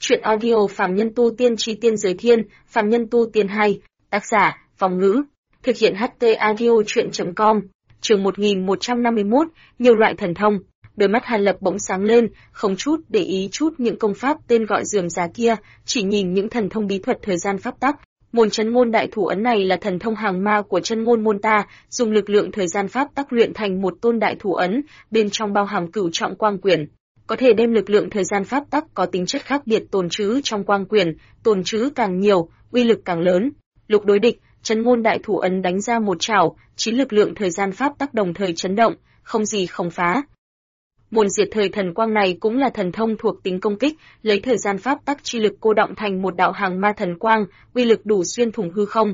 Chuyện audio Phàm Nhân Tu Tiên Chi Tiên Giới Thiên, Phàm Nhân Tu Tiên 2, tác giả, Vong Ngữ, thực hiện HT Audio Chuyện.com, chương 1151, nhiều loại thần thông. Đôi mắt Hàn Lập bỗng sáng lên, không chút để ý chút những công pháp tên gọi rườm rà kia, chỉ nhìn những thần thông bí thuật thời gian pháp tắc. Môn Chân Ngôn Đại Thủ Ấn này là thần thông hàng ma của Chân Ngôn môn ta, dùng lực lượng thời gian pháp tắc luyện thành một tôn đại thủ ấn, bên trong bao hàm cửu trọng quang quyển. Có thể đem lực lượng thời gian pháp tắc có tính chất khác biệt tồn trữ trong quang quyển, tồn trữ càng nhiều, uy lực càng lớn. Lúc đối địch, Chân Ngôn Đại Thủ Ấn đánh ra một chảo, chín lực lượng thời gian pháp tắc đồng thời chấn động, không gì không phá. Môn Diệt Thời Thần Quang này cũng là thần thông thuộc tính công kích, lấy thời gian pháp tắc chi lực cô động thành một đạo hàng ma thần quang, uy lực đủ xuyên thủng hư không.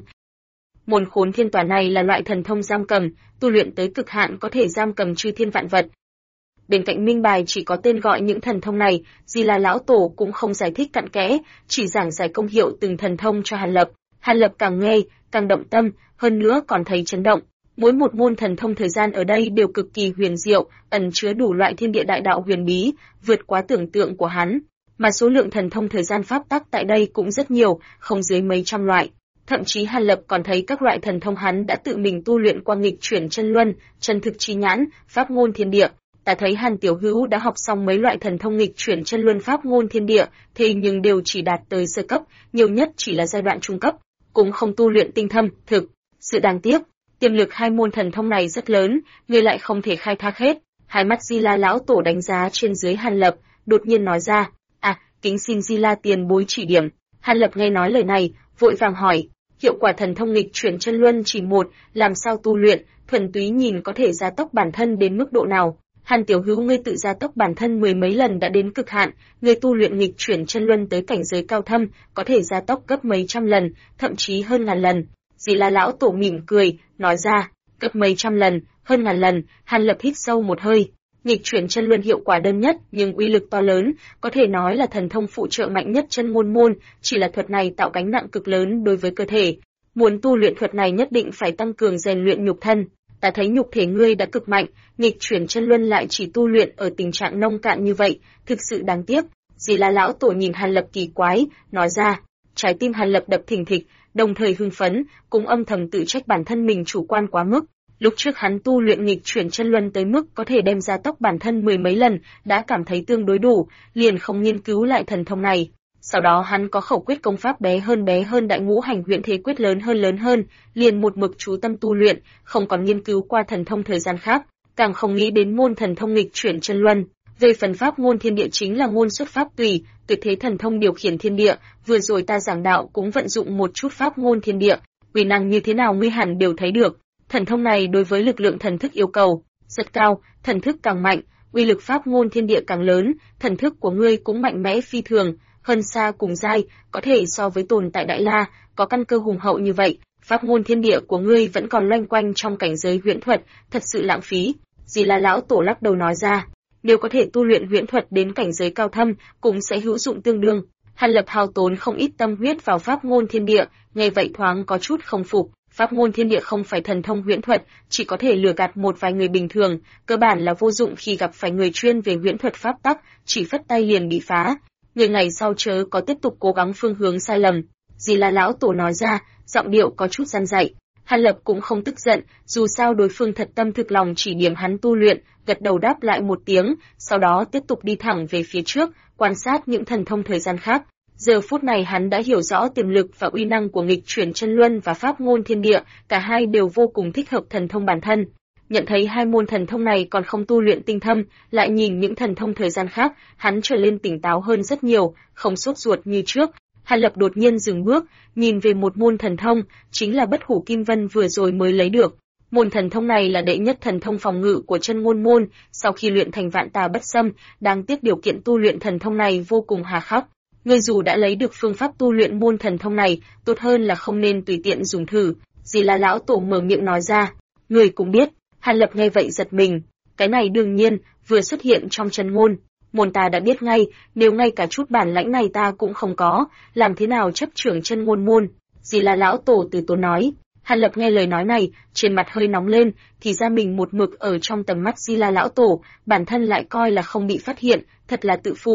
Môn Khốn Thiên Tỏa này là loại thần thông giam cầm, tu luyện tới cực hạn có thể giam cầm chư thiên vạn vật. Bên cạnh minh bài chỉ có tên gọi những thần thông này, Di La lão tổ cũng không giải thích cặn kẽ, chỉ giảng giải công hiệu từng thần thông cho Hàn Lập. Hàn Lập càng nghe, càng động tâm, hơn nữa còn thấy chấn động. Mỗi một môn thần thông thời gian ở đây đều cực kỳ huyền diệu, ẩn chứa đủ loại thiên địa đại đạo huyền bí, vượt quá tưởng tượng của hắn. Mà số lượng thần thông thời gian pháp tắc tại đây cũng rất nhiều, không dưới mấy trăm loại. Thậm chí Hàn Lập còn thấy các loại thần thông hắn đã tự mình tu luyện qua nghịch chuyển chân luân, chân thực chi nhãn, pháp ngôn thiên địa. Ta thấy Hàn Tiểu Hữu đã học xong mấy loại thần thông nghịch chuyển chân luân pháp ngôn thiên địa, thế nhưng đều chỉ đạt tới sơ cấp, nhiều nhất chỉ là giai đoạn trung cấp, cũng không tu luyện tinh thâm, thực sự đáng tiếc. Tiềm lực hai môn thần thông này rất lớn, người lại không thể khai thác hết. Hai mắt Di La lão tổ đánh giá trên dưới Hàn Lập, đột nhiên nói ra, kính xin Di La tiền bối chỉ điểm. Hàn Lập nghe nói lời này, vội vàng hỏi, hiệu quả thần thông nghịch chuyển chân luân chỉ một, làm sao tu luyện, thuần túy nhìn có thể gia tốc bản thân đến mức độ nào. Hàn Tiểu Hữu ngươi tự gia tốc bản thân mười mấy lần đã đến cực hạn, ngươi tu luyện nghịch chuyển chân luân tới cảnh giới cao thâm, có thể gia tốc gấp mấy trăm lần, thậm chí hơn ngàn lần. Di La lão tổ mỉm cười, nói ra, gấp mấy trăm lần, hơn ngàn lần. Hàn Lập hít sâu một hơi. Nghịch chuyển chân luân hiệu quả đơn nhất, nhưng uy lực to lớn, có thể nói là thần thông phụ trợ mạnh nhất Chân Ngôn môn, chỉ là thuật này tạo gánh nặng cực lớn đối với cơ thể. Muốn tu luyện thuật này nhất định phải tăng cường rèn luyện nhục thân. Ta thấy nhục thể ngươi đã cực mạnh, nghịch chuyển chân luân lại chỉ tu luyện ở tình trạng nông cạn như vậy, thực sự đáng tiếc. Di La lão tổ nhìn Hàn Lập kỳ quái, nói ra. Trái tim Hàn Lập đập thình thịch, đồng thời hưng phấn, cũng âm thầm tự trách bản thân mình chủ quan quá mức. Lúc trước hắn tu luyện nghịch chuyển chân luân tới mức có thể đem gia tốc bản thân mười mấy lần, đã cảm thấy tương đối đủ, liền không nghiên cứu lại thần thông này. Sau đó hắn có khẩu quyết công pháp bé hơn đại ngũ hành huyễn thế quyết lớn hơn, liền một mực chú tâm tu luyện, không còn nghiên cứu qua thần thông thời gian khác, càng không nghĩ đến môn thần thông nghịch chuyển chân luân. Về phần pháp ngôn thiên địa chính là ngôn xuất pháp tùy, tuyệt thế thần thông điều khiển thiên địa, vừa rồi ta giảng đạo cũng vận dụng một chút pháp ngôn thiên địa, uy năng như thế nào ngươi hẳn đều thấy được. Thần thông này đối với lực lượng thần thức yêu cầu rất cao, thần thức càng mạnh, uy lực pháp ngôn thiên địa càng lớn, thần thức của ngươi cũng mạnh mẽ phi thường, hơn xa cùng giai, có thể so với tồn tại Đại La, có căn cơ hùng hậu như vậy, pháp ngôn thiên địa của ngươi vẫn còn loanh quanh trong cảnh giới huyễn thuật, thật sự lãng phí. Di La lão tổ lắc đầu nói ra, nếu có thể tu luyện huyễn thuật đến cảnh giới cao thâm, cũng sẽ hữu dụng tương đương. Hàn Lập hao tốn không ít tâm huyết vào pháp ngôn thiên địa, nghe vậy thoáng có chút không phục. Pháp ngôn thiên địa không phải thần thông huyễn thuật, chỉ có thể lừa gạt một vài người bình thường, cơ bản là vô dụng khi gặp phải người chuyên về huyễn thuật pháp tắc, chỉ phất tay liền bị phá. Người ngày sau chớ có tiếp tục cố gắng phương hướng sai lầm. Di La lão tổ nói ra, giọng điệu có chút gian dạy. Hàn Lập cũng không tức giận, dù sao đối phương thật tâm thực lòng chỉ điểm hắn tu luyện, gật đầu đáp lại một tiếng, sau đó tiếp tục đi thẳng về phía trước, quan sát những thần thông thời gian khác. Giờ phút này hắn đã hiểu rõ tiềm lực và uy năng của nghịch chuyển chân luân và pháp ngôn thiên địa, cả hai đều vô cùng thích hợp thần thông bản thân. Nhận thấy hai môn thần thông này còn không tu luyện tinh thâm, lại nhìn những thần thông thời gian khác, hắn trở lên tỉnh táo hơn rất nhiều, không sốt ruột như trước. Hàn Lập đột nhiên dừng bước, nhìn về một môn thần thông, chính là Bất Hủ Kim Vân vừa rồi mới lấy được. Môn thần thông này là đệ nhất thần thông phòng ngự của Chân Ngôn môn, sau khi luyện thành Vạn Tà Bất Xâm, đáng tiếc điều kiện tu luyện thần thông này vô cùng hà khắc. Ngươi dù đã lấy được phương pháp tu luyện môn thần thông này, tốt hơn là không nên tùy tiện dùng thử. Di La lão tổ mở miệng nói ra, người cũng biết. Hàn Lập nghe vậy giật mình, cái này đương nhiên, vừa xuất hiện trong Chân Ngôn môn ta đã biết ngay, nếu ngay cả chút bản lãnh này ta cũng không có, làm thế nào chấp trưởng Chân Ngôn môn? Di La lão tổ từ tốn nói. Hàn Lập nghe lời nói này, trên mặt hơi nóng lên, thì ra mình một mực ở trong tầm mắt Di La lão tổ, bản thân lại coi là không bị phát hiện, thật là tự phụ.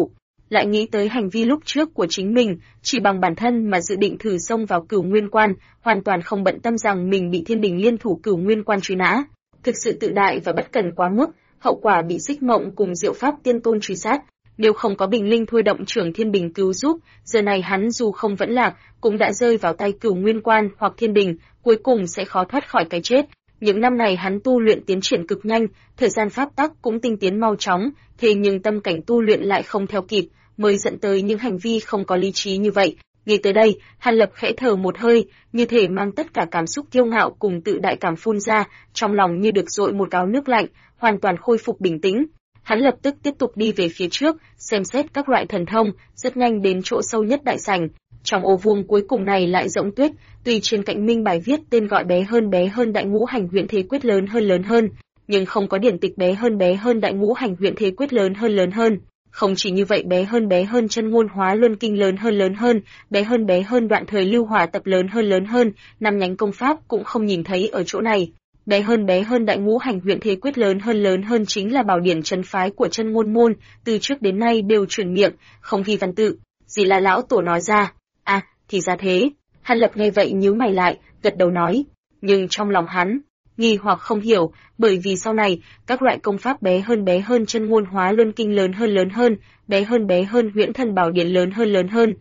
lại nghĩ tới hành vi lúc trước của chính mình, chỉ bằng bản thân mà dự định thử xông vào Cửu Nguyên Quan, hoàn toàn không bận tâm rằng mình bị Thiên Đình liên thủ Cửu Nguyên Quan truy nã. Thực sự tự đại và bất cần quá mức, hậu quả bị Xích Mộng cùng Diệu Pháp Tiên Tôn truy sát. Nếu không có Bình Linh thôi động Trưởng Thiên Bình cứu giúp, giờ này hắn dù không vẫn lạc, cũng đã rơi vào tay Cửu Nguyên Quan hoặc Thiên Đình, cuối cùng sẽ khó thoát khỏi cái chết. Những năm này hắn tu luyện tiến triển cực nhanh, thời gian pháp tắc cũng tinh tiến mau chóng, thế nhưng tâm cảnh tu luyện lại không theo kịp, mới dẫn tới những hành vi không có lý trí như vậy. Nghĩ tới đây, Hàn Lập khẽ thở một hơi, như thể mang tất cả cảm xúc kiêu ngạo cùng tự đại cảm phun ra, trong lòng như được dội một gáo nước lạnh, hoàn toàn khôi phục bình tĩnh. Hắn lập tức tiếp tục đi về phía trước, xem xét các loại thần thông, rất nhanh đến chỗ sâu nhất đại sảnh. Trong ô vuông cuối cùng này lại rỗng tuếch, tuy trên cạnh minh bài viết tên gọi bé hơn đại ngũ hành huyện thế quyết lớn hơn, nhưng không có điển tịch bé hơn đại ngũ hành huyện thế quyết lớn hơn. Không chỉ như vậy bé hơn chân ngôn hóa luân kinh lớn hơn, bé hơn đoạn thời lưu hỏa tập lớn hơn, năm nhánh công pháp cũng không nhìn thấy ở chỗ này. Bé hơn đại ngũ hành huyện thế quyết lớn hơn chính là bảo điển trấn phái của chân ngôn môn, từ trước đến nay đều truyền miệng, không ghi văn tự. Gì là lão tổ nói ra? À, thì ra thế. Hàn Lập nghe vậy nhíu mày lại, gật đầu nói. Nhưng trong lòng hắn, nghi hoặc không hiểu, bởi vì sau này, các loại công pháp bé hơn chân ngôn hóa luân kinh lớn hơn, bé hơn huyễn thần bảo điển lớn hơn,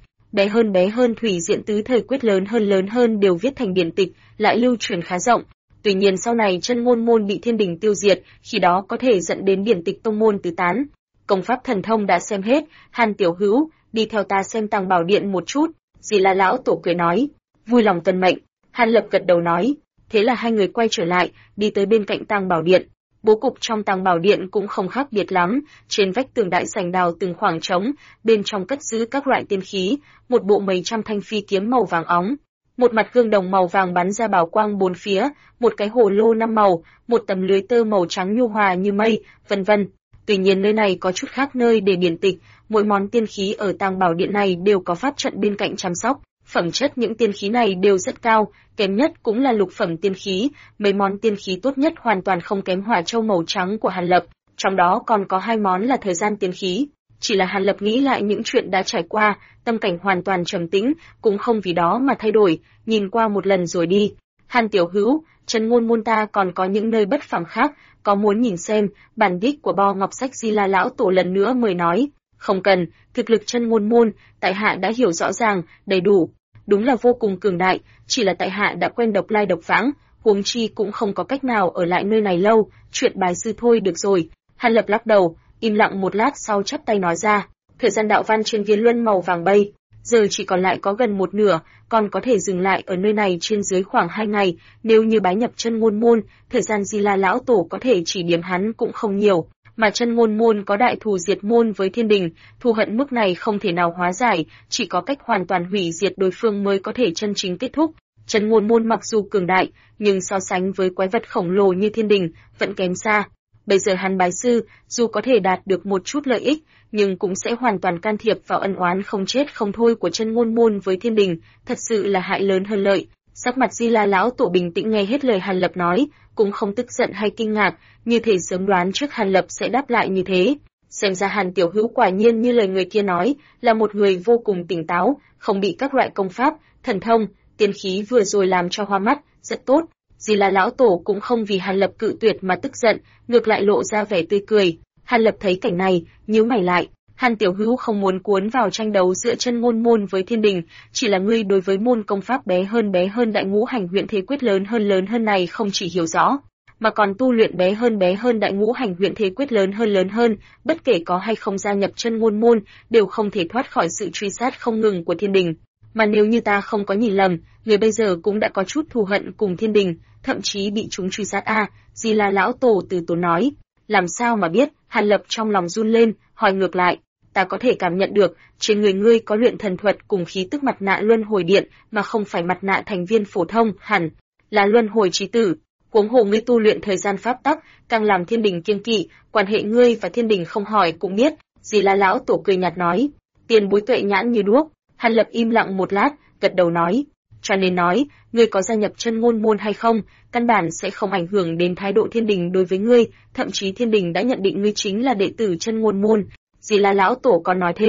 bé hơn thủy diện tứ thời quyết lớn hơn đều viết thành điển tịch, lại lưu truyền khá rộng. Tuy nhiên sau này chân ngôn môn bị Thiên Đình tiêu diệt, khi đó có thể dẫn đến điển tịch tông môn tứ tán. Công pháp thần thông đã xem hết, Hàn tiểu hữu, đi theo ta xem tàng bảo điện một chút. Dì là lão tổ cười nói, vui lòng tuân mệnh. Hàn Lập gật đầu nói, thế là hai người quay trở lại, đi tới bên cạnh tàng bảo điện. Bố cục trong tàng bảo điện cũng không khác biệt lắm, trên vách tường đại sảnh đào từng khoảng trống, bên trong cất giữ các loại tiên khí, một bộ mấy trăm thanh phi kiếm màu vàng óng, một mặt gương đồng màu vàng bắn ra bảo quang bốn phía, một cái hồ lô 5 màu, một tấm lưới tơ màu trắng nhu hòa như mây, vân vân. Tuy nhiên nơi này có chút khác nơi để điển tịch, mỗi món tiên khí ở tàng bảo điện này đều có pháp trận bên cạnh chăm sóc. Phẩm chất những tiên khí này đều rất cao, kém nhất cũng là lục phẩm tiên khí, mấy món tiên khí tốt nhất hoàn toàn không kém hỏa châu màu trắng của Hàn Lập, trong đó còn có 2 món là thời gian tiên khí. Chỉ là Hàn Lập nghĩ lại những chuyện đã trải qua, tâm cảnh hoàn toàn trầm tĩnh, cũng không vì đó mà thay đổi, nhìn qua một lần rồi đi. Hàn tiểu hữu, chân ngôn môn ta còn có những nơi bất phàm khác, có muốn nhìn xem? Bản đích của Bo Ngọc Sách Di La lão tổ lần nữa mời nói. Không cần, thực lực chân ngôn môn, tại hạ đã hiểu rõ ràng, đầy đủ. Đúng là vô cùng cường đại, chỉ là tại hạ đã quen độc lai độc vãng, huống chi cũng không có cách nào ở lại nơi này lâu, chuyện bài sư thôi được rồi. Hàn Lập lắc đầu, im lặng một lát sau chắp tay nói ra, thời gian đạo văn trên viên luân màu vàng bay, giờ chỉ còn lại có gần một nửa, còn có thể dừng lại ở nơi này trên dưới khoảng 2 ngày, nếu như bái nhập chân ngôn môn, thời gian Di La lão tổ có thể chỉ điểm hắn cũng không nhiều. Mà chân ngôn môn có đại thù diệt môn với Thiên Đình, thù hận mức này không thể nào hóa giải, chỉ có cách hoàn toàn hủy diệt đối phương mới có thể chân chính kết thúc. Chân ngôn môn mặc dù cường đại, nhưng so sánh với quái vật khổng lồ như Thiên Đình, vẫn kém xa. Bây giờ hắn bái sư, dù có thể đạt được một chút lợi ích, nhưng cũng sẽ hoàn toàn can thiệp vào ân oán không chết không thôi của chân ngôn môn với Thiên Đình, thật sự là hại lớn hơn lợi. Sắc mặt Di La lão tổ bình tĩnh nghe hết lời Hàn Lập nói, cũng không tức giận hay kinh ngạc, như thể sớm đoán trước Hàn Lập sẽ đáp lại như thế. Xem ra Hàn tiểu hữu quả nhiên như lời người kia nói, là một người vô cùng tỉnh táo, không bị các loại công pháp, thần thông, tiên khí vừa rồi làm cho hoa mắt, rất tốt. Di La lão tổ cũng không vì Hàn Lập cự tuyệt mà tức giận, ngược lại lộ ra vẻ tươi cười. Hàn Lập thấy cảnh này, nhíu mày lại. Hàn tiểu hữu không muốn cuốn vào tranh đấu giữa chân ngôn môn với Thiên Đình, chỉ là ngươi đối với môn công pháp bé hơn đại ngũ hành huyện thế quyết lớn hơn này không chỉ hiểu rõ, mà còn tu luyện bé hơn đại ngũ hành huyện thế quyết lớn hơn, bất kể có hay không gia nhập chân ngôn môn, đều không thể thoát khỏi sự truy sát không ngừng của Thiên Đình. Mà nếu như ta không có nhìn lầm, người bây giờ cũng đã có chút thù hận cùng Thiên Đình, thậm chí bị chúng truy sát Di La lão tổ từ tốn nói. Làm sao mà biết? Hàn Lập trong lòng run lên, hỏi ngược lại. Ta có thể cảm nhận được, trên người ngươi có luyện thần thuật cùng khí tức mặt nạ luân hồi điện, mà không phải mặt nạ thành viên phổ thông, hẳn là luân hồi chí tử. Huống hồ ngươi tu luyện thời gian pháp tắc, càng làm Thiên Đình kiêng kỵ, quan hệ ngươi và Thiên Đình không hỏi cũng biết. Dì La lão tổ cười nhạt nói, tiền bối tuệ nhãn như đuốc. Hàn Lập im lặng một lát, gật đầu nói, cho nên nói, ngươi có gia nhập chân ngôn môn hay không, căn bản sẽ không ảnh hưởng đến thái độ Thiên Đình đối với ngươi, thậm chí Thiên Đình đã nhận định ngươi chính là đệ tử chân ngôn môn. Dì La lão tổ còn nói thêm,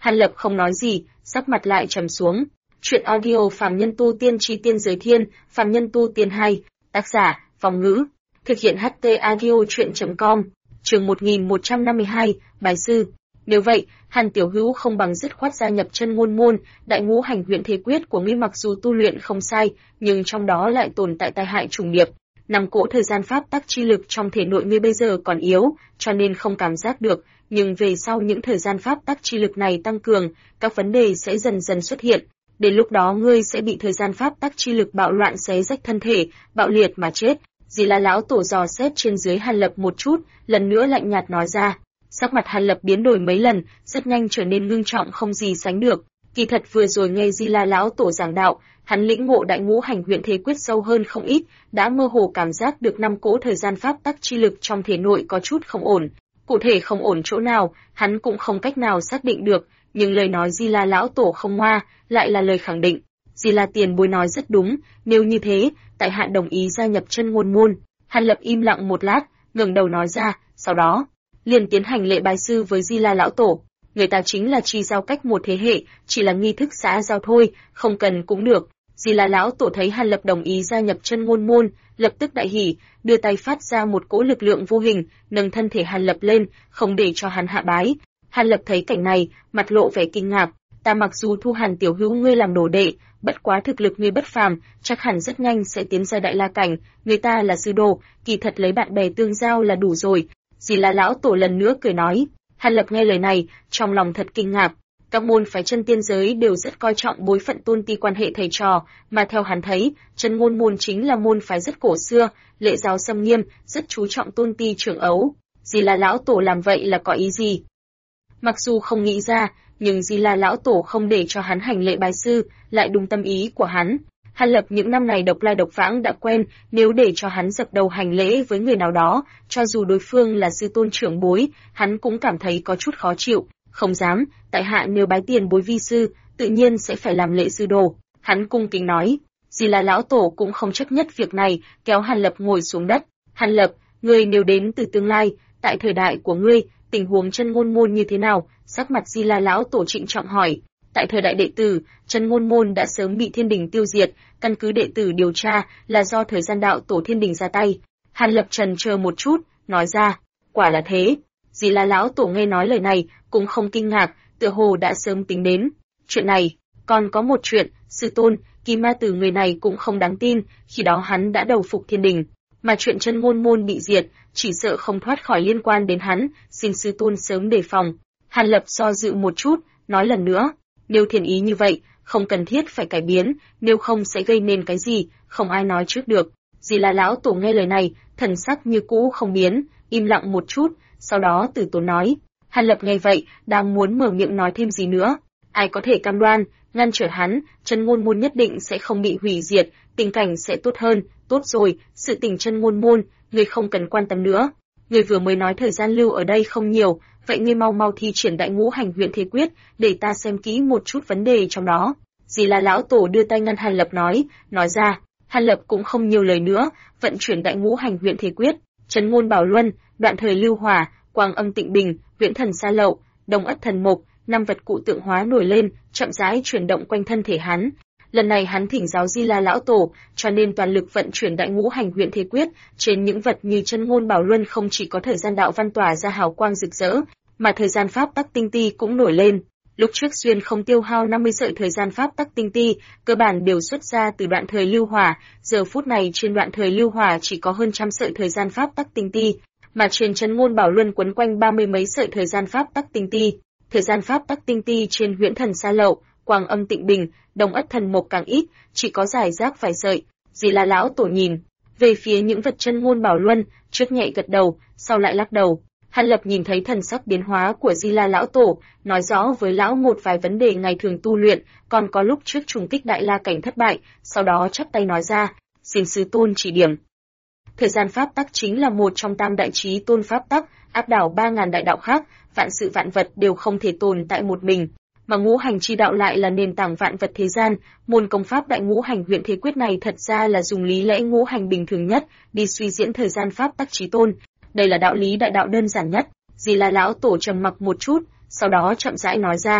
Hàn Lập không nói gì, sắc mặt lại trầm xuống. Chuyện audio Phàm Nhân Tu Tiên Chi Tiên Giới Thiên, Phàm Nhân Tu Tiên 2, tác giả, Phong Ngữ, thực hiện HT audio chuyện.com, chương 1152, bài sư. Nếu vậy, Hàn Tiểu Hữu không bằng dứt khoát gia nhập Chân Ngôn môn, đại ngũ hành huyện thế quyết của ngươi mặc dù tu luyện không sai, nhưng trong đó lại tồn tại tai hại trùng điệp. Năm cỗ thời gian pháp tắc chi lực trong thể nội ngươi bây giờ còn yếu, cho nên không cảm giác được, nhưng về sau những thời gian pháp tắc chi lực này tăng cường, các vấn đề sẽ dần dần xuất hiện. Đến lúc đó ngươi sẽ bị thời gian pháp tắc chi lực bạo loạn xé rách thân thể, bạo liệt mà chết. Dì là lão tổ dò xét trên dưới Hàn Lập một chút, lần nữa lạnh nhạt nói ra. Sắc mặt Hàn Lập biến đổi mấy lần, rất nhanh trở nên ngưng trọng không gì sánh được. Kỳ thật vừa rồi nghe Di La lão tổ giảng đạo, hắn lĩnh ngộ đại ngũ hành huyện thế quyết sâu hơn không ít, đã mơ hồ cảm giác được năm cỗ thời gian pháp tắc chi lực trong thể nội có chút không ổn. Cụ thể không ổn chỗ nào, hắn cũng không cách nào xác định được, nhưng lời nói Di La lão tổ không ngoa, lại là lời khẳng định. Di La tiền bối nói rất đúng, nếu như thế, tại hạ đồng ý gia nhập Chân Ngôn môn. Hàn Lập im lặng một lát, ngẩng đầu nói ra, sau đó liền tiến hành lễ bái sư với Di La lão tổ. Người ta chính là chi giao cách một thế hệ, chỉ là nghi thức xã giao thôi, không cần cũng được. Di La lão tổ thấy Hàn Lập đồng ý gia nhập Chân Ngôn môn, lập tức đại hỉ, đưa tay phát ra một cỗ lực lượng vô hình, nâng thân thể Hàn Lập lên, không để cho hắn hạ bái. Hàn Lập thấy cảnh này, mặt lộ vẻ kinh ngạc, ta mặc dù thu Hàn tiểu hữu ngươi làm đồ đệ, bất quá thực lực ngươi bất phàm, chắc hẳn rất nhanh sẽ tiến ra đại la cảnh, người ta là sư đồ, kỳ thật lấy bạn bè tương giao là đủ rồi. Di La lão tổ lần nữa cười nói. Hàn Lập nghe lời này, trong lòng thật kinh ngạc. Các môn phái chân tiên giới đều rất coi trọng bối phận tôn ti quan hệ thầy trò, mà theo hắn thấy, Chân Ngôn môn chính là môn phái rất cổ xưa, lễ giáo xâm nghiêm, rất chú trọng tôn ti trưởng ấu. Di La lão tổ làm vậy là có ý gì? Mặc dù không nghĩ ra, nhưng Di La lão tổ không để cho hắn hành lễ bái sư, lại đúng tâm ý của hắn. Hàn Lập những năm này độc lai độc vãng đã quen, nếu để cho hắn dập đầu hành lễ với người nào đó, cho dù đối phương là sư tôn trưởng bối, hắn cũng cảm thấy có chút khó chịu, không dám, tại hạ nếu bái tiền bối vi sư, tự nhiên sẽ phải làm lễ sư đồ. Hắn cung kính nói. Di La lão tổ cũng không chấp nhất việc này, kéo Hàn Lập ngồi xuống đất. Hàn Lập, ngươi nếu đến từ tương lai, tại thời đại của ngươi, tình huống Chân Ngôn môn như thế nào? Sắc mặt Di La lão tổ trịnh trọng hỏi. Tại thời đại đệ tử, Chân Ngôn môn đã sớm bị Thiên Đình tiêu diệt, căn cứ đệ tử điều tra là do thời gian đạo tổ Thiên Đình ra tay. Hàn Lập trần chờ một chút, nói ra, quả là thế. Di La lão tổ nghe nói lời này, cũng không kinh ngạc, tựa hồ đã sớm tính đến. Chuyện này, còn có một chuyện, sư tôn, Kỳ Ma Tử người này cũng không đáng tin, khi đó hắn đã đầu phục Thiên Đình, mà chuyện Chân Ngôn môn bị diệt, chỉ sợ không thoát khỏi liên quan đến hắn, xin sư tôn sớm đề phòng. Hàn Lập do dự một chút, nói lần nữa, nếu thiện ý như vậy, không cần thiết phải cải biến, nếu không sẽ gây nên cái gì, không ai nói trước được. Di La lão tổ nghe lời này, thần sắc như cũ không biến, im lặng một chút, sau đó từ tốn nói. Hàn Lập nghe vậy, đang muốn mở miệng nói thêm gì nữa, ai có thể cam đoan, ngăn trở hắn, Chân Ngôn môn nhất định sẽ không bị hủy diệt, tình cảnh sẽ tốt hơn. Tốt rồi, sự tình Chân Ngôn môn, ngươi không cần quan tâm nữa. Ngươi vừa mới nói thời gian lưu ở đây không nhiều, vậy ngươi mau mau thi triển đại ngũ hành huyện thế quyết, để ta xem kỹ một chút vấn đề trong đó. Di La lão tổ đưa tay ngăn Hàn Lập nói ra. Hàn Lập cũng không nhiều lời nữa, vận chuyển đại ngũ hành huyện thế quyết, Trấn Ngôn Bảo Luân, Đoạn Thời Lưu Hỏa, Quang Âm Tịnh Bình, Viễn Thần Sa Lậu, Đông Ất Thần Mộc, năm vật cụ tượng hóa nổi lên, chậm rãi chuyển động quanh thân thể hắn. Lần này hắn thỉnh giáo Di La lão tổ, cho nên toàn lực vận chuyển đại ngũ hành huyện thế quyết, trên những vật như Chân Ngôn Bảo Luân không chỉ có thời gian đạo văn tỏa ra hào quang rực rỡ, mà thời gian pháp tắc tinh ti cũng nổi lên. Lúc trước xuyên không tiêu hao 50 sợi thời gian pháp tắc tinh ti, cơ bản đều xuất ra từ Đoạn Thời Lưu Hỏa, giờ phút này trên Đoạn Thời Lưu Hỏa chỉ có hơn trăm sợi thời gian pháp tắc tinh ti, mà trên Chân Ngôn Bảo Luân quấn quanh 30 mấy sợi thời gian pháp tắc tinh ti. Thời gian pháp tắc tinh ti trên Huyễn Thần Sa Lậu, Quang Âm Tịnh Bình, Đông Ất Thần Mộc càng ít, chỉ có giải rác vài sợi. Di La lão tổ nhìn về phía những vật Chân Ngôn Bảo Luân, trước nhẹ gật đầu, sau lại lắc đầu. Hàn Lập nhìn thấy thần sắc biến hóa của Di La lão tổ, nói rõ với lão một vài vấn đề ngày thường tu luyện, còn có lúc trước trùng kích đại la cảnh thất bại, sau đó chắp tay nói ra, xin sư tôn chỉ điểm. Thời gian pháp tắc chính là một trong tam đại chí tôn pháp tắc, áp đảo 3000 đại đạo khác, vạn sự vạn vật đều không thể tồn tại một mình, mà ngũ hành chi đạo lại là nền tảng vạn vật thế gian. Môn công pháp đại ngũ hành huyện thế quyết này thật ra là dùng lý lẽ ngũ hành bình thường nhất đi suy diễn thời gian pháp tắc chí tôn. Đây là đạo lý đại đạo đơn giản nhất. Di La lão tổ trầm mặc một chút, sau đó chậm rãi nói ra.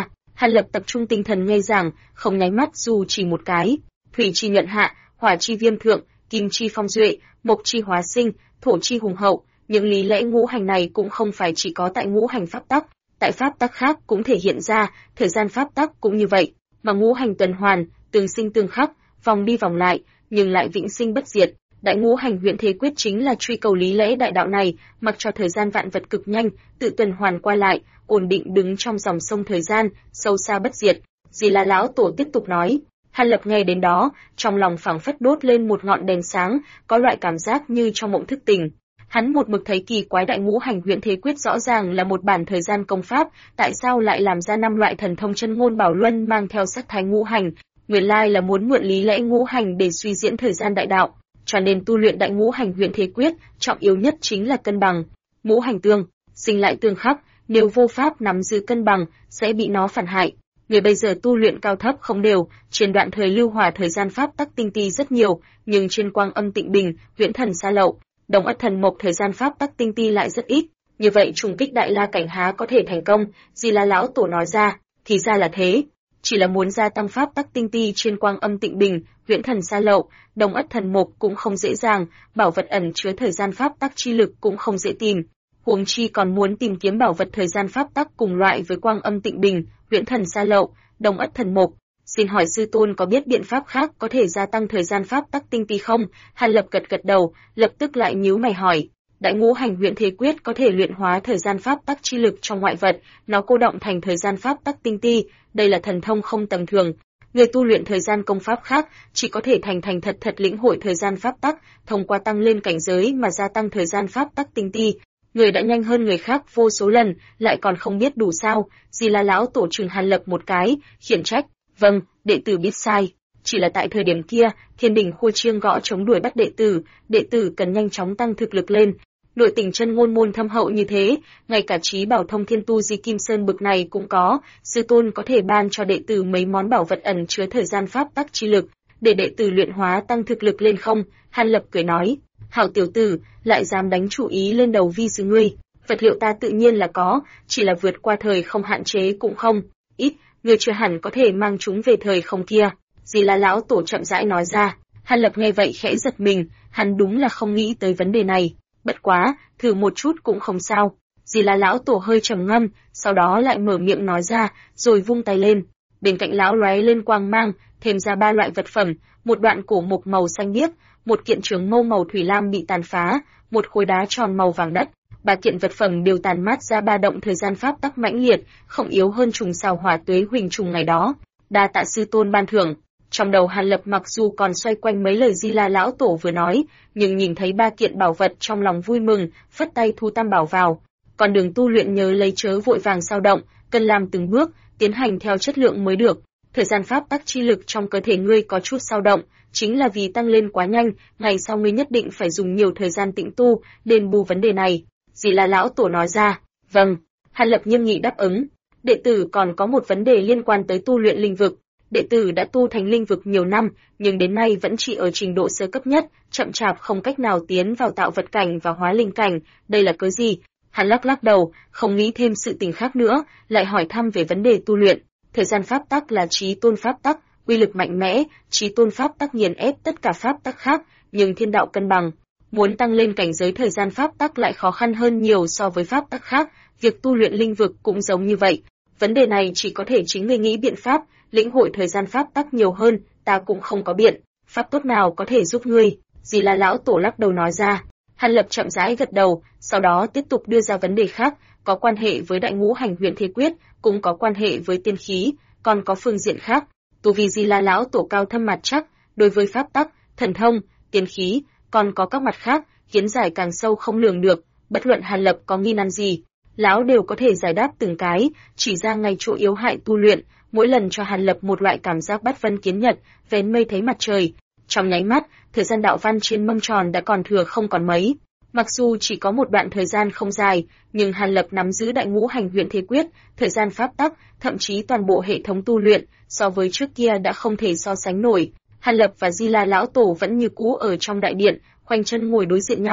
Hàn Lập tập trung tinh thần nghe giảng, không nháy mắt dù chỉ một cái. Thủy chi nhuận hạ, hỏa chi viêm thượng, kim chi phong duệ, mộc chi hóa sinh, thổ chi hùng hậu. Những lý lẽ ngũ hành này cũng không phải chỉ có tại ngũ hành pháp tắc, tại pháp tắc khác cũng thể hiện ra, thời gian pháp tắc cũng như vậy. Mà ngũ hành tuần hoàn, tương sinh tương khắc, vòng đi vòng lại, nhưng lại vĩnh sinh bất diệt. Đại ngũ hành huyễn thế quyết chính là truy cầu lý lẽ đại đạo này, mặc cho thời gian vạn vật cực nhanh, tự tuần hoàn qua lại, ổn định đứng trong dòng sông thời gian, sâu xa bất diệt. Di La lão tổ tiếp tục nói. Hàn Lập nghe đến đó, trong lòng phảng phất đốt lên một ngọn đèn sáng, có loại cảm giác như trong mộng thức tỉnh. Hắn một mực thấy kỳ quái đại ngũ hành huyễn thế quyết rõ ràng là một bản thời gian công pháp, tại sao lại làm ra 5 loại thần thông chân ngôn bảo luân mang theo sắc thái ngũ hành, nguyên lai là muốn mượn lý lẽ ngũ hành để suy diễn thời gian đại đạo, cho nên tu luyện đại ngũ hành huyễn thế quyết, trọng yếu nhất chính là cân bằng. Ngũ hành tương, sinh lại tương khắc, nếu vô pháp nắm giữ cân bằng, sẽ bị nó phản hại. Người bây giờ tu luyện cao thấp không đều, trên đoạn thời lưu hòa thời gian pháp tắc tinh ti rất nhiều, nhưng trên quang âm tịnh bình, huyễn thần xa lậu, đồng ất thần mộc thời gian pháp tắc tinh ti lại rất ít. Như vậy trùng kích đại la cảnh há có thể thành công? Di La lão tổ nói ra, thì ra là thế. Chỉ là muốn gia tăng pháp tắc tinh ti trên quang âm tịnh bình, huyễn thần xa lậu, đồng ất thần mộc cũng không dễ dàng, bảo vật ẩn chứa thời gian pháp tắc chi lực cũng không dễ tìm. Huống chi còn muốn tìm kiếm bảo vật thời gian pháp tắc cùng loại với quang âm tịnh bình, huyễn thần xa lậu, đồng ất thần mộc. Xin hỏi sư tôn có biết biện pháp khác có thể gia tăng thời gian pháp tắc tinh ti không? Hàn Lập gật gật đầu, lập tức lại nhíu mày hỏi. Đại ngũ hành huyễn thế quyết có thể luyện hóa thời gian pháp tắc chi lực trong ngoại vật, nó cô động thành thời gian pháp tắc tinh ti, đây là thần thông không tầm thường. Người tu luyện thời gian công pháp khác chỉ có thể thành thật lĩnh hội thời gian pháp tắc, thông qua tăng lên cảnh giới mà gia tăng thời gian pháp tắc tinh ti. Người đã nhanh hơn người khác vô số lần, lại còn không biết đủ sao? Di La lão tổ trừng Hàn Lập một cái, khiển trách. Vâng, đệ tử biết sai. Chỉ là tại thời điểm kia, Thiên Đình khua chiêng gõ chống đuổi bắt đệ tử cần nhanh chóng tăng thực lực lên. Nội tình chân ngôn môn thâm hậu như thế, ngay cả trí bảo thông thiên tu di kim sơn bực này cũng có, sư tôn có thể ban cho đệ tử mấy món bảo vật ẩn chứa thời gian pháp tắc chi lực, để đệ tử luyện hóa tăng thực lực lên không? Hàn Lập cười nói, hảo tiểu tử, lại dám đánh chủ ý lên đầu vi sư ngươi. Vật liệu ta tự nhiên là có, chỉ là vượt qua thời không hạn chế cũng không. Ít, ngươi chưa hẳn có thể mang chúng về thời không kia. Di La lão tổ chậm rãi nói ra. Hàn Lập nghe vậy khẽ giật mình, hắn đúng là không nghĩ tới vấn đề này. Bất quá, thử một chút cũng không sao. Di La lão tổ hơi trầm ngâm, sau đó lại mở miệng nói ra, rồi vung tay lên. Bên cạnh lão lóe lên quang mang, thêm ra 3 loại vật phẩm, một đoạn cổ mục màu xanh biếc, một kiện trường mâu màu thủy lam bị tàn phá, một khối đá tròn màu vàng đất. 3 kiện vật phẩm đều tàn mát ra ba động thời gian pháp tắc mãnh liệt, không yếu hơn trùng xào hỏa tuế huỳnh trùng ngày đó. Đa tạ sư tôn ban thưởng. Trong đầu Hàn Lập mặc dù còn xoay quanh mấy lời Di La lão tổ vừa nói, nhưng nhìn thấy 3 kiện bảo vật trong lòng vui mừng, phất tay thu tam bảo vào. Còn đường tu luyện nhớ lấy chớ vội vàng sao động, cần làm từng bước, tiến hành theo chất lượng mới được. Thời gian pháp tắc chi lực trong cơ thể ngươi có chút sao động, chính là vì tăng lên quá nhanh, ngày sau ngươi nhất định phải dùng nhiều thời gian tĩnh tu, đền bù vấn đề này. Di La lão tổ nói ra. Vâng. Hàn Lập nghiêm nghị đáp ứng. Đệ tử còn có một vấn đề liên quan tới tu luyện linh vực. Đệ tử đã tu thành linh vực nhiều năm, nhưng đến nay vẫn chỉ ở trình độ sơ cấp nhất, chậm chạp không cách nào tiến vào tạo vật cảnh và hóa linh cảnh, đây là cớ gì? Hắn lắc đầu, không nghĩ thêm sự tình khác nữa, lại hỏi thăm về vấn đề tu luyện. Thời gian pháp tắc là chí tôn pháp tắc, uy lực mạnh mẽ, chí tôn pháp tắc nghiền ép tất cả pháp tắc khác, nhưng thiên đạo cân bằng. Muốn tăng lên cảnh giới thời gian pháp tắc lại khó khăn hơn nhiều so với pháp tắc khác, việc tu luyện linh vực cũng giống như vậy. Vấn đề này chỉ có thể chính ngươi nghĩ biện pháp, lĩnh hội thời gian pháp tắc nhiều hơn, ta cũng không có biện pháp tốt nào có thể giúp ngươi. Di La lão tổ lắc đầu nói ra. Hàn Lập chậm rãi gật đầu, sau đó tiếp tục đưa ra vấn đề khác, có quan hệ với đại ngũ hành huyền thế quyết, cũng có quan hệ với tiên khí, còn có phương diện khác. Tu vi Di La lão tổ cao thâm mặt chắc, đối với pháp tắc, thần thông, tiên khí, còn có các mặt khác, kiến giải càng sâu không lường được. Bất luận Hàn Lập có nghi nan gì, lão đều có thể giải đáp từng cái, chỉ ra ngay chỗ yếu hại tu luyện, mỗi lần cho Hàn Lập một loại cảm giác bát vân kiến nhật, vén mây thấy mặt trời. Trong nháy mắt, thời gian đạo văn trên mâm tròn đã còn thừa không còn mấy. Mặc dù chỉ có một đoạn thời gian không dài, nhưng Hàn Lập nắm giữ đại ngũ hành huyền thế quyết, thời gian pháp tắc, thậm chí toàn bộ hệ thống tu luyện, so với trước kia đã không thể so sánh nổi. Hàn Lập và Di La lão tổ vẫn như cũ ở trong đại điện, khoanh chân ngồi đối diện nhau.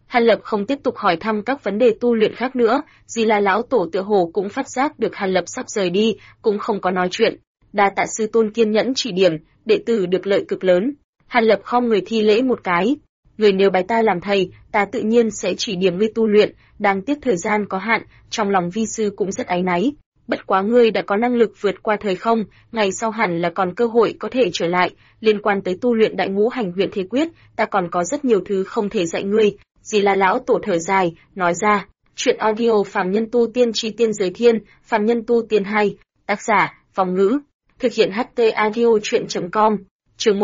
Hàn Lập không tiếp tục hỏi thăm các vấn đề tu luyện khác nữa, Di La lão tổ tựa hồ cũng phát giác được Hàn Lập sắp rời đi, cũng không có nói chuyện. Đa tạ sư tôn kiên nhẫn chỉ điểm, đệ tử được lợi cực lớn. Hàn Lập khom người thi lễ một cái. Người nếu bái ta làm thầy, ta tự nhiên sẽ chỉ điểm ngươi tu luyện, đáng tiếc thời gian có hạn, trong lòng vi sư cũng rất áy náy. Bất quá ngươi đã có năng lực vượt qua thời không, ngày sau hẳn là còn cơ hội có thể trở lại, liên quan tới tu luyện đại ngũ hành huyền thế quyết, ta còn có rất nhiều thứ không thể dạy ngươi. Di La lão tổ thở dài, nói ra, chuyện audio phàm nhân tu tiên chi tiên giới thiên, phàm nhân tu tiên 2, tác giả, Vong Ngữ, thực hiện HT audio chuyện.com, chương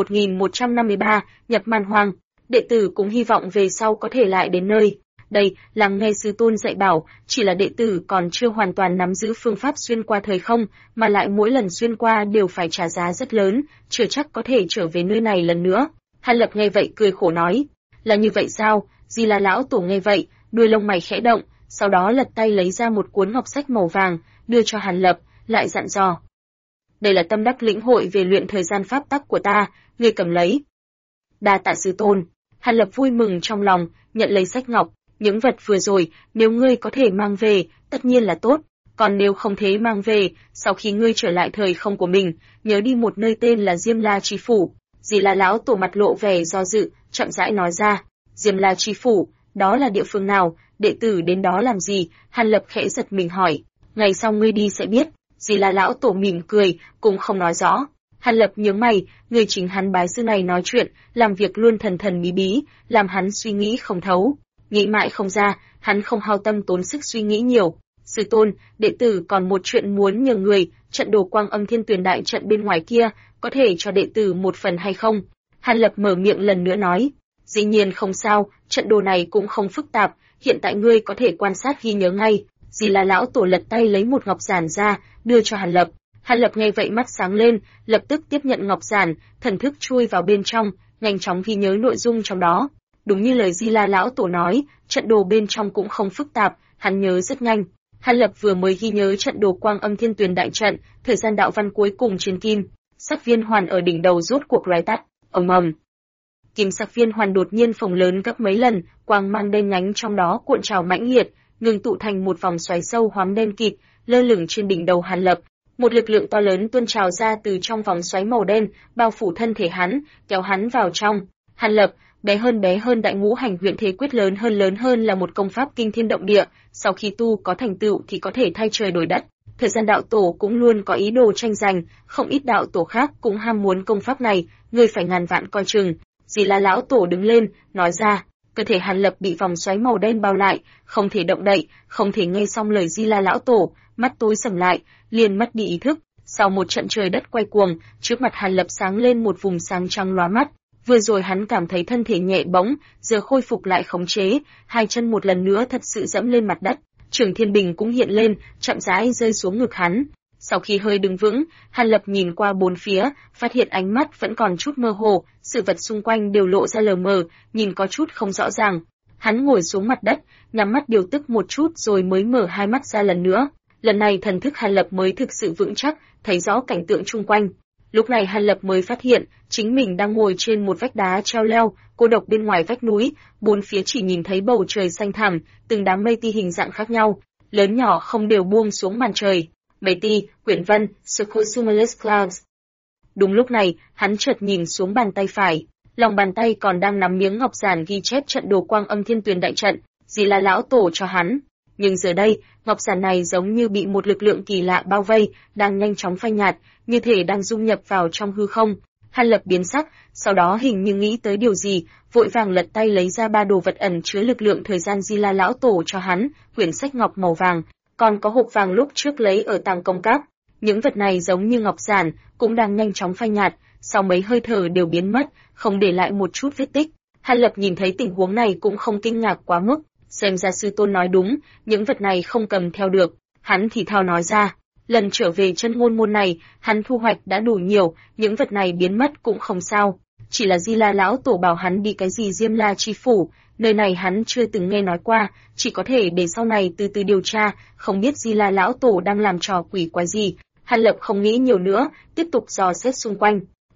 1153, nhập man hoang, đệ tử cũng hy vọng về sau có thể lại đến nơi. Đây, lắng nghe sư tôn dạy bảo, chỉ là đệ tử còn chưa hoàn toàn nắm giữ phương pháp xuyên qua thời không, mà lại mỗi lần xuyên qua đều phải trả giá rất lớn, chưa chắc có thể trở về nơi này lần nữa. Hàn Lập nghe vậy cười khổ nói, là như vậy sao? Di La lão tổ nghe vậy, đuôi lông mày khẽ động, sau đó lật tay lấy ra một cuốn ngọc sách màu vàng, đưa cho Hàn Lập, lại dặn dò. Đây là tâm đắc lĩnh hội về luyện thời gian pháp tắc của ta, ngươi cầm lấy. Đa tạ sư tôn. Hàn Lập vui mừng trong lòng, nhận lấy sách ngọc, những vật vừa rồi, nếu ngươi có thể mang về, tất nhiên là tốt, còn nếu không thế mang về, sau khi ngươi trở lại thời không của mình, nhớ đi một nơi tên là Diêm La Chi Phủ. Di La lão tổ mặt lộ vẻ do dự, chậm rãi nói ra, Diêm La Chi Phủ, đó là địa phương nào, đệ tử đến đó làm gì? Hàn Lập khẽ giật mình hỏi, ngày sau ngươi đi sẽ biết. Di La lão tổ mỉm cười, cũng không nói rõ. Hàn Lập nhướng mày, người chính hắn bái sư này nói chuyện, làm việc luôn thần thần bí bí, làm hắn suy nghĩ không thấu. Nghĩ mãi không ra, hắn không hao tâm tốn sức suy nghĩ nhiều. Sư tôn, đệ tử còn một chuyện muốn nhờ người, trận đồ quang âm thiên tuyền đại trận bên ngoài kia, có thể cho đệ tử một phần hay không? Hàn Lập mở miệng lần nữa nói, dĩ nhiên không sao, trận đồ này cũng không phức tạp, hiện tại ngươi có thể quan sát ghi nhớ ngay. Di La lão tổ lật tay lấy một ngọc giản ra, đưa cho Hàn Lập. Hàn Lập nghe vậy mắt sáng lên, lập tức tiếp nhận ngọc giản, thần thức chui vào bên trong, nhanh chóng ghi nhớ nội dung trong đó. Đúng như lời Di La lão tổ nói, trận đồ bên trong cũng không phức tạp, hắn nhớ rất nhanh. Hàn Lập vừa mới ghi nhớ trận đồ quang âm thiên tuyền đại trận, thời gian đạo văn cuối cùng trên kim, sắc viên hoàn ở đỉnh đầu rốt cuộc lóe tắt, ầm ầm. Kim sắc viên hoàn đột nhiên phồng lớn gấp mấy lần, quang mang đen nhánh trong đó cuộn trào mãnh liệt, ngưng tụ thành một vòng xoáy sâu hoắm đen kịt, lơ lửng trên đỉnh đầu Hàn Lập. Một lực lượng to lớn tuôn trào ra từ trong vòng xoáy màu đen, bao phủ thân thể hắn, kéo hắn vào trong. Hàn Lập, bé hơn đại ngũ hành huyền thế quyết lớn hơn là một công pháp kinh thiên động địa, sau khi tu có thành tựu thì có thể thay trời đổi đất. Thời gian đạo tổ cũng luôn có ý đồ tranh giành, không ít đạo tổ khác cũng ham muốn công pháp này, ngươi phải ngàn vạn coi chừng. Di La lão tổ đứng lên, nói ra, cơ thể Hàn Lập bị vòng xoáy màu đen bao lại, không thể động đậy, không thể nghe xong lời Di La lão tổ, mắt tối sầm lại, liền mất đi ý thức. Sau một trận trời đất quay cuồng, trước mặt Hàn Lập sáng lên một vùng sáng trắng lóa mắt. Vừa rồi hắn cảm thấy thân thể nhẹ bỗng, giờ khôi phục lại khống chế, hai chân một lần nữa thật sự dẫm lên mặt đất. Trường Thiên Bình cũng hiện lên, chậm rãi rơi xuống ngực hắn. Sau khi hơi đứng vững, Hàn Lập nhìn qua bốn phía, phát hiện ánh mắt vẫn còn chút mơ hồ, sự vật xung quanh đều lộ ra lờ mờ, nhìn có chút không rõ ràng. Hắn ngồi xuống mặt đất, nhắm mắt điều tức một chút rồi mới mở hai mắt ra lần nữa. Lần này thần thức Hàn Lập mới thực sự vững chắc, thấy rõ cảnh tượng chung quanh. Lúc này Hàn Lập mới phát hiện, chính mình đang ngồi trên một vách đá treo leo, cô độc bên ngoài vách núi, bốn phía chỉ nhìn thấy bầu trời xanh thẳm, từng đám mây ti hình dạng khác nhau, lớn nhỏ không đều buông xuống màn trời. Mây ti, quyển vân, Circumulus Clouds. Đúng lúc này, hắn chợt nhìn xuống bàn tay phải, lòng bàn tay còn đang nắm miếng ngọc giản ghi chép trận đồ quang âm thiên tuyền đại trận, Di La lão tổ cho hắn. Nhưng giờ đây, ngọc giản này giống như bị một lực lượng kỳ lạ bao vây, đang nhanh chóng phai nhạt, như thể đang dung nhập vào trong hư không. Hàn Lập biến sắc, sau đó hình như nghĩ tới điều gì, vội vàng lật tay lấy ra ba đồ vật ẩn chứa lực lượng thời gian Di La lão tổ cho hắn, quyển sách ngọc màu vàng, còn có hộp vàng lúc trước lấy ở Tàng Công Các. Những vật này giống như ngọc giản, cũng đang nhanh chóng phai nhạt, sau mấy hơi thở đều biến mất, không để lại một chút vết tích. Hàn Lập nhìn thấy tình huống này cũng không kinh ngạc quá mức, xem ra sư tôn nói đúng, những vật này không cầm theo được. Hắn thì thào nói ra, lần trở về chân ngôn môn này, hắn thu hoạch đã đủ nhiều, những vật này biến mất cũng không sao. Chỉ là Di La lão tổ bảo hắn đi cái gì Diêm La Chi Phủ, nơi này hắn chưa từng nghe nói qua, chỉ có thể để sau này từ từ điều tra, không biết Di La lão tổ đang làm trò quỷ quái gì. Hàn Lập không nghĩ nhiều nữa, tiếp tục dò xét xung quanh.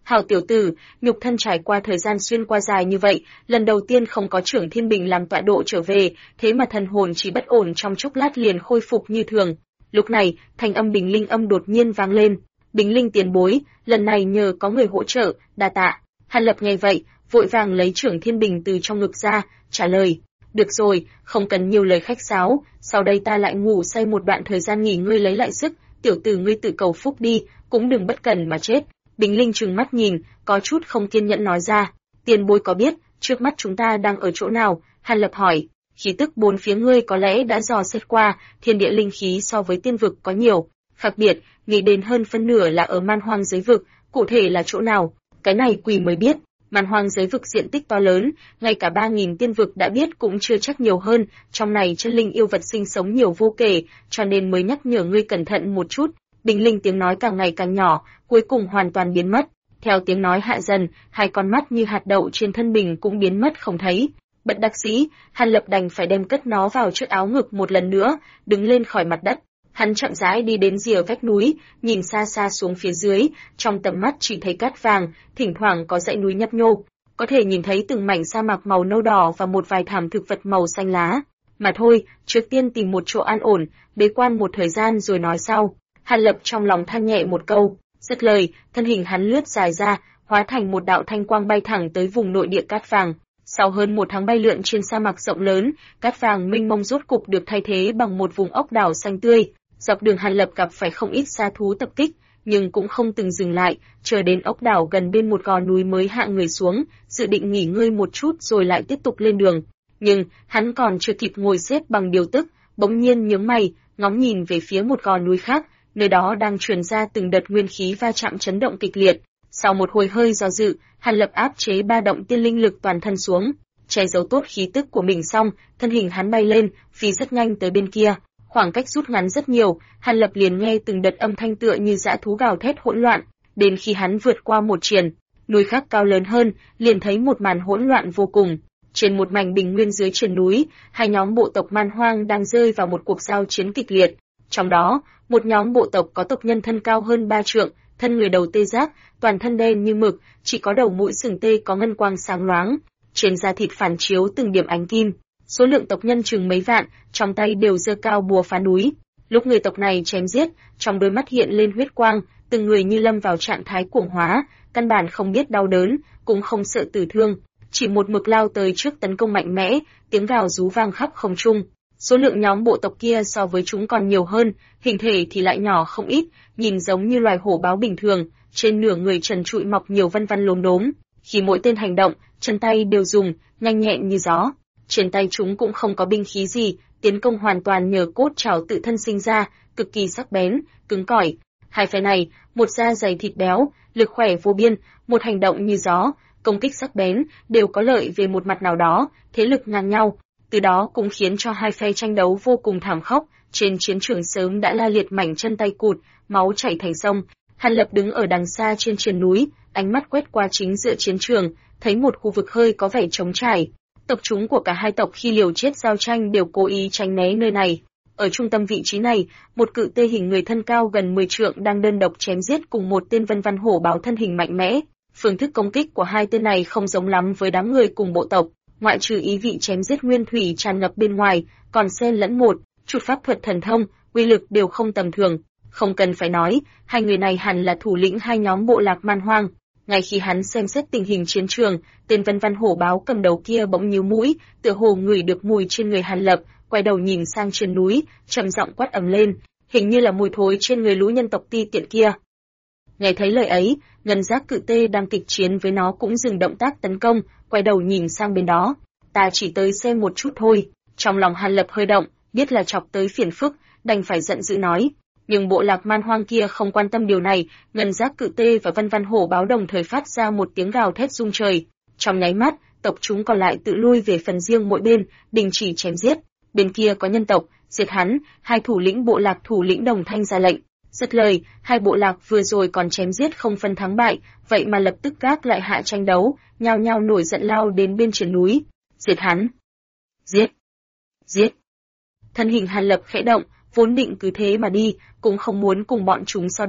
Hảo tiểu tử, nhục thân trải qua thời gian xuyên qua dài như vậy, lần đầu tiên không có trưởng thiên bình làm tọa độ trở về, thế mà thần hồn chỉ bất ổn trong chốc lát liền khôi phục như thường. Lúc này, thanh âm Bình Linh âm đột nhiên vang lên. Bình Linh tiền bối, lần này nhờ có người hỗ trợ, đa tạ. Hàn Lập nghe vậy, vội vàng lấy trưởng thiên bình từ trong ngực ra, trả lời. Được rồi, không cần nhiều lời khách sáo, sau đây ta lại ngủ say một đoạn thời gian nghỉ ngơi lấy lại sức, tiểu tử ngươi tự cầu phúc đi, cũng đừng bất cần mà chết. Bình Linh trừng mắt nhìn, có chút không kiên nhẫn nói ra. Tiền bối có biết, trước mắt chúng ta đang ở chỗ nào? Hàn Lập hỏi. Khí tức bốn phía ngươi có lẽ đã dò xét qua, thiên địa linh khí so với tiên vực có nhiều khác biệt, nghĩ đến hơn phân nửa là ở man hoang giới vực, cụ thể là chỗ nào, cái này quỷ mới biết. Man hoang giới vực diện tích to lớn, ngay cả 3.000 tiên vực đã biết cũng chưa chắc nhiều hơn, trong này chân linh yêu vật sinh sống nhiều vô kể, cho nên mới nhắc nhở ngươi cẩn thận một chút. Bình Linh tiếng nói càng ngày càng nhỏ, cuối cùng hoàn toàn biến mất. Theo tiếng nói hạ dần, hai con mắt như hạt đậu trên thân Bình cũng biến mất không thấy. Bất đắc dĩ, Hàn Lập đành phải đem cất nó vào chiếc áo ngực một lần nữa, đứng lên khỏi mặt đất. Hắn chậm rãi đi đến rìa vách núi, nhìn xa xa xuống phía dưới, trong tầm mắt chỉ thấy cát vàng, thỉnh thoảng có dãy núi nhấp nhô, có thể nhìn thấy từng mảnh sa mạc màu nâu đỏ và một vài thảm thực vật màu xanh lá. Mà thôi, trước tiên tìm một chỗ an ổn, bế quan một thời gian rồi nói sau. Hàn Lập trong lòng than nhẹ một câu, dứt lời, thân hình hắn lướt dài ra, hóa thành một đạo thanh quang bay thẳng tới vùng nội địa cát vàng. Sau hơn một tháng bay lượn trên sa mạc rộng lớn, cát vàng mênh mông rốt cục được thay thế bằng một vùng ốc đảo xanh tươi. Dọc đường Hàn Lập gặp phải không ít sa thú tập kích, nhưng cũng không từng dừng lại, chờ đến ốc đảo gần bên một gò núi mới hạ người xuống, dự định nghỉ ngơi một chút rồi lại tiếp tục lên đường. Nhưng, hắn còn chưa kịp ngồi xếp bằng điều tức, bỗng nhiên nhướng mày, ngóng nhìn về phía một gò núi khác, nơi đó đang truyền ra từng đợt nguyên khí va chạm chấn động kịch liệt. Sau một hồi hơi do dự, Hàn Lập áp chế ba động tiên linh lực toàn thân xuống, che giấu tốt khí tức của mình xong, thân hình hắn bay lên, phi rất nhanh tới bên kia. Khoảng cách rút ngắn rất nhiều, Hàn Lập liền nghe từng đợt âm thanh tựa như dã thú gào thét hỗn loạn, đến khi hắn vượt qua một triền, núi khác cao lớn hơn, liền thấy một màn hỗn loạn vô cùng. Trên một mảnh bình nguyên dưới triền núi, hai nhóm bộ tộc man hoang đang rơi vào một cuộc giao chiến kịch liệt. Trong đó, một nhóm bộ tộc có tộc nhân thân cao hơn 3 trượng, thân người đầu tê giác, toàn thân đen như mực, chỉ có đầu mũi sừng tê có ngân quang sáng loáng, trên da thịt phản chiếu từng điểm ánh kim. Số lượng tộc nhân chừng mấy vạn, trong tay đều giơ cao búa phá núi. Lúc người tộc này chém giết, trong đôi mắt hiện lên huyết quang, từng người như lâm vào trạng thái cuồng hóa, căn bản không biết đau đớn, cũng không sợ tử thương, chỉ một mực lao tới trước tấn công mạnh mẽ, tiếng gào rú vang khắp không trung. Số lượng nhóm bộ tộc kia so với chúng còn nhiều hơn, hình thể thì lại nhỏ không ít, nhìn giống như loài hổ báo bình thường, trên nửa người trần trụi mọc nhiều vân vân lốm đốm. Khi mỗi tên hành động, chân tay đều dùng, nhanh nhẹn như gió. Trên tay chúng cũng không có binh khí gì, tiến công hoàn toàn nhờ cốt trảo tự thân sinh ra, cực kỳ sắc bén, cứng cỏi. Hai phe này, một da dày thịt béo, lực khỏe vô biên, một hành động như gió, công kích sắc bén, đều có lợi về một mặt nào đó, thế lực ngang nhau. Từ đó cũng khiến cho hai phe tranh đấu vô cùng thảm khốc, trên chiến trường sớm đã la liệt mảnh chân tay cụt, máu chảy thành sông. Hàn Lập đứng ở đằng xa trên triền núi, ánh mắt quét qua chính giữa chiến trường, thấy một khu vực hơi có vẻ trống trải. Tộc chúng của cả hai tộc khi liều chết giao tranh đều cố ý tránh né nơi này. Ở trung tâm vị trí này, một cự tê hình người thân cao gần 10 trượng đang đơn độc chém giết cùng một tên vân vân hổ báo thân hình mạnh mẽ. Phương thức công kích của hai tên này không giống lắm với đám người cùng bộ tộc, ngoại trừ ý vị chém giết nguyên thủy tràn ngập bên ngoài, còn xen lẫn một chút pháp thuật thần thông, uy lực đều không tầm thường. Không cần phải nói, hai người này hẳn là thủ lĩnh hai nhóm bộ lạc man hoang. Ngay khi hắn xem xét tình hình chiến trường, tên vân vân hổ báo cầm đầu kia bỗng nhíu mũi, tựa hồ ngửi được mùi trên người Hàn Lập, quay đầu nhìn sang trên núi, trầm giọng quát ầm lên, hình như là mùi thối trên người lũ nhân tộc ti tiện kia. Nghe thấy lời ấy, ngân giác cự tê đang kịch chiến với nó cũng dừng động tác tấn công, quay đầu nhìn sang bên đó. Ta chỉ tới xem một chút thôi. Trong lòng Hàn Lập hơi động, biết là chọc tới phiền phức, đành phải giận dữ nói. Nhưng bộ lạc man hoang kia không quan tâm điều này, ngân giác cự tê và vân vân hổ báo đồng thời phát ra một tiếng gào thét rung trời. Trong nháy mắt, tộc chúng còn lại tự lui về phần riêng mỗi bên, đình chỉ chém giết. Bên kia có nhân tộc, diệt hắn, hai thủ lĩnh bộ lạc thủ lĩnh đồng thanh ra lệnh. Dứt lời, hai bộ lạc vừa rồi còn chém giết không phân thắng bại, vậy mà lập tức gác lại hạ tranh đấu, nhao nhao nổi giận lao đến bên triển núi. Diệt hắn! Giết! Giết! Thân hình Hàn Lập khẽ động, vốn định cứ thế mà đi, cũng không muốn cùng bọn chúng so đo,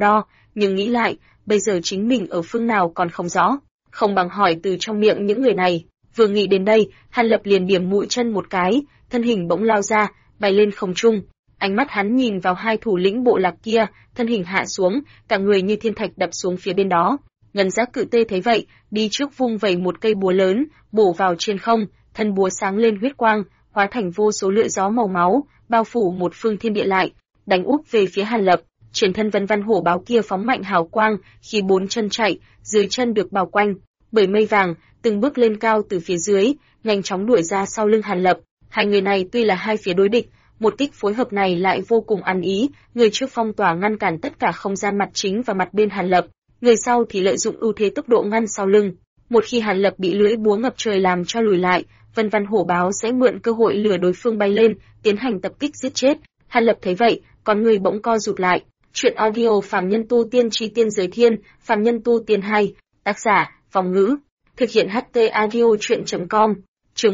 nhưng nghĩ lại, bây giờ chính mình ở phương nào còn không rõ, không bằng hỏi từ trong miệng những người này. Vừa nghĩ đến đây, Hàn Lập liền điểm mũi chân một cái, thân hình bỗng lao ra, bay lên không trung. Ánh mắt hắn nhìn vào hai thủ lĩnh bộ lạc kia, thân hình hạ xuống, cả người như thiên thạch đập xuống phía bên đó. Ngân giác cự tê thấy vậy, đi trước vung vẩy một cây búa lớn, bổ vào trên không, thân búa sáng lên huyết quang, hóa thành vô số lưỡi gió màu máu, bao phủ một phương thiên địa lại, đánh úp về phía Hàn Lập. Trên thân Vân Văn Hổ báo kia phóng mạnh hào quang, khi bốn chân chạy, dưới chân được bao quanh bởi mây vàng, từng bước lên cao từ phía dưới, nhanh chóng đuổi ra sau lưng Hàn Lập. Hai người này tuy là hai phía đối địch, một kích phối hợp này lại vô cùng ăn ý, người trước phong tỏa ngăn cản tất cả không gian mặt chính và mặt bên Hàn Lập, người sau thì lợi dụng ưu thế tốc độ ngăn sau lưng. Một khi Hàn Lập bị lưỡi búa ngập trời làm cho lùi lại, Vân Văn Hổ báo sẽ mượn cơ hội lừa đối phương bay lên, tiến hành tập kích giết chết. Hàn Lập thấy vậy, con người bỗng co rụt lại. Chuyện audio Phàm Nhân Tu Tiên Chi Tiên Giới Thiên, Phàm Nhân Tu Tiên 2, tác giả, Vong Ngữ, thực hiện HT audio truyện.com, chương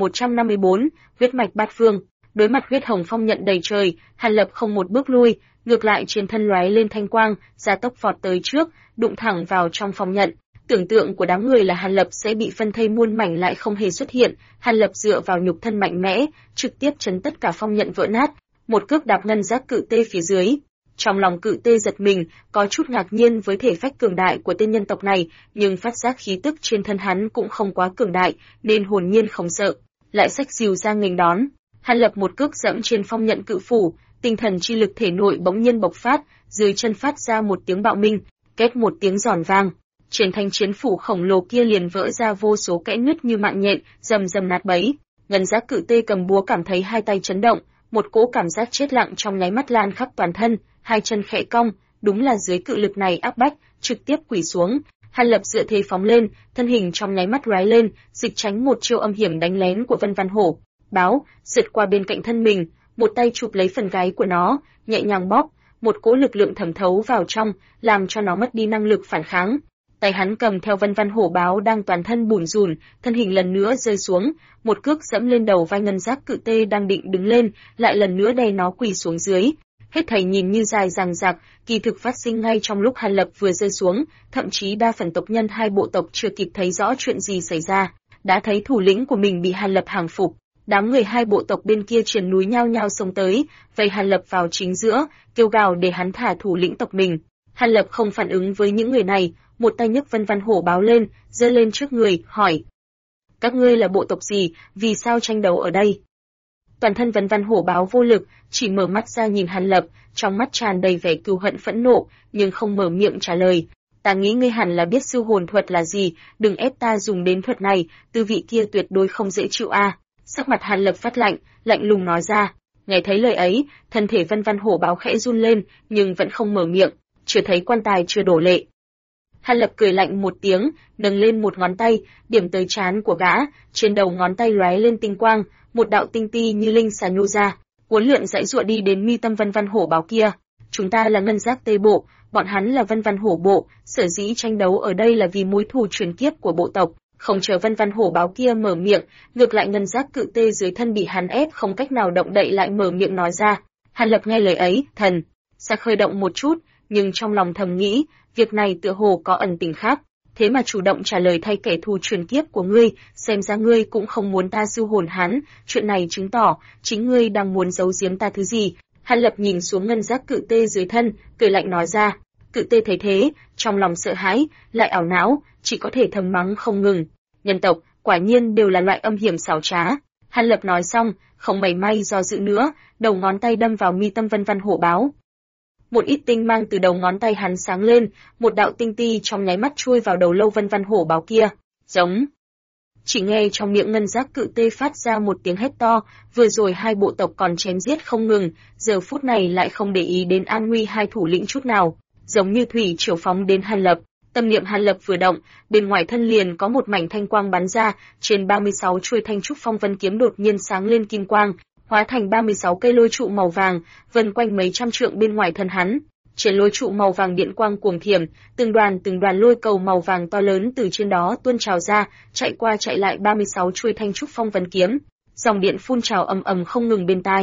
1154, huyết mạch bát phương. Đối mặt huyết hồng phong nhận đầy trời, Hàn Lập không một bước lui, ngược lại trên thân lóe lên thanh quang, gia tốc vọt tới trước, đụng thẳng vào trong phong nhận. Tưởng tượng của đám người là Hàn Lập sẽ bị phân thây muôn mảnh lại không hề xuất hiện, Hàn Lập dựa vào nhục thân mạnh mẽ, trực tiếp chấn tất cả phong nhận vỡ nát, một cước đạp ngân giác cự tê phía dưới. Trong lòng cự tê giật mình, có chút ngạc nhiên với thể phách cường đại của tên nhân tộc này, nhưng phát giác khí tức trên thân hắn cũng không quá cường đại, nên hồn nhiên không sợ, lại xách dìu ra nghênh đón. Hàn Lập một cước dẫm trên phong nhận cự phủ, tinh thần chi lực thể nội bỗng nhiên bộc phát, dưới chân phát ra một tiếng bạo minh, két một tiếng giòn vang. Trên thanh chiến phủ khổng lồ kia liền vỡ ra vô số kẽ nứt như mạng nhện, rầm rầm nát bấy. Ngân giác cự tê cầm búa cảm thấy hai tay chấn động, một cỗ cảm giác chết lặng trong nháy mắt lan khắp toàn thân, hai chân khẽ cong, đúng là dưới cự lực này áp bách, trực tiếp quỳ xuống. Hàn Lập dựa thế phóng lên, thân hình trong nháy mắt lóe lên, dịch tránh một chiêu âm hiểm đánh lén của Vân Văn Hổ báo, sượt qua bên cạnh thân mình, một tay chụp lấy phần gáy của nó, nhẹ nhàng bóp, một cỗ lực lượng thẩm thấu vào trong, làm cho nó mất đi năng lực phản kháng. Tay hắn cầm theo Vân Văn Hổ báo đang toàn thân bủn rủn, thân hình lần nữa rơi xuống, một cước dẫm lên đầu vai ngân giác cự tê đang định đứng lên, lại lần nữa đè nó quỳ xuống dưới. Hết thảy nhìn như dài dằng dặc, kỳ thực phát sinh ngay trong lúc Hàn Lập vừa rơi xuống, thậm chí đa phần tộc nhân hai bộ tộc chưa kịp thấy rõ chuyện gì xảy ra, đã thấy thủ lĩnh của mình bị Hàn Lập hàng phục. Đám người hai bộ tộc bên kia triền núi nhao nhao xông tới, vây Hàn Lập vào chính giữa, kêu gào để hắn thả thủ lĩnh tộc mình. Hàn Lập không phản ứng với những người này, một tay nhấc Vân Văn Hổ báo lên, giơ lên trước người, hỏi: các ngươi là bộ tộc gì, vì sao tranh đấu ở đây? Toàn thân Vân Văn Hổ báo vô lực, chỉ mở mắt ra nhìn Hàn Lập, trong mắt tràn đầy vẻ cừu hận phẫn nộ, nhưng không mở miệng trả lời. Ta nghĩ ngươi hẳn là biết siêu hồn thuật là gì, đừng ép ta dùng đến thuật này, tư vị kia tuyệt đối không dễ chịu a. Sắc mặt Hàn Lập phát lạnh, lạnh lùng nói ra. Nghe thấy lời ấy, thân thể Vân Văn Hổ báo khẽ run lên, nhưng vẫn không mở miệng, chưa thấy quan tài chưa đổ lệ. Hàn Lập cười lạnh một tiếng, nâng lên một ngón tay, điểm tới trán của gã, trên đầu ngón tay lóe lên tinh quang, một đạo tinh ti như linh xà nhô ra, uốn lượn dãy giụa đi đến mi tâm Vân Văn Hổ báo kia. Chúng ta là ngân giác Tây bộ, bọn hắn là Vân Văn Hổ bộ, sở dĩ tranh đấu ở đây là vì mối thù truyền kiếp của bộ tộc. Không chờ Vân Văn Hổ báo kia mở miệng, ngược lại ngân giác cự tê dưới thân bị hắn ép không cách nào động đậy lại mở miệng nói ra. Hàn Lập nghe lời ấy, thần sắc hơi động một chút, nhưng trong lòng thầm nghĩ, việc này tựa hồ có ẩn tình khác, thế mà chủ động trả lời thay kẻ thù truyền kiếp của ngươi, xem ra ngươi cũng không muốn ta siêu hồn hắn, chuyện này chứng tỏ chính ngươi đang muốn giấu giếm ta thứ gì. Hàn Lập nhìn xuống ngân giác cự tê dưới thân, cười lạnh nói ra. Cự tê thấy thế, trong lòng sợ hãi, lại ảo não, chỉ có thể thầm mắng không ngừng. Nhân tộc, quả nhiên đều là loại âm hiểm xảo trá. Hàn Lập nói xong, không mảy may do dự nữa, đầu ngón tay đâm vào mi tâm Vân Văn Hổ báo. Một ít tinh mang từ đầu ngón tay hắn sáng lên, một đạo tinh ti trong nháy mắt chui vào đầu lâu Vân Văn Hổ báo kia. Giống. Chỉ nghe trong miệng ngân giác cự tê phát ra một tiếng hét to, vừa rồi hai bộ tộc còn chém giết không ngừng, giờ phút này lại không để ý đến an nguy hai thủ lĩnh chút nào, giống như thủy triều phóng đến Hàn Lập. Tâm niệm Hàn Lập vừa động, bên ngoài thân liền có một mảnh thanh quang bắn ra, trên 36 chuôi thanh trúc phong vân kiếm đột nhiên sáng lên kim quang, hóa thành 36 cây lôi trụ màu vàng, vần quanh mấy trăm trượng bên ngoài thân hắn. Trên lôi trụ màu vàng điện quang cuồng thiểm, từng đoàn lôi cầu màu vàng to lớn từ trên đó tuôn trào ra, chạy qua chạy lại 36 chuôi thanh trúc phong vân kiếm. Dòng điện phun trào ầm ầm không ngừng bên tai.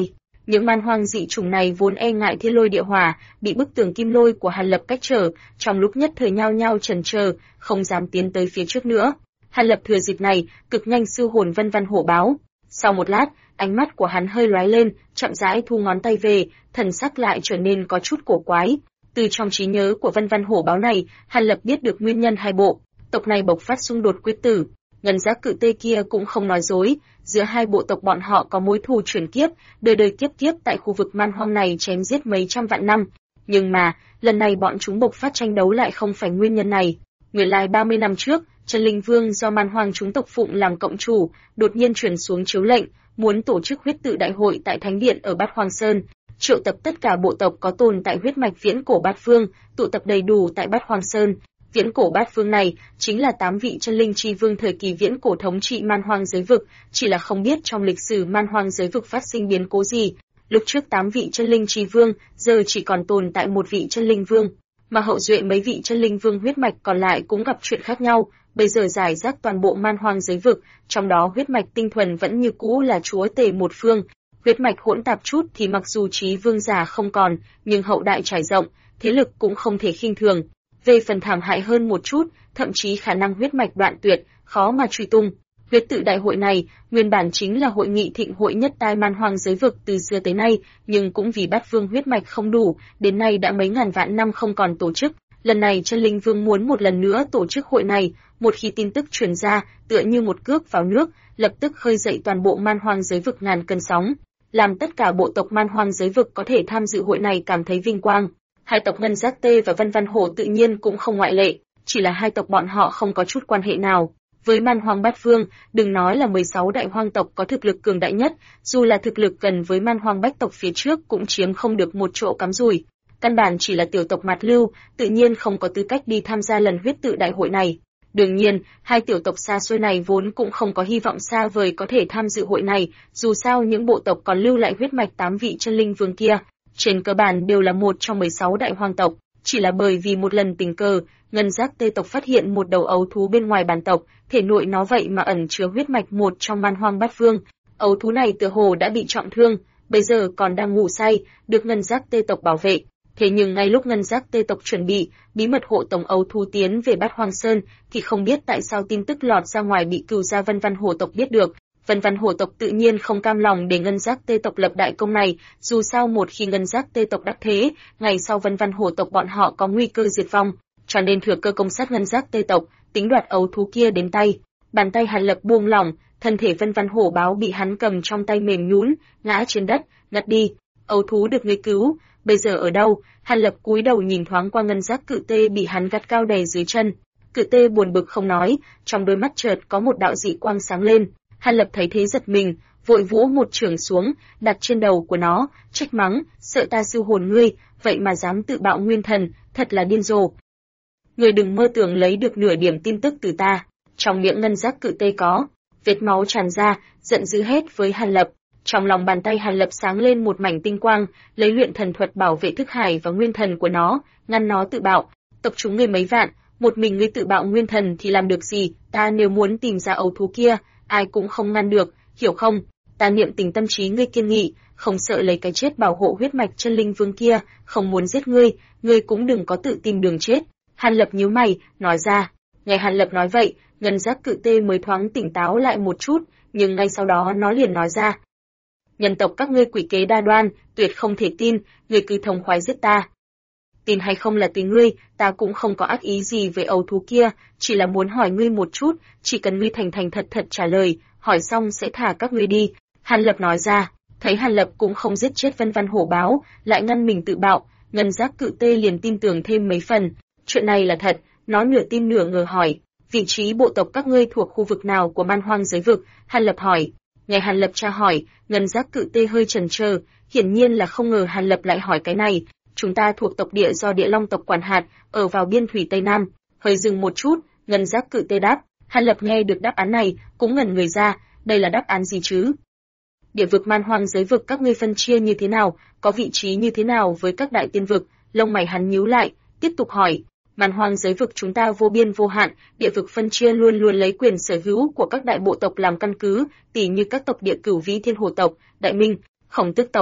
Những man hoang dị chủng này vốn e ngại thiên lôi địa hỏa, bị bức tường kim lôi của Hàn Lập cách trở, trong lúc nhất thời nhao nhao chần chờ, không dám tiến tới phía trước nữa. Hàn Lập thừa dịp này, cực nhanh siêu hồn vân văn hổ báo. Sau một lát, ánh mắt của hắn hơi lóe lên, chậm rãi thu ngón tay về, thần sắc lại trở nên có chút cổ quái. Từ trong trí nhớ của vân văn hổ báo này, Hàn Lập biết được nguyên nhân hai bộ tộc này bộc phát xung đột quyết tử. Ngân giác cự tê kia cũng không nói dối, giữa hai bộ tộc bọn họ có mối thù chuyển kiếp, đời đời kiếp kiếp tại khu vực man hoang này chém giết mấy trăm vạn năm. Nhưng mà, lần này bọn chúng bộc phát tranh đấu lại không phải nguyên nhân này. Nguyên lai 30 năm trước, Chân Linh Vương do man hoang chúng tộc phụng làm cộng chủ, đột nhiên truyền xuống chiếu lệnh, muốn tổ chức huyết tự đại hội tại Thánh Điện ở Bát Hoang Sơn, triệu tập tất cả bộ tộc có tồn tại huyết mạch viễn cổ Bát Vương, tụ tập đầy đủ tại Bát Hoang Sơn. Viễn cổ Bát Vương này chính là 8 vị chân linh chi vương thời kỳ viễn cổ thống trị man hoang giới vực, chỉ là không biết trong lịch sử man hoang giới vực phát sinh biến cố gì. Lúc trước 8 vị chân linh chi vương, giờ chỉ còn tồn tại một vị chân linh vương, mà hậu duệ mấy vị chân linh vương huyết mạch còn lại cũng gặp chuyện khác nhau, bây giờ giải rác toàn bộ man hoang giới vực, trong đó huyết mạch tinh thuần vẫn như cũ là chúa tể một phương. Huyết mạch hỗn tạp chút thì mặc dù chí vương giả không còn, nhưng hậu đại trải rộng, thế lực cũng không thể khinh thường. Về phần thảm hại hơn một chút, thậm chí khả năng huyết mạch đoạn tuyệt, khó mà truy tung. Huyết tự đại hội này, nguyên bản chính là hội nghị thịnh hội nhất tai man hoang giới vực từ xưa tới nay, nhưng cũng vì Bát Vương huyết mạch không đủ, đến nay đã mấy ngàn vạn năm không còn tổ chức. Lần này Chân Linh Vương muốn một lần nữa tổ chức hội này, một khi tin tức truyền ra, tựa như một cước vào nước, lập tức khơi dậy toàn bộ man hoang giới vực ngàn cơn sóng, làm tất cả bộ tộc man hoang giới vực có thể tham dự hội này cảm thấy vinh quang. Hai tộc Ngân Giác Tê và Vân Văn Hổ tự nhiên cũng không ngoại lệ, chỉ là hai tộc bọn họ không có chút quan hệ nào với man hoang Bát Vương, đừng nói là 16 đại hoang tộc có thực lực cường đại nhất, dù là thực lực gần với man hoang bách tộc phía trước cũng chiếm không được một chỗ cắm rủi. Căn bản chỉ là tiểu tộc Mạt Lưu, tự nhiên không có tư cách đi tham gia lần huyết tự đại hội này. Đương nhiên, hai tiểu tộc xa xôi này vốn cũng không có hy vọng xa vời có thể tham dự hội này, dù sao những bộ tộc còn lưu lại huyết mạch 8 vị chân linh vương kia, trên cơ bản đều là một trong 16 đại hoang tộc, chỉ là bởi vì một lần tình cờ, Ngân Giác Tê tộc phát hiện một đầu ấu thú bên ngoài bản tộc, thể nội nó vậy mà ẩn chứa huyết mạch một trong man hoang Bát Vương. Ấu thú này tựa hồ đã bị trọng thương, bây giờ còn đang ngủ say, được Ngân Giác Tê tộc bảo vệ. Thế nhưng ngay lúc Ngân Giác Tê tộc chuẩn bị bí mật hộ tống ấu thú tiến về Bát Hoang Sơn, thì không biết tại sao tin tức lọt ra ngoài bị cừu gia Vân Văn Hổ tộc biết được. Vân Văn Hổ tộc tự nhiên không cam lòng để Ngân Giác Tê tộc lập đại công này, dù sao một khi Ngân Giác Tê tộc đắc thế, ngày sau Vân Văn Hổ tộc bọn họ có nguy cơ diệt vong, cho nên thừa cơ công sát Ngân Giác Tê tộc, tính đoạt ấu thú kia đến tay. Bàn tay Hàn Lập buông lỏng, thân thể Vân Văn Hổ báo bị hắn cầm trong tay mềm nhũn, ngã trên đất, ngất đi. Ấu thú được ngươi cứu, bây giờ ở đâu? Hàn Lập cúi đầu nhìn thoáng qua Ngân Giác Cự Tê bị hắn gắt cao đè dưới chân. Cự Tê buồn bực không nói, trong đôi mắt chợt có một đạo dị quang sáng lên. Hàn Lập thấy thế giật mình, vội vỗ một chưởng xuống, đặt trên đầu của nó, trách mắng, sợ ta siêu hồn ngươi, vậy mà dám tự bạo nguyên thần, thật là điên rồ. Ngươi đừng mơ tưởng lấy được nửa điểm tin tức từ ta. Trong miệng Ngân Giác Cự Tê có vết máu tràn ra, giận dữ hết với Hàn Lập. Trong lòng bàn tay Hàn Lập sáng lên một mảnh tinh quang, lấy luyện thần thuật bảo vệ thức hải và nguyên thần của nó, ngăn nó tự bạo. Tộc chúng ngươi mấy vạn, một mình ngươi tự bạo nguyên thần thì làm được gì? Ta nếu muốn tìm ra ấu thú kia, ai cũng không ngăn được, hiểu không? Ta niệm tình tâm trí ngươi kiên nghị, không sợ lấy cái chết bảo hộ huyết mạch chân linh vương kia, không muốn giết ngươi, ngươi cũng đừng có tự tìm đường chết. Hàn Lập nhíu mày, nói ra. Nghe Hàn Lập nói vậy, Ngân Giác Cự Tê mới thoáng tỉnh táo lại một chút, nhưng ngay sau đó nó liền nói ra. Nhân tộc các ngươi quỷ kế đa đoan, tuyệt không thể tin, ngươi cứ thống khoái giết ta. Tin hay không là tùy ngươi, ta cũng không có ác ý gì với ấu thú kia, chỉ là muốn hỏi ngươi một chút, chỉ cần ngươi thành thành thật thật trả lời, hỏi xong sẽ thả các ngươi đi. Hàn Lập nói ra, thấy Hàn Lập cũng không giết chết Vân Văn Hổ báo, lại ngăn mình tự bạo, Ngân Giác Cự Tê liền tin tưởng thêm mấy phần. Chuyện này là thật, nó nửa tin nửa ngờ hỏi, vị trí bộ tộc các ngươi thuộc khu vực nào của man hoang giới vực? Hàn Lập hỏi. Nghe Hàn Lập tra hỏi, Ngân Giác Cự Tê hơi chần chờ, hiển nhiên là không ngờ Hàn Lập lại hỏi cái này. Chúng ta thuộc tộc địa do Địa Long tộc quản hạt, ở vào biên thủy Tây Nam. Hơi dừng một chút, Ngân Giác Cự Tê đáp. Hàn Lập nghe được đáp án này, cũng ngẩn người ra, đây là đáp án gì chứ? Địa vực man hoang giới vực các ngươi phân chia như thế nào, có vị trí như thế nào với các đại tiên vực? Lông mày hắn nhíu lại, tiếp tục hỏi. Man hoang giới vực chúng ta vô biên vô hạn, địa vực phân chia luôn luôn lấy quyền sở hữu của các đại bộ tộc làm căn cứ, tỉ như các tộc địa Cửu Vĩ Thiên Hồ tộc, Đại Minh, Khổng Tước tộc,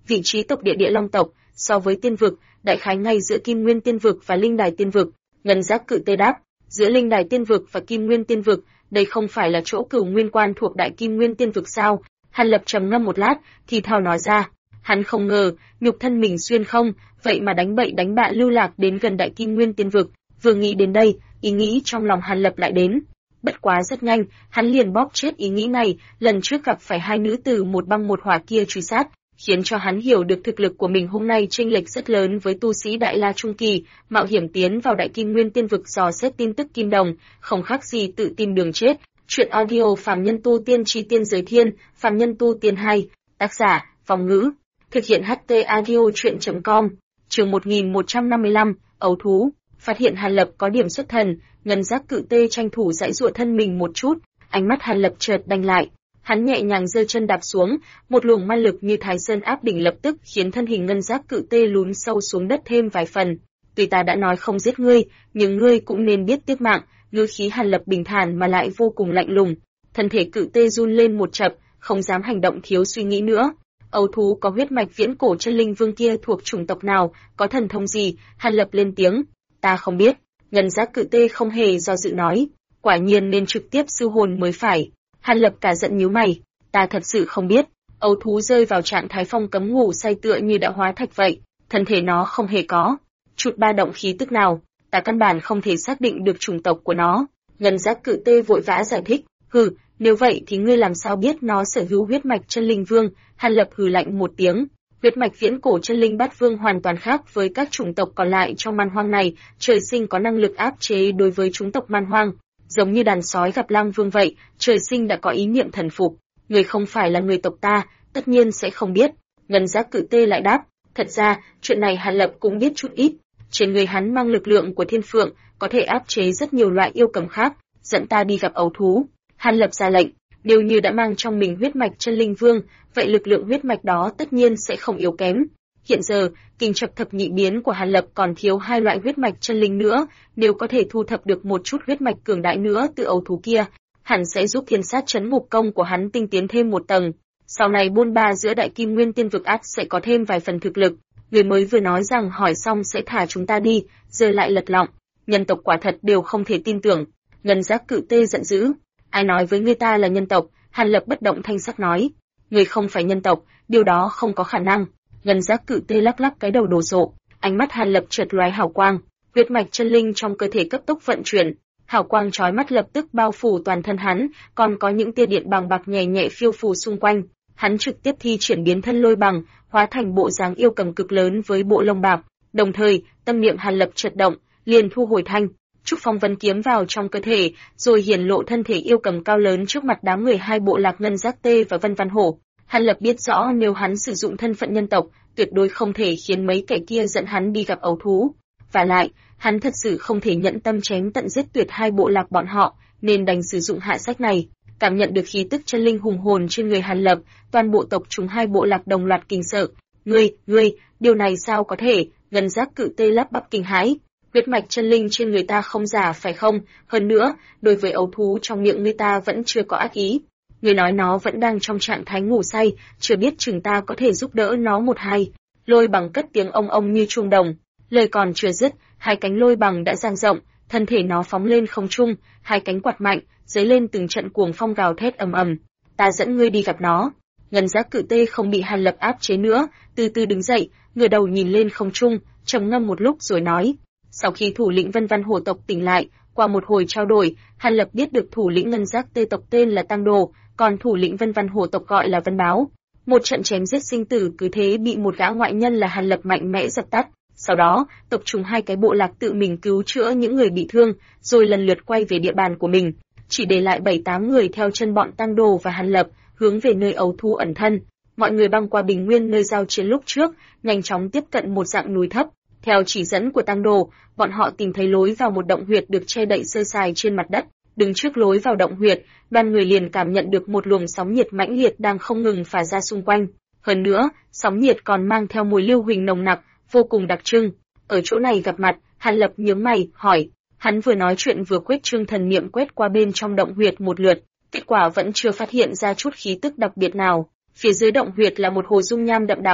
vị trí tộc địa Địa Long tộc, so với tiên vực, đại khái ngay giữa Kim Nguyên tiên vực và Linh Đài tiên vực. Ngân Giác Cự Tê đáp, giữa Linh Đài tiên vực và Kim Nguyên tiên vực, đây không phải là chỗ Cửu Nguyên Quan thuộc Đại Kim Nguyên tiên vực sao? Hàn Lập trầm ngâm một lát, thì thào nói ra, hắn không ngờ, nhục thân mình xuyên không, vậy mà đánh bậy đánh bạ lưu lạc đến gần Đại Kim Nguyên tiên vực. Vừa nghĩ đến đây, ý nghĩ trong lòng Hàn Lập lại đến. Bất quá rất nhanh, hắn liền bóp chết ý nghĩ này, lần trước gặp phải hai nữ tử một băng một hỏa kia truy sát, khiến cho hắn hiểu được thực lực của mình hôm nay chênh lệch rất lớn với tu sĩ Đại La Trung Kỳ, mạo hiểm tiến vào Đại Kim Nguyên tiên vực dò xét tin tức Kim Đồng, không khác gì tự tìm đường chết. Chuyện audio Phàm Nhân Tu Tiên Chi Tiên Giới Thiên, Phàm Nhân Tu Tiên 2, tác giả, Vong Ngữ, thực hiện HT audio chuyện.com, chương 1155, ấu thú. Phát hiện Hàn Lập có điểm xuất thần, Ngân Giác Cự Tê tranh thủ giãy giụa thân mình một chút, ánh mắt Hàn Lập chợt đanh lại. Hắn nhẹ nhàng giơ chân đạp xuống, một luồng ma lực như Thái Sơn áp đỉnh lập tức khiến thân hình Ngân Giác Cự Tê lún sâu xuống đất thêm vài phần. Tuy ta đã nói không giết ngươi, nhưng ngươi cũng nên biết tiếc mạng. Ngữ khí Hàn Lập bình thản mà lại vô cùng lạnh lùng. Thân thể Cự Tê run lên một chập, không dám hành động thiếu suy nghĩ nữa. Ấu thú có huyết mạch viễn cổ chân linh vương kia thuộc chủng tộc nào, có thần thông gì? Hàn Lập lên tiếng. Ta không biết. Ngân Giác Cự Tê không hề do dự nói. Quả nhiên nên trực tiếp siêu hồn mới phải. Hàn Lập cả giận nhíu mày. Ta thật sự không biết. Ấu thú rơi vào trạng thái phong cấm ngủ say tựa như đã hóa thạch vậy. Thân thể nó không hề có chút ba động khí tức nào. Ta căn bản không thể xác định được chủng tộc của nó. Ngân Giác Cự Tê vội vã giải thích. Hừ, nếu vậy thì ngươi làm sao biết nó sở hữu huyết mạch chân linh vương? Hàn Lập hừ lạnh một tiếng. Huyết mạch viễn cổ chân linh bát vương hoàn toàn khác với các chủng tộc còn lại trong man hoang này, trời sinh có năng lực áp chế đối với chủng tộc man hoang, giống như đàn sói gặp lang vương vậy, trời sinh đã có ý niệm thần phục. Người không phải là người tộc ta, tất nhiên sẽ không biết. Ngân Giác Cự Tê lại đáp, thật ra, chuyện này Hàn Lập cũng biết chút ít. Trên người hắn mang lực lượng của thiên phượng, có thể áp chế rất nhiều loại yêu cầm khác, dẫn ta đi gặp ấu thú. Hàn Lập ra lệnh, nếu như đã mang trong mình huyết mạch chân linh vương, vậy lực lượng huyết mạch đó tất nhiên sẽ không yếu kém. Hiện giờ, kinh chập thập nhị biến của Hàn Lập còn thiếu hai loại huyết mạch chân linh nữa, nếu có thể thu thập được một chút huyết mạch cường đại nữa từ ấu thú kia, hẳn sẽ giúp thiên sát chấn ngục công của hắn tinh tiến thêm một tầng. Sau này buôn ba giữa Đại Kim Nguyên tiên vực ắt sẽ có thêm vài phần thực lực. Người mới vừa nói rằng hỏi xong sẽ thả chúng ta đi, giờ lại lật lọng. Nhân tộc quả thật đều không thể tin tưởng. Ngân Giác Cự Tê giận dữ. Ai nói với người ta là nhân tộc? Hàn Lập bất động thanh sắc nói. Người không phải nhân tộc, điều đó không có khả năng. Ngân Giác Cự Tê lắc lắc cái đầu đồ sộ, ánh mắt Hàn Lập chợt lóe hào quang, huyết mạch chân linh trong cơ thể cấp tốc vận chuyển, hào quang chói mắt lập tức bao phủ toàn thân hắn, còn có những tia điện bằng bạc nhẹ nhẹ phiêu phù xung quanh. Hắn trực tiếp thi triển biến thân lôi bằng, hóa thành bộ dáng yêu cầm cực lớn với bộ lông bạc. Đồng thời, tâm niệm Hàn Lập chợt động, liền thu hồi thanh trúc phong vân kiếm vào trong cơ thể, rồi hiển lộ thân thể yêu cầm cao lớn trước mặt đám người hai bộ lạc Ngân Giác Tê và Vân Văn Hổ. Hàn Lập biết rõ nếu hắn sử dụng thân phận nhân tộc, tuyệt đối không thể khiến mấy kẻ kia dẫn hắn đi gặp ấu thú. Và lại, hắn thật sự không thể nhẫn tâm chém tận giết tuyệt hai bộ lạc bọn họ, nên đành sử dụng hạ sách này. Cảm nhận được khí tức chân linh hùng hồn trên người Hàn Lập, toàn bộ tộc chúng hai bộ lạc đồng loạt kinh sợ. Ngươi, điều này sao có thể? Ngân Giác Cự Tê lắp bắp kinh hãi. Huyết mạch chân linh trên người ta không giả phải không? Hơn nữa, đối với ấu thú trong miệng người ta vẫn chưa có ác ý. Người nói nó vẫn đang trong trạng thái ngủ say, chưa biết chừng ta có thể giúp đỡ nó một hai. Lôi bằng cất tiếng ông ông như chuông đồng. Lời còn chưa dứt, hai cánh lôi bằng đã dang rộng, thân thể nó phóng lên không trung, hai cánh quạt mạnh, dấy lên từng trận cuồng phong gào thét ầm ầm. Ta dẫn ngươi đi gặp nó. Ngân Giác Cự Tê không bị Hàn Lập áp chế nữa, từ từ đứng dậy, ngửa đầu nhìn lên không trung, trầm ngâm một lúc rồi nói. Sau khi thủ lĩnh Vân Văn Hổ tộc tỉnh lại, qua một hồi trao đổi, Hàn Lập biết được thủ lĩnh Ngân Giác Tê tộc tên là Tăng Đồ, còn thủ lĩnh Vân Văn Hổ tộc gọi là Vân Báo. Một trận chém giết sinh tử cứ thế bị một gã ngoại nhân là Hàn Lập mạnh mẽ dập tắt. Sau đó, tộc chúng hai cái bộ lạc tự mình cứu chữa những người bị thương, rồi lần lượt quay về địa bàn của mình, chỉ để lại 7-8 người theo chân bọn Tăng Đồ và Hàn Lập, hướng về nơi ấu thú ẩn thân. Mọi người băng qua bình nguyên nơi giao chiến lúc trước, nhanh chóng tiếp cận một dạng núi thấp. Theo chỉ dẫn của Tăng Đồ, bọn họ tìm thấy lối vào một động huyệt được che đậy sơ sài trên mặt đất. Đứng trước lối vào động huyệt, đoàn người liền cảm nhận được một luồng sóng nhiệt mãnh liệt đang không ngừng phả ra xung quanh. Hơn nữa, sóng nhiệt còn mang theo mùi lưu huỳnh nồng nặc, vô cùng đặc trưng. Ở chỗ này gặp mặt, Hàn Lập nhướng mày, hỏi. Hắn vừa nói chuyện vừa quét trương thần niệm quét qua bên trong động huyệt một lượt, kết quả vẫn chưa phát hiện ra chút khí tức đặc biệt nào. Phía dưới động huyệt là một hồ dung nham đậm đặc,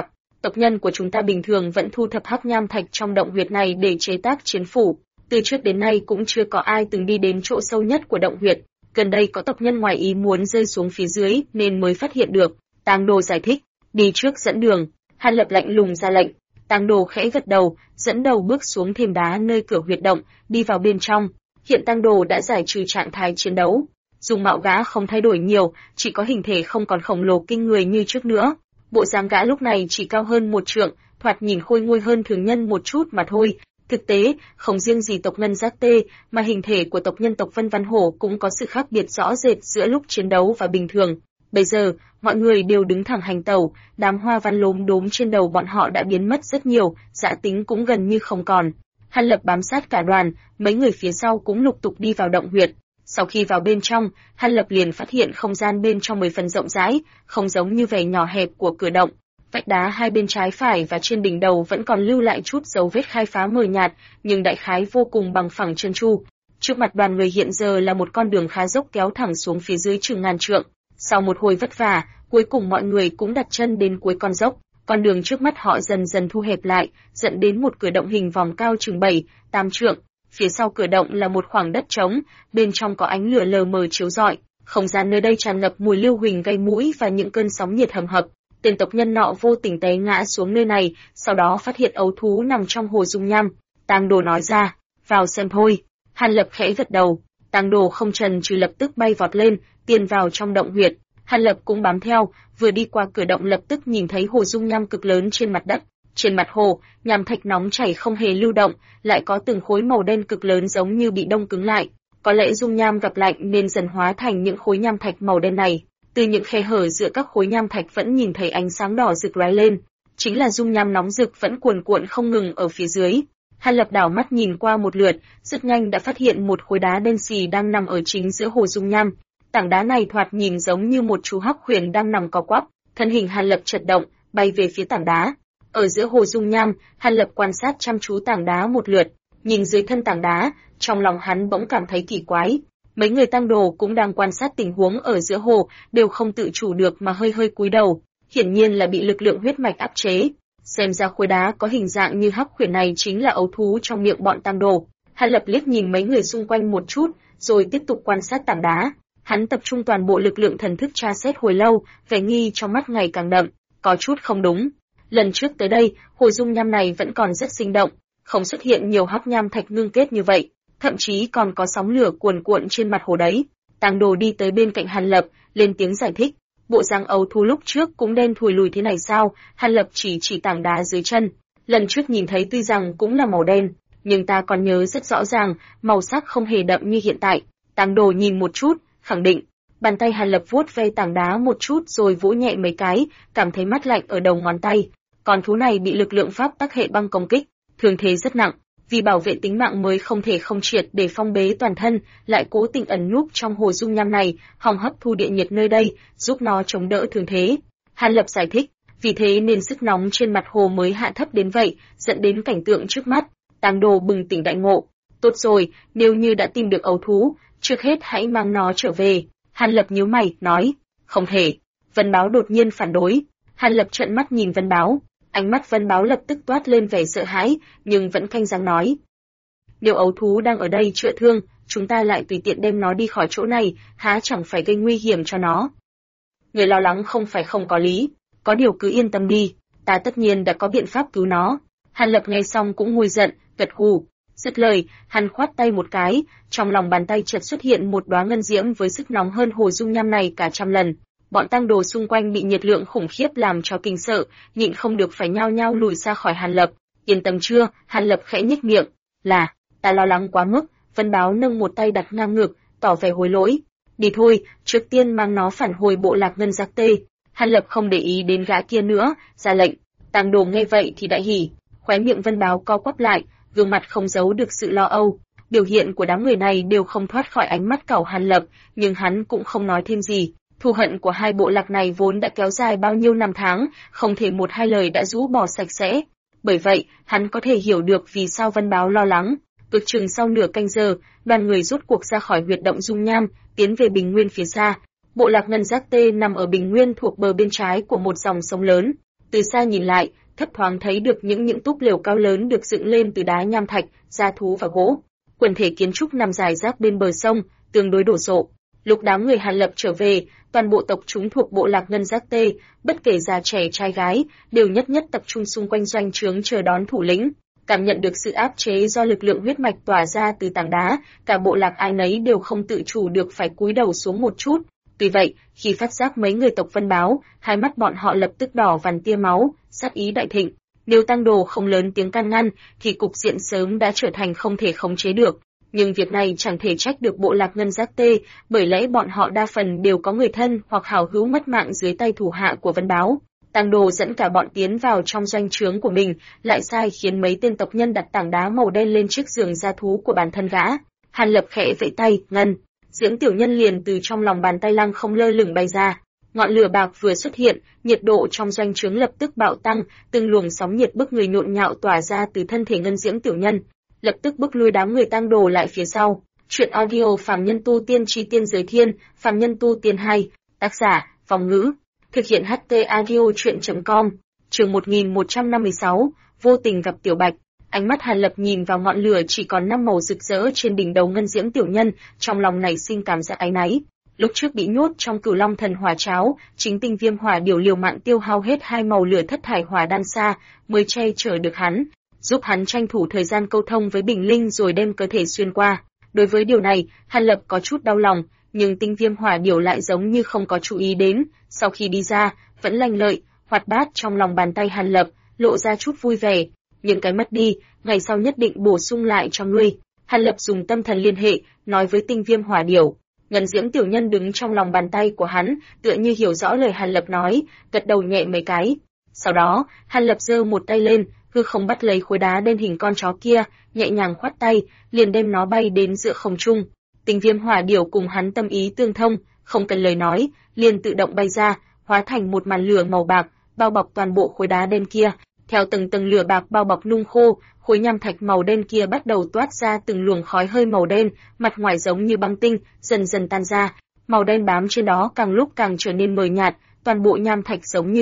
Tộc nhân của chúng ta bình thường vẫn thu thập hắc nham thạch trong động huyệt này để chế tác chiến phủ. Từ trước đến nay cũng chưa có ai từng đi đến chỗ sâu nhất của động huyệt. Gần đây có tộc nhân ngoài ý muốn rơi xuống phía dưới nên mới phát hiện được. Tang Đồ giải thích, đi trước dẫn đường. Hàn Lập lạnh lùng ra lệnh. Tang Đồ khẽ gật đầu, dẫn đầu bước xuống thềm đá nơi cửa huyệt động, đi vào bên trong. Hiện Tang Đồ đã giải trừ trạng thái chiến đấu. Dung mạo gã không thay đổi nhiều, chỉ có hình thể không còn khổng lồ kinh người như trước nữa. Bộ dáng gã lúc này chỉ cao hơn 1 trượng, thoạt nhìn khôi ngôi hơn thường nhân một chút mà thôi. Thực tế, không riêng gì tộc Ngân Giác Tê, mà hình thể của tộc nhân tộc Vân Văn Hổ cũng có sự khác biệt rõ rệt giữa lúc chiến đấu và bình thường. Bây giờ, mọi người đều đứng thẳng hành tẩu, đám hoa văn lốm đốm trên đầu bọn họ đã biến mất rất nhiều, dã tính cũng gần như không còn. Hàn Lập bám sát cả đoàn, mấy người phía sau cũng lục tục đi vào động huyệt. Sau khi vào bên trong, Hàn Lập liền phát hiện không gian bên trong 10 phần rộng rãi, không giống như vẻ nhỏ hẹp của cửa động. Vách đá hai bên trái phải và trên đỉnh đầu vẫn còn lưu lại chút dấu vết khai phá mờ nhạt, nhưng đại khái vô cùng bằng phẳng trơn tru. Trước mặt đoàn người hiện giờ là một con đường khá dốc kéo thẳng xuống phía dưới chừng ngàn trượng. Sau một hồi vất vả, cuối cùng mọi người cũng đặt chân đến cuối con dốc. Con đường trước mắt họ dần dần thu hẹp lại, dẫn đến một cửa động hình vòm cao chừng 7-8 trượng. Phía sau cửa động là một khoảng đất trống, bên trong có ánh lửa lờ mờ chiếu rọi. Không gian nơi đây tràn ngập mùi lưu huỳnh gây mũi và những cơn sóng nhiệt hầm hập. Tên tộc nhân nọ vô tình té ngã xuống nơi này, sau đó phát hiện ấu thú nằm trong hồ dung nham. Tang Đồ nói ra, vào xem thôi. Hàn Lập khẽ gật đầu. Tang Đồ không chần chừ lập tức bay vọt lên, tiến vào trong động huyệt. Hàn Lập cũng bám theo, vừa đi qua cửa động lập tức nhìn thấy hồ dung nham cực lớn trên mặt đất. Trên mặt hồ, nham thạch nóng chảy không hề lưu động, lại có từng khối màu đen cực lớn giống như bị đông cứng lại. Có lẽ dung nham gặp lạnh nên dần hóa thành những khối nham thạch màu đen này. Từ những khe hở giữa các khối nham thạch vẫn nhìn thấy ánh sáng đỏ rực lóe lên, chính là dung nham nóng rực vẫn cuồn cuộn không ngừng ở phía dưới. Hàn Lập đảo mắt nhìn qua một lượt, rất nhanh đã phát hiện một khối đá đen xì đang nằm ở chính giữa hồ dung nham. Tảng đá này thoạt nhìn giống như một chú hắc huyền đang nằm co quắp. Thân hình Hàn Lập chợt động, bay về phía tảng đá. Ở giữa hồ dung nham, Hàn Lập quan sát chăm chú tảng đá một lượt, nhìn dưới thân tảng đá, trong lòng hắn bỗng cảm thấy kỳ quái. Mấy người Tang Đồ cũng đang quan sát tình huống ở giữa hồ, đều không tự chủ được mà hơi hơi cúi đầu, hiển nhiên là bị lực lượng huyết mạch áp chế. Xem ra khối đá có hình dạng như hắc huyền này chính là ấu thú trong miệng bọn Tang Đồ. Hàn Lập liếc nhìn mấy người xung quanh một chút, rồi tiếp tục quan sát tảng đá. Hắn tập trung toàn bộ lực lượng thần thức tra xét hồi lâu, vẻ nghi trong mắt ngày càng đậm, có chút không đúng. Lần trước tới đây, hồ dung nham này vẫn còn rất sinh động, không xuất hiện nhiều hắc nham thạch ngưng kết như vậy, thậm chí còn có sóng lửa cuồn cuộn trên mặt hồ đấy. Tang Đồ đi tới bên cạnh Hàn Lập, lên tiếng giải thích. Bộ dáng ấu thú lúc trước cũng đen thùi lùi thế này sao? Hàn Lập chỉ tảng đá dưới chân. Lần trước nhìn thấy tuy rằng cũng là màu đen, nhưng ta còn nhớ rất rõ ràng, màu sắc không hề đậm như hiện tại. Tang Đồ nhìn một chút, khẳng định. Bàn tay Hàn Lập vuốt ve tảng đá một chút rồi vỗ nhẹ mấy cái, cảm thấy mát lạnh ở đầu ngón tay. Con thú này bị lực lượng pháp tắc hệ băng công kích, thương thế rất nặng. Vì bảo vệ tính mạng mới không thể không triệt để phong bế toàn thân, lại cố tình ẩn núp trong hồ dung nham này, hòng hấp thu địa nhiệt nơi đây, giúp nó chống đỡ thương thế. Hàn Lập giải thích, vì thế nên sức nóng trên mặt hồ mới hạ thấp đến vậy, dẫn đến cảnh tượng trước mắt. Tang Đồ bừng tỉnh đại ngộ. Tốt rồi, nếu như đã tìm được ấu thú, trước hết hãy mang nó trở về. Hàn Lập nhíu mày, nói, không thể. Vân Báo đột nhiên phản đối. Hàn Lập trợn mắt nhìn Vân Báo. Ánh mắt Vân Báo lập tức toát lên vẻ sợ hãi, nhưng vẫn canh răng nói. Nếu ấu thú đang ở đây chữa thương, chúng ta lại tùy tiện đem nó đi khỏi chỗ này, há chẳng phải gây nguy hiểm cho nó. Người lo lắng không phải không có lý, có điều cứ yên tâm đi, ta tất nhiên đã có biện pháp cứu nó. Hàn Lập nghe xong cũng nguôi giận, gật gù. Dứt lời, hắn khoát tay một cái, trong lòng bàn tay chợt xuất hiện một đóa ngân diễm với sức nóng hơn hồ dung nham này cả trăm lần. Bọn Tang Đồ xung quanh bị nhiệt lượng khủng khiếp làm cho kinh sợ, nhịn không được phải nhao nhao lùi ra khỏi Hàn Lập. Yên tâm chưa? Hàn Lập khẽ nhếch miệng. Là, ta lo lắng quá mức. Vân Báo nâng một tay đặt ngang ngực, tỏ vẻ hối lỗi. Đi thôi, trước tiên mang nó phản hồi bộ lạc Ngân Giác Tê. Hàn Lập không để ý đến gã kia nữa, ra lệnh. Tang Đồ nghe vậy thì đại hỉ, khóe miệng Vân Báo co quắp lại, gương mặt không giấu được sự lo âu. Biểu hiện của đám người này đều không thoát khỏi ánh mắt cẩu Hàn Lập, nhưng hắn cũng không nói thêm gì. Thù hận của hai bộ lạc này vốn đã kéo dài bao nhiêu năm tháng, không thể một hai lời đã rũ bỏ sạch sẽ. Bởi vậy, hắn có thể hiểu được vì sao Vân Báo lo lắng. Ước chừng sau nửa canh giờ, đoàn người rút cuộc ra khỏi huyệt động dung nham, tiến về bình nguyên phía xa. Bộ lạc Ngân Giác Tê nằm ở bình nguyên thuộc bờ bên trái của một dòng sông lớn. Từ xa nhìn lại, thấp thoáng thấy được những túp lều cao lớn được dựng lên từ đá nham thạch, da thú và gỗ. Quần thể kiến trúc nằm rải rác bên bờ sông, tương đối đổ sộ. Lúc đám người Hàn Lập trở về, toàn bộ tộc chúng thuộc bộ lạc Ngân Giác Tê, bất kể già trẻ trai gái, đều nhất nhất tập trung xung quanh doanh trướng chờ đón thủ lĩnh. Cảm nhận được sự áp chế do lực lượng huyết mạch tỏa ra từ tảng đá, cả bộ lạc ai nấy đều không tự chủ được phải cúi đầu xuống một chút. Tuy vậy, khi phát giác mấy người tộc Vân báo, hai mắt bọn họ lập tức đỏ vằn tia máu, sát ý đại thịnh. Nếu Tăng Đồ không lớn tiếng can ngăn, thì cục diện sớm đã trở thành không thể khống chế được. Nhưng việc này chẳng thể trách được bộ lạc Ngân Giác Tê, bởi lẽ bọn họ đa phần đều có người thân hoặc hảo hữu mất mạng dưới tay thủ hạ của Vân báo. Tăng Đồ dẫn cả bọn tiến vào trong doanh trướng của mình, lại sai khiến mấy tên tộc nhân đặt tảng đá màu đen lên chiếc giường da thú của bản thân gã. Hàn Lập khẽ vẫy tay, Ngân. Diễm tiểu nhân liền từ trong lòng bàn tay lăng không lơ lửng bay ra. Ngọn lửa bạc vừa xuất hiện, nhiệt độ trong doanh trướng lập tức bạo tăng, từng luồng sóng nhiệt bức người nhộn nhạo tỏa ra từ thân thể Ngân Diễm tiểu nhân, lập tức bức lui đám người Tăng Đồ lại phía sau. Truyện audio Phàm Nhân Tu Tiên Chi Tiên Giới Thiên, Phàm Nhân Tu Tiên 2, tác giả, Phòng Ngữ, thực hiện HT audio truyện.com. Chương 1156, vô tình gặp Tiểu Bạch. Ánh mắt Hàn Lập nhìn vào ngọn lửa chỉ còn 5 màu rực rỡ trên đỉnh đầu Ngân Diễm tiểu nhân, trong lòng nảy sinh cảm giác áy náy. Lúc trước bị nhốt trong Cửu Long Thần Hỏa Cháo, chính Tinh Viêm Hỏa Điểu liều mạng tiêu hao hết 2 màu lửa thất thải hỏa đan xa, mới che chở được hắn, giúp hắn tranh thủ thời gian câu thông với Bình Linh rồi đem cơ thể xuyên qua. Đối với điều này, Hàn Lập có chút đau lòng, nhưng Tinh Viêm Hỏa Điểu lại giống như không có chú ý đến, sau khi đi ra, vẫn lanh lợi, hoạt bát trong lòng bàn tay Hàn Lập, lộ ra chút vui vẻ. Những cái mất đi, ngày sau nhất định bổ sung lại cho ngươi. Hàn Lập dùng tâm thần liên hệ, nói với Tinh Viêm Hỏa Điểu. Ngân Diễm tiểu nhân đứng trong lòng bàn tay của hắn, tựa như hiểu rõ lời Hàn Lập nói, gật đầu nhẹ mấy cái. Sau đó, Hàn Lập giơ một tay lên, hư không bắt lấy khối đá đen hình con chó kia, nhẹ nhàng khoát tay, liền đem nó bay đến giữa không trung. Tinh Viêm Hỏa Điểu cùng hắn tâm ý tương thông, không cần lời nói, liền tự động bay ra, hóa thành một màn lửa màu bạc, bao bọc toàn bộ khối đá đen kia. Theo từng tầng lửa bạc bao bọc nung khô, khối nham thạch màu đen kia bắt đầu toát ra từng luồng khói hơi màu đen, mặt ngoài giống như băng tinh, dần dần tan ra. Màu đen bám trên đó càng lúc càng trở nên mờ nhạt, toàn bộ nham thạch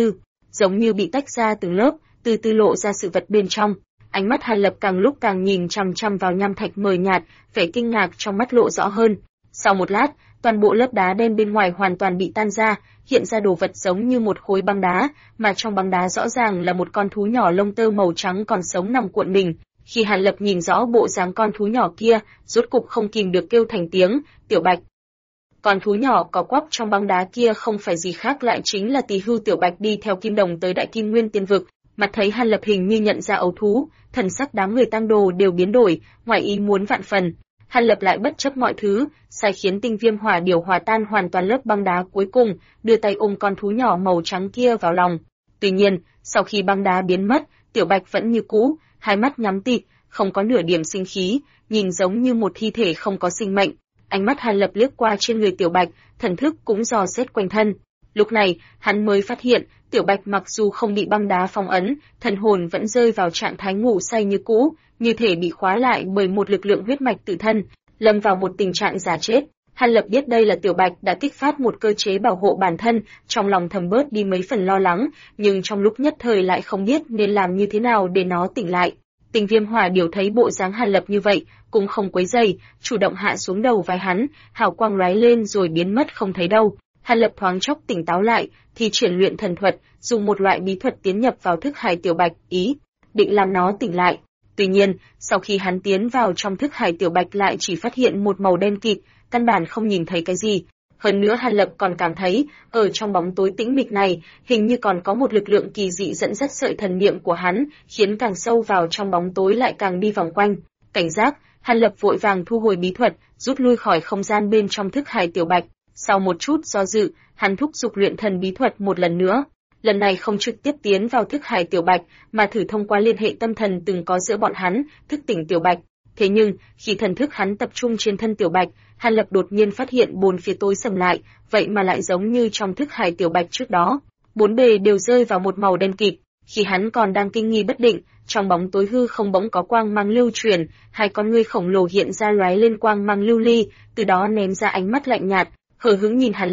giống như bị tách ra từng lớp, từ từ lộ ra sự vật bên trong. Ánh mắt Hàn Lập càng lúc càng nhìn chằm chằm vào nham thạch mờ nhạt, vẻ kinh ngạc trong mắt lộ rõ hơn. Sau một lát, toàn bộ lớp đá đen bên ngoài hoàn toàn bị tan ra, hiện ra đồ vật giống như một khối băng đá, mà trong băng đá rõ ràng là một con thú nhỏ lông tơ màu trắng còn sống nằm cuộn mình. Khi Hàn Lập nhìn rõ bộ dáng con thú nhỏ kia, rốt cục không kìm được kêu thành tiếng, Tiểu Bạch. Con thú nhỏ có quắp trong băng đá kia không phải gì khác lại chính là Tỳ Hưu Tiểu Bạch đi theo Kim Đồng tới Đại Kim Nguyên Tiên Vực. Mặt thấy Hàn Lập hình như nhận ra ấu thú, thần sắc đám người Tăng Đồ đều biến đổi, ngoài ý muốn vạn phần. Hàn Lập lại bất chấp mọi thứ, sai khiến Tinh Viêm Hỏa Điểu hòa tan hoàn toàn lớp băng đá cuối cùng, đưa tay ôm con thú nhỏ màu trắng kia vào lòng. Tuy nhiên, sau khi băng đá biến mất, Tiểu Bạch vẫn như cũ, hai mắt nhắm tịt, không có nửa điểm sinh khí, nhìn giống như một thi thể không có sinh mệnh. Ánh mắt Hàn Lập liếc qua trên người Tiểu Bạch, thần thức cũng dò xét quanh thân. Lúc này, hắn mới phát hiện, Tiểu Bạch mặc dù không bị băng đá phong ấn, thần hồn vẫn rơi vào trạng thái ngủ say như cũ, như thể bị khóa lại bởi một lực lượng huyết mạch tự thân, lâm vào một tình trạng giả chết. Hàn Lập biết đây là Tiểu Bạch đã kích phát một cơ chế bảo hộ bản thân, trong lòng thầm bớt đi mấy phần lo lắng, nhưng trong lúc nhất thời lại không biết nên làm như thế nào để nó tỉnh lại. Tinh Viêm Hỏa Điểu thấy bộ dáng Hàn Lập như vậy, cũng không quấy rầy, chủ động hạ xuống đầu vai hắn, hào quang lóe lên rồi biến mất không thấy đâu. Hàn Lập thoáng chốc tỉnh táo lại, thì triển luyện thần thuật, dùng một loại bí thuật tiến nhập vào thức hải Tiểu Bạch, ý định làm nó tỉnh lại. Tuy nhiên, sau khi hắn tiến vào trong thức hải Tiểu Bạch lại chỉ phát hiện một màu đen kịt, căn bản không nhìn thấy cái gì. Hơn nữa Hàn Lập còn cảm thấy, ở trong bóng tối tĩnh mịch này, hình như còn có một lực lượng kỳ dị dẫn dắt sợi thần niệm của hắn, khiến càng sâu vào trong bóng tối lại càng đi vòng quanh. Cảnh giác, Hàn Lập vội vàng thu hồi bí thuật, rút lui khỏi không gian bên trong thức hải Tiểu Bạch. Sau một chút do dự, hắn thúc giục luyện thần bí thuật một lần nữa. Lần này không trực tiếp tiến vào thức hải Tiểu Bạch, mà thử thông qua liên hệ tâm thần từng có giữa bọn hắn, thức tỉnh Tiểu Bạch. Thế nhưng, khi thần thức hắn tập trung trên thân Tiểu Bạch, Hàn Lập đột nhiên phát hiện bốn phía tối sầm lại, vậy mà lại giống như trong thức hải Tiểu Bạch trước đó. Bốn bề đều rơi vào một màu đen kịt. Khi hắn còn đang kinh nghi bất định, trong bóng tối hư không bỗng có quang mang lưu truyền, hai con ngươi khổng lồ hiện ra lóe lên quang mang lưu ly, từ đó ném ra ánh mắt lạnh nhạt, hờ hững nhìn Hàn Lập.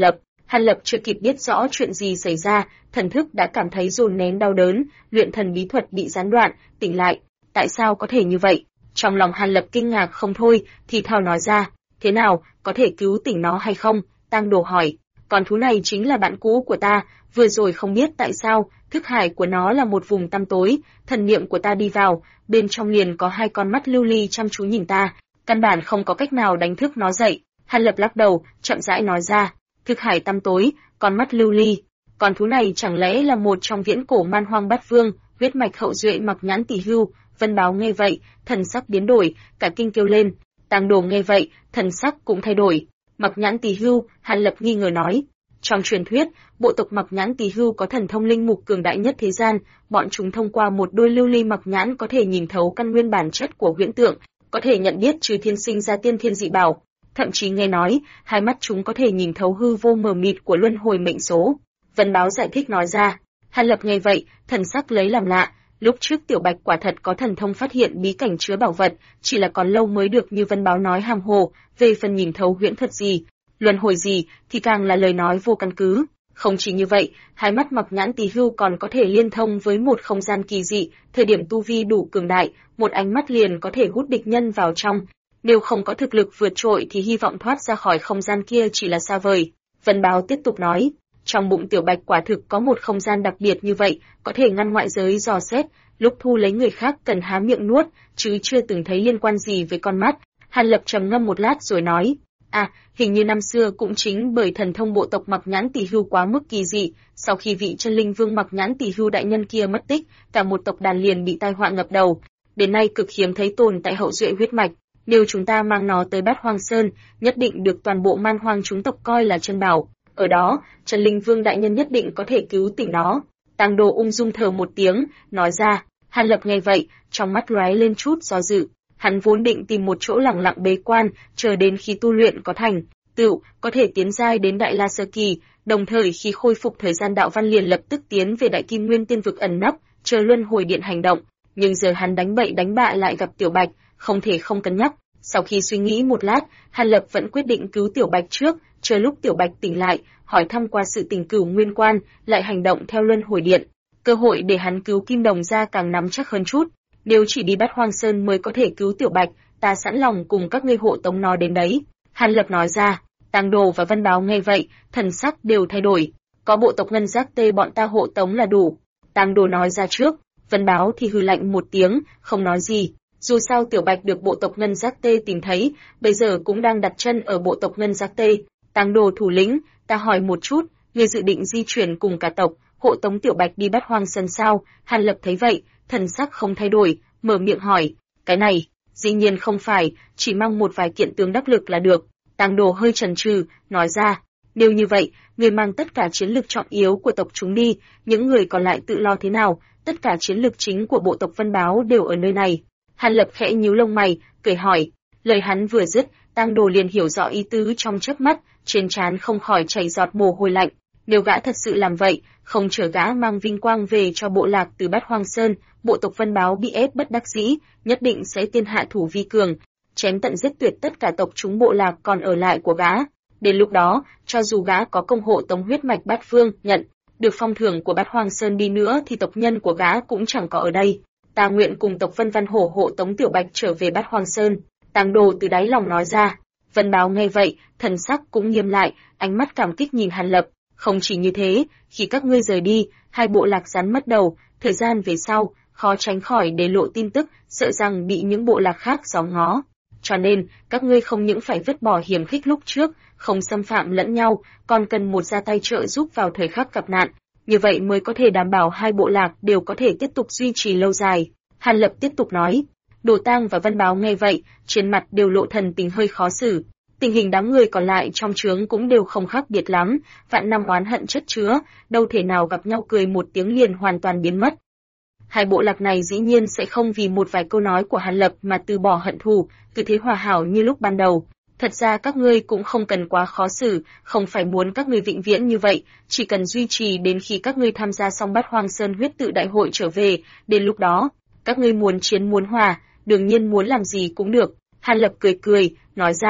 Hàn Lập chưa kịp biết rõ chuyện gì xảy ra, thần thức đã cảm thấy dồn nén đau đớn, luyện thần bí thuật bị gián đoạn, tỉnh lại. Tại sao có thể như vậy? Trong lòng Hàn Lập kinh ngạc không thôi, thì thào nói ra, thế nào, có thể cứu tỉnh nó hay không? Tang Đồ hỏi, con thú này chính là bạn cũ của ta, vừa rồi không biết tại sao, thức hải của nó là một vùng tăm tối, thần niệm của ta đi vào, bên trong liền có hai con mắt lưu ly chăm chú nhìn ta, căn bản không có cách nào đánh thức nó dậy. Hàn Lập lắc đầu, chậm rãi nói ra, thức hải tăm tối, con mắt lưu ly, con thú này chẳng lẽ là một trong viễn cổ man hoang bát vương, huyết mạch hậu duệ Mặc Nhãn Tỷ Hưu? Vân Báo nghe vậy, thần sắc biến đổi, cả kinh kêu lên. Tang Đồ nghe vậy, thần sắc cũng thay đổi. Mặc Nhãn Tỷ Hưu, Hàn Lập nghi ngờ nói. Trong truyền thuyết, bộ tộc Mặc Nhãn Tỷ Hưu có thần thông linh mục cường đại nhất thế gian, bọn chúng thông qua một đôi lưu ly mặc nhãn có thể nhìn thấu căn nguyên bản chất của huyễn tượng, có thể nhận biết trừ thiên sinh ra tiên thiên dị bảo. Thậm chí nghe nói, hai mắt chúng có thể nhìn thấu hư vô mờ mịt của luân hồi mệnh số. Vân Báo giải thích nói ra. Hàn Lập nghe vậy, thần sắc lấy làm lạ. Lúc trước Tiểu Bạch quả thật có thần thông phát hiện bí cảnh chứa bảo vật, chỉ là còn lâu mới được như Vân Báo nói hàm hồ, về phần nhìn thấu huyễn thuật gì, luân hồi gì, thì càng là lời nói vô căn cứ. Không chỉ như vậy, hai mắt Mặc Nhãn Tỷ Hưu còn có thể liên thông với một không gian kỳ dị, thời điểm tu vi đủ cường đại, một ánh mắt liền có thể hút địch nhân vào trong. Nếu không có thực lực vượt trội thì hy vọng thoát ra khỏi không gian kia chỉ là xa vời. Vân Báo tiếp tục nói, trong bụng Tiểu Bạch quả thực có một không gian đặc biệt như vậy, có thể ngăn ngoại giới dò xét, lúc thu lấy người khác cần há miệng nuốt, chứ chưa từng thấy liên quan gì với con mắt. Hàn Lập trầm ngâm một lát rồi nói, hình như năm xưa cũng chính bởi thần thông bộ tộc Mặc Nhãn Tỷ Hưu quá mức kỳ dị, sau khi vị chân linh vương Mặc Nhãn Tỷ Hưu đại nhân kia mất tích, cả một tộc đàn liền bị tai họa ngập đầu. Đến nay cực hiếm thấy tồn tại hậu duệ huyết mạch, nếu chúng ta mang nó tới Bát Hoang Sơn, nhất định được toàn bộ man hoang chúng tộc coi là chân bảo. Ở đó, chân linh vương đại nhân nhất định có thể cứu tỉnh nó. Tang Đồ ung dung thở một tiếng, nói ra. Hàn Lập nghe vậy, trong mắt lóe lên chút do dự. Hắn vốn định tìm một chỗ lặng lặng bế quan, chờ đến khi tu luyện có thành tựu, có thể tiến giai đến Đại La Sơ Kỳ, đồng thời khi khôi phục thời gian đạo văn liền lập tức tiến về Đại Kim Nguyên Tiên vực ẩn nấp, chờ luân hồi điện hành động. Nhưng giờ hắn đánh bậy đánh bạ lại gặp Tiểu Bạch, không thể không cân nhắc. Sau khi suy nghĩ một lát, Hàn Lập vẫn quyết định cứu Tiểu Bạch trước, chờ lúc Tiểu Bạch tỉnh lại, hỏi thăm qua sự tình Cửu Nguyên Quan, lại hành động theo luân hồi điện. Cơ hội để hắn cứu Kim Đồng ra càng nắm chắc hơn chút. Nếu chỉ đi Bát Hoang Sơn mới có thể cứu Tiểu Bạch, ta sẵn lòng cùng các ngươi hộ tống nó đến đấy. Hàn Lập nói ra. Tang Đồ và Vân Báo nghe vậy, thần sắc đều thay đổi. Có bộ tộc Ngân Giác Tê bọn ta hộ tống là đủ. Tang Đồ nói ra trước, Vân Báo thì hừ lạnh một tiếng, không nói gì. Dù sao Tiểu Bạch được bộ tộc Ngân Giác Tê tìm thấy, bây giờ cũng đang đặt chân ở bộ tộc Ngân Giác Tê. Tang Đồ thủ lĩnh, ta hỏi một chút, ngươi dự định di chuyển cùng cả tộc, hộ tống Tiểu Bạch đi Bát Hoang Sơn sao? Hàn Lập thấy vậy, thần sắc không thay đổi, mở miệng hỏi, cái này, dĩ nhiên không phải, chỉ mang một vài kiện tướng đắc lực là được. Tang Đồ hơi chần chừ, nói ra, nếu như vậy, người mang tất cả chiến lực trọng yếu của tộc chúng đi, những người còn lại tự lo thế nào, tất cả chiến lực chính của bộ tộc Vân Báo đều ở nơi này. Hàn Lập khẽ nhíu lông mày, cười hỏi, lời hắn vừa dứt, Tang Đồ liền hiểu rõ ý tứ trong chớp mắt, trên trán không khỏi chảy giọt mồ hôi lạnh. Nếu gã thật sự làm vậy, không chờ gã mang vinh quang về cho bộ lạc từ Bát Hoang Sơn, bộ tộc Vân Báo bị ép bất đắc dĩ, nhất định sẽ tiên hạ thủ vi cường, chém tận giết tuyệt tất cả tộc chúng bộ lạc còn ở lại của gã. Đến lúc đó, cho dù gã có công hộ tống huyết mạch Bát Vương, nhận được phong thưởng của Bát Hoang Sơn đi nữa thì tộc nhân của gã cũng chẳng có ở đây. Ta nguyện cùng tộc Vân Văn Hổ hộ tống Tiểu Bạch trở về Bát Hoang Sơn. Tang Đồ từ đáy lòng nói ra. Vân Báo nghe vậy, thần sắc cũng nghiêm lại, ánh mắt cảm kích nhìn Hàn Lập. Không chỉ như thế, khi các ngươi rời đi, hai bộ lạc rắn mất đầu, thời gian về sau, khó tránh khỏi để lộ tin tức, sợ rằng bị những bộ lạc khác gió ngó. Cho nên, các ngươi không những phải vứt bỏ hiểm khích lúc trước, không xâm phạm lẫn nhau, còn cần một ra tay trợ giúp vào thời khắc gặp nạn. Như vậy mới có thể đảm bảo hai bộ lạc đều có thể tiếp tục duy trì lâu dài. Hàn Lập tiếp tục nói. Đồ Tang và Vân Báo nghe vậy, trên mặt đều lộ thần tình hơi khó xử. Tình hình đám người còn lại trong trướng cũng đều không khác biệt lắm, vạn năm oán hận chất chứa, đâu thể nào gặp nhau cười một tiếng liền hoàn toàn biến mất. Hai bộ lạc này dĩ nhiên sẽ không vì một vài câu nói của Hàn Lập mà từ bỏ hận thù, cứ thế hòa hảo như lúc ban đầu. Thật ra các ngươi cũng không cần quá khó xử, không phải muốn các ngươi vĩnh viễn như vậy, chỉ cần duy trì đến khi các ngươi tham gia xong Bát Hoang Sơn huyết tự đại hội trở về, đến lúc đó, các ngươi muốn chiến muốn hòa, đương nhiên muốn làm gì cũng được. Hàn Lập cười cười, nói ra.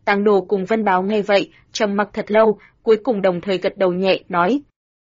Tàng Đồ cùng Vân Báo nghe vậy, trầm mặc thật lâu, cuối cùng đồng thời gật đầu nhẹ, nói: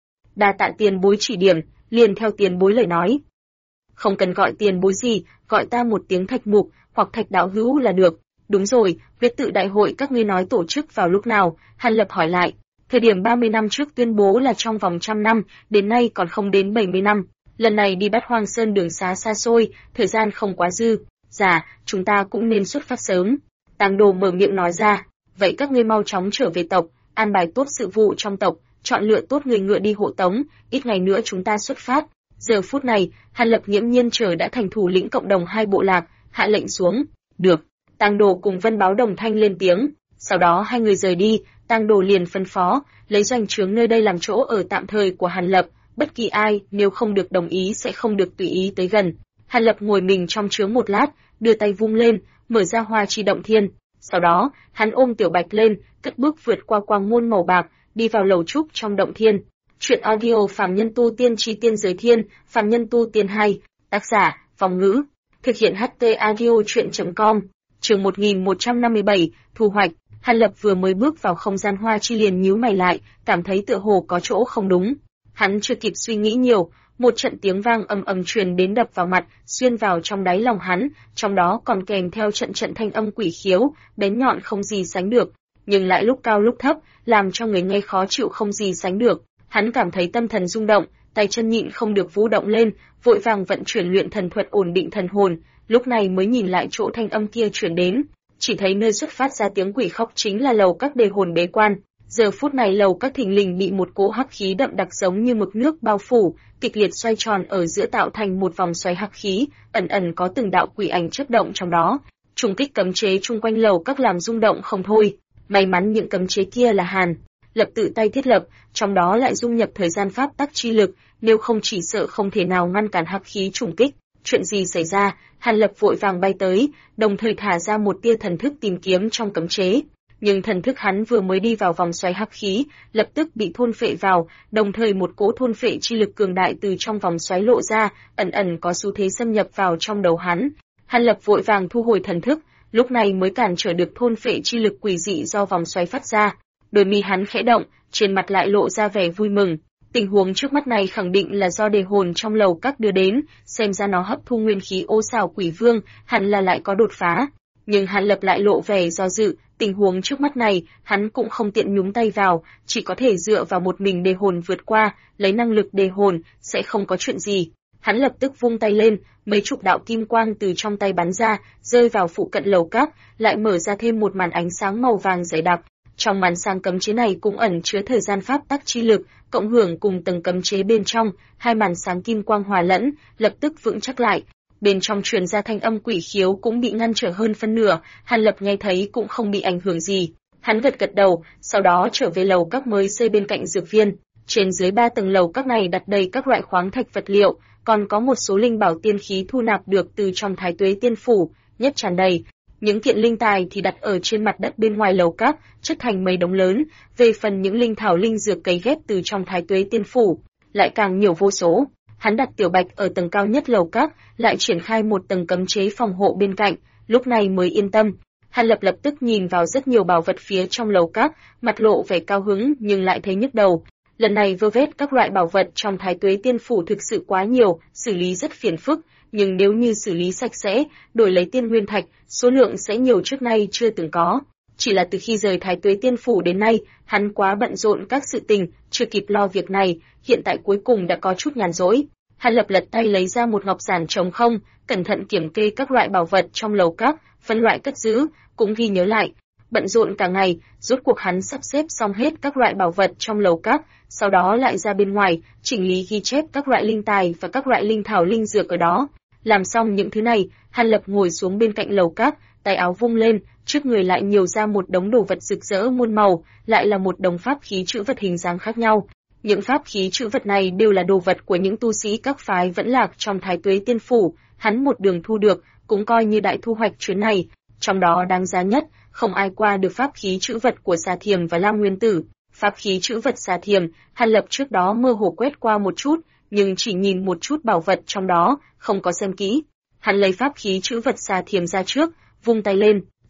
đa tạ tiền bối chỉ điểm, liền theo tiền bối lời nói. Không cần gọi tiền bối gì, gọi ta một tiếng Thạch Mục hoặc Thạch đạo hữu là được. Đúng rồi, huyết tự đại hội các ngươi nói tổ chức vào lúc nào? Hàn Lập hỏi lại. Thời điểm 30 năm trước tuyên bố là trong vòng 100 năm, đến nay còn không đến 70 năm. Lần này đi Bát Hoang Sơn đường xá xa xôi, thời gian không quá dư. Dạ, chúng ta cũng nên xuất phát sớm. Tàng Đồ mở miệng nói ra. Vậy các ngươi mau chóng trở về tộc, an bài tốt sự vụ trong tộc, chọn lựa tốt người ngựa đi hộ tống, ít ngày nữa chúng ta xuất phát. Giờ phút này, Hàn Lập nghiễm nhiên trở đã thành thủ lĩnh cộng đồng hai bộ lạc, hạ lệnh xuống. Được. Tàng Đồ cùng Vân Báo đồng thanh lên tiếng. Sau đó hai người rời đi, Tàng Đồ liền phân phó, lấy doanh trướng nơi đây làm chỗ ở tạm thời của Hàn Lập, bất kỳ ai nếu không được đồng ý sẽ không được tùy ý tới gần. Hàn Lập ngồi mình trong trướng một lát, đưa tay vung lên, mở ra hoa chi động thiên. Sau đó, hắn ôm Tiểu Bạch lên, cất bước vượt qua quang môn màu bạc, đi vào lầu trúc trong động thiên. Chuyện audio Phàm Nhân Tu Tiên Chi Tiên Giới Thiên, Phàm Nhân Tu Tiên 2, tác giả, Vong Ngữ, thực hiện HT audio chuyện.com, chương 1157, thu hoạch. Hàn Lập vừa mới bước vào không gian hoa chi liền nhíu mày lại, cảm thấy tựa hồ có chỗ không đúng. Hắn chưa kịp suy nghĩ nhiều, một trận tiếng vang ầm ầm truyền đến đập vào mặt, xuyên vào trong đáy lòng hắn, trong đó còn kèm theo trận trận thanh âm quỷ khiếu, bén nhọn không gì sánh được, nhưng lại lúc cao lúc thấp, làm cho người nghe khó chịu không gì sánh được. Hắn cảm thấy tâm thần rung động, tay chân nhịn không được vũ động lên, vội vàng vận chuyển luyện thần thuật ổn định thần hồn, lúc này mới nhìn lại chỗ thanh âm kia truyền đến, chỉ thấy nơi xuất phát ra tiếng quỷ khóc chính là lầu các đề hồn bế quan. Giờ phút này lầu các thình lình bị một cỗ hắc khí đậm đặc giống như mực nước bao phủ, kịch liệt xoay tròn ở giữa tạo thành một vòng xoáy hắc khí, ẩn ẩn có từng đạo quỷ ảnh chớp động trong đó. Trùng kích cấm chế chung quanh lầu các làm rung động không thôi. May mắn những cấm chế kia là Hàn Lập tự tay thiết lập, trong đó lại dung nhập thời gian pháp tắc chi lực, nếu không chỉ sợ không thể nào ngăn cản hắc khí trùng kích. Chuyện gì xảy ra? Hàn Lập vội vàng bay tới, đồng thời thả ra một tia thần thức tìm kiếm trong cấm chế. Nhưng thần thức hắn vừa mới đi vào vòng xoáy hắc khí, lập tức bị thôn phệ vào, đồng thời một cỗ thôn phệ chi lực cường đại từ trong vòng xoáy lộ ra, ẩn ẩn có xu thế xâm nhập vào trong đầu hắn. Hàn Lập vội vàng thu hồi thần thức, lúc này mới cản trở được thôn phệ chi lực quỷ dị do vòng xoáy phát ra. Đôi mi hắn khẽ động, trên mặt lại lộ ra vẻ vui mừng. Tình huống trước mắt này khẳng định là do đề hồn trong lầu các đưa đến, xem ra nó hấp thu nguyên khí ô xảo quỷ vương, hẳn là lại có đột phá. Nhưng Hàn Lập lại lộ vẻ do dự, tình huống trước mắt này, hắn cũng không tiện nhúng tay vào, chỉ có thể dựa vào một mình đề hồn vượt qua, lấy năng lực đề hồn, sẽ không có chuyện gì. Hắn lập tức vung tay lên, mấy chục đạo kim quang từ trong tay bắn ra, rơi vào phụ cận lầu các, lại mở ra thêm một màn ánh sáng màu vàng dày đặc. Trong màn sáng cấm chế này cũng ẩn chứa thời gian pháp tắc chi lực, cộng hưởng cùng tầng cấm chế bên trong, hai màn sáng kim quang hòa lẫn, lập tức vững chắc lại. Bên trong truyền ra thanh âm quỷ khiếu cũng bị ngăn trở hơn phân nửa, Hàn Lập nghe thấy cũng không bị ảnh hưởng gì. Hắn gật gật đầu, sau đó trở về lầu các mới xây bên cạnh dược viên. Trên dưới 3 tầng lầu các này đặt đầy các loại khoáng thạch vật liệu, còn có một số linh bảo tiên khí thu nạp được từ trong Thái Tuế Tiên phủ, nhất tràn đầy. Những kiện linh tài thì đặt ở trên mặt đất bên ngoài lầu các, chất thành mấy đống lớn, về phần những linh thảo linh dược cấy ghép từ trong Thái Tuế Tiên phủ, lại càng nhiều vô số. Hắn đặt Tiểu Bạch ở tầng cao nhất lầu các, lại triển khai một tầng cấm chế phòng hộ bên cạnh, lúc này mới yên tâm. Hàn Lập lập tức nhìn vào rất nhiều bảo vật phía trong lầu các, mặt lộ vẻ cao hứng nhưng lại thấy nhức đầu. Lần này vơ vét các loại bảo vật trong Thái Tuế Tiên phủ thực sự quá nhiều, xử lý rất phiền phức, nhưng nếu như xử lý sạch sẽ, đổi lấy tiên nguyên thạch, số lượng sẽ nhiều trước nay chưa từng có. Chỉ là từ khi rời Thái Tuế Tiên phủ đến nay, hắn quá bận rộn các sự tình, chưa kịp lo việc này, hiện tại cuối cùng đã có chút nhàn rỗi. Hàn Lập lật tay lấy ra một ngọc giản trống không, cẩn thận kiểm kê các loại bảo vật trong lầu các, phân loại cất giữ, cũng ghi nhớ lại. Bận rộn cả ngày, rốt cuộc hắn sắp xếp xong hết các loại bảo vật trong lầu các, sau đó lại ra bên ngoài, chỉnh lý ghi chép các loại linh tài và các loại linh thảo linh dược ở đó. Làm xong những thứ này, Hàn Lập ngồi xuống bên cạnh lầu các, tay áo vung lên, trước người lại nhiều ra một đống đồ vật rực rỡ muôn màu, lại là một đống pháp khí trữ vật hình dáng khác nhau. Những pháp khí trữ vật này đều là đồ vật của những tu sĩ các phái vẫn lạc trong Thái Tuế Tiên phủ, hắn một đường thu được, cũng coi như đại thu hoạch chuyến này. Trong đó đáng giá nhất, không ai qua được pháp khí trữ vật của Xà Thiềm và Lam Nguyên Tử. Pháp khí trữ vật Xà Thiềm, Hàn Lập trước đó mơ hồ quét qua một chút, nhưng chỉ nhìn một chút bảo vật trong đó, không có xem kỹ. Hắn lấy pháp khí trữ vật Xà Thiềm ra trước, vung tay lên,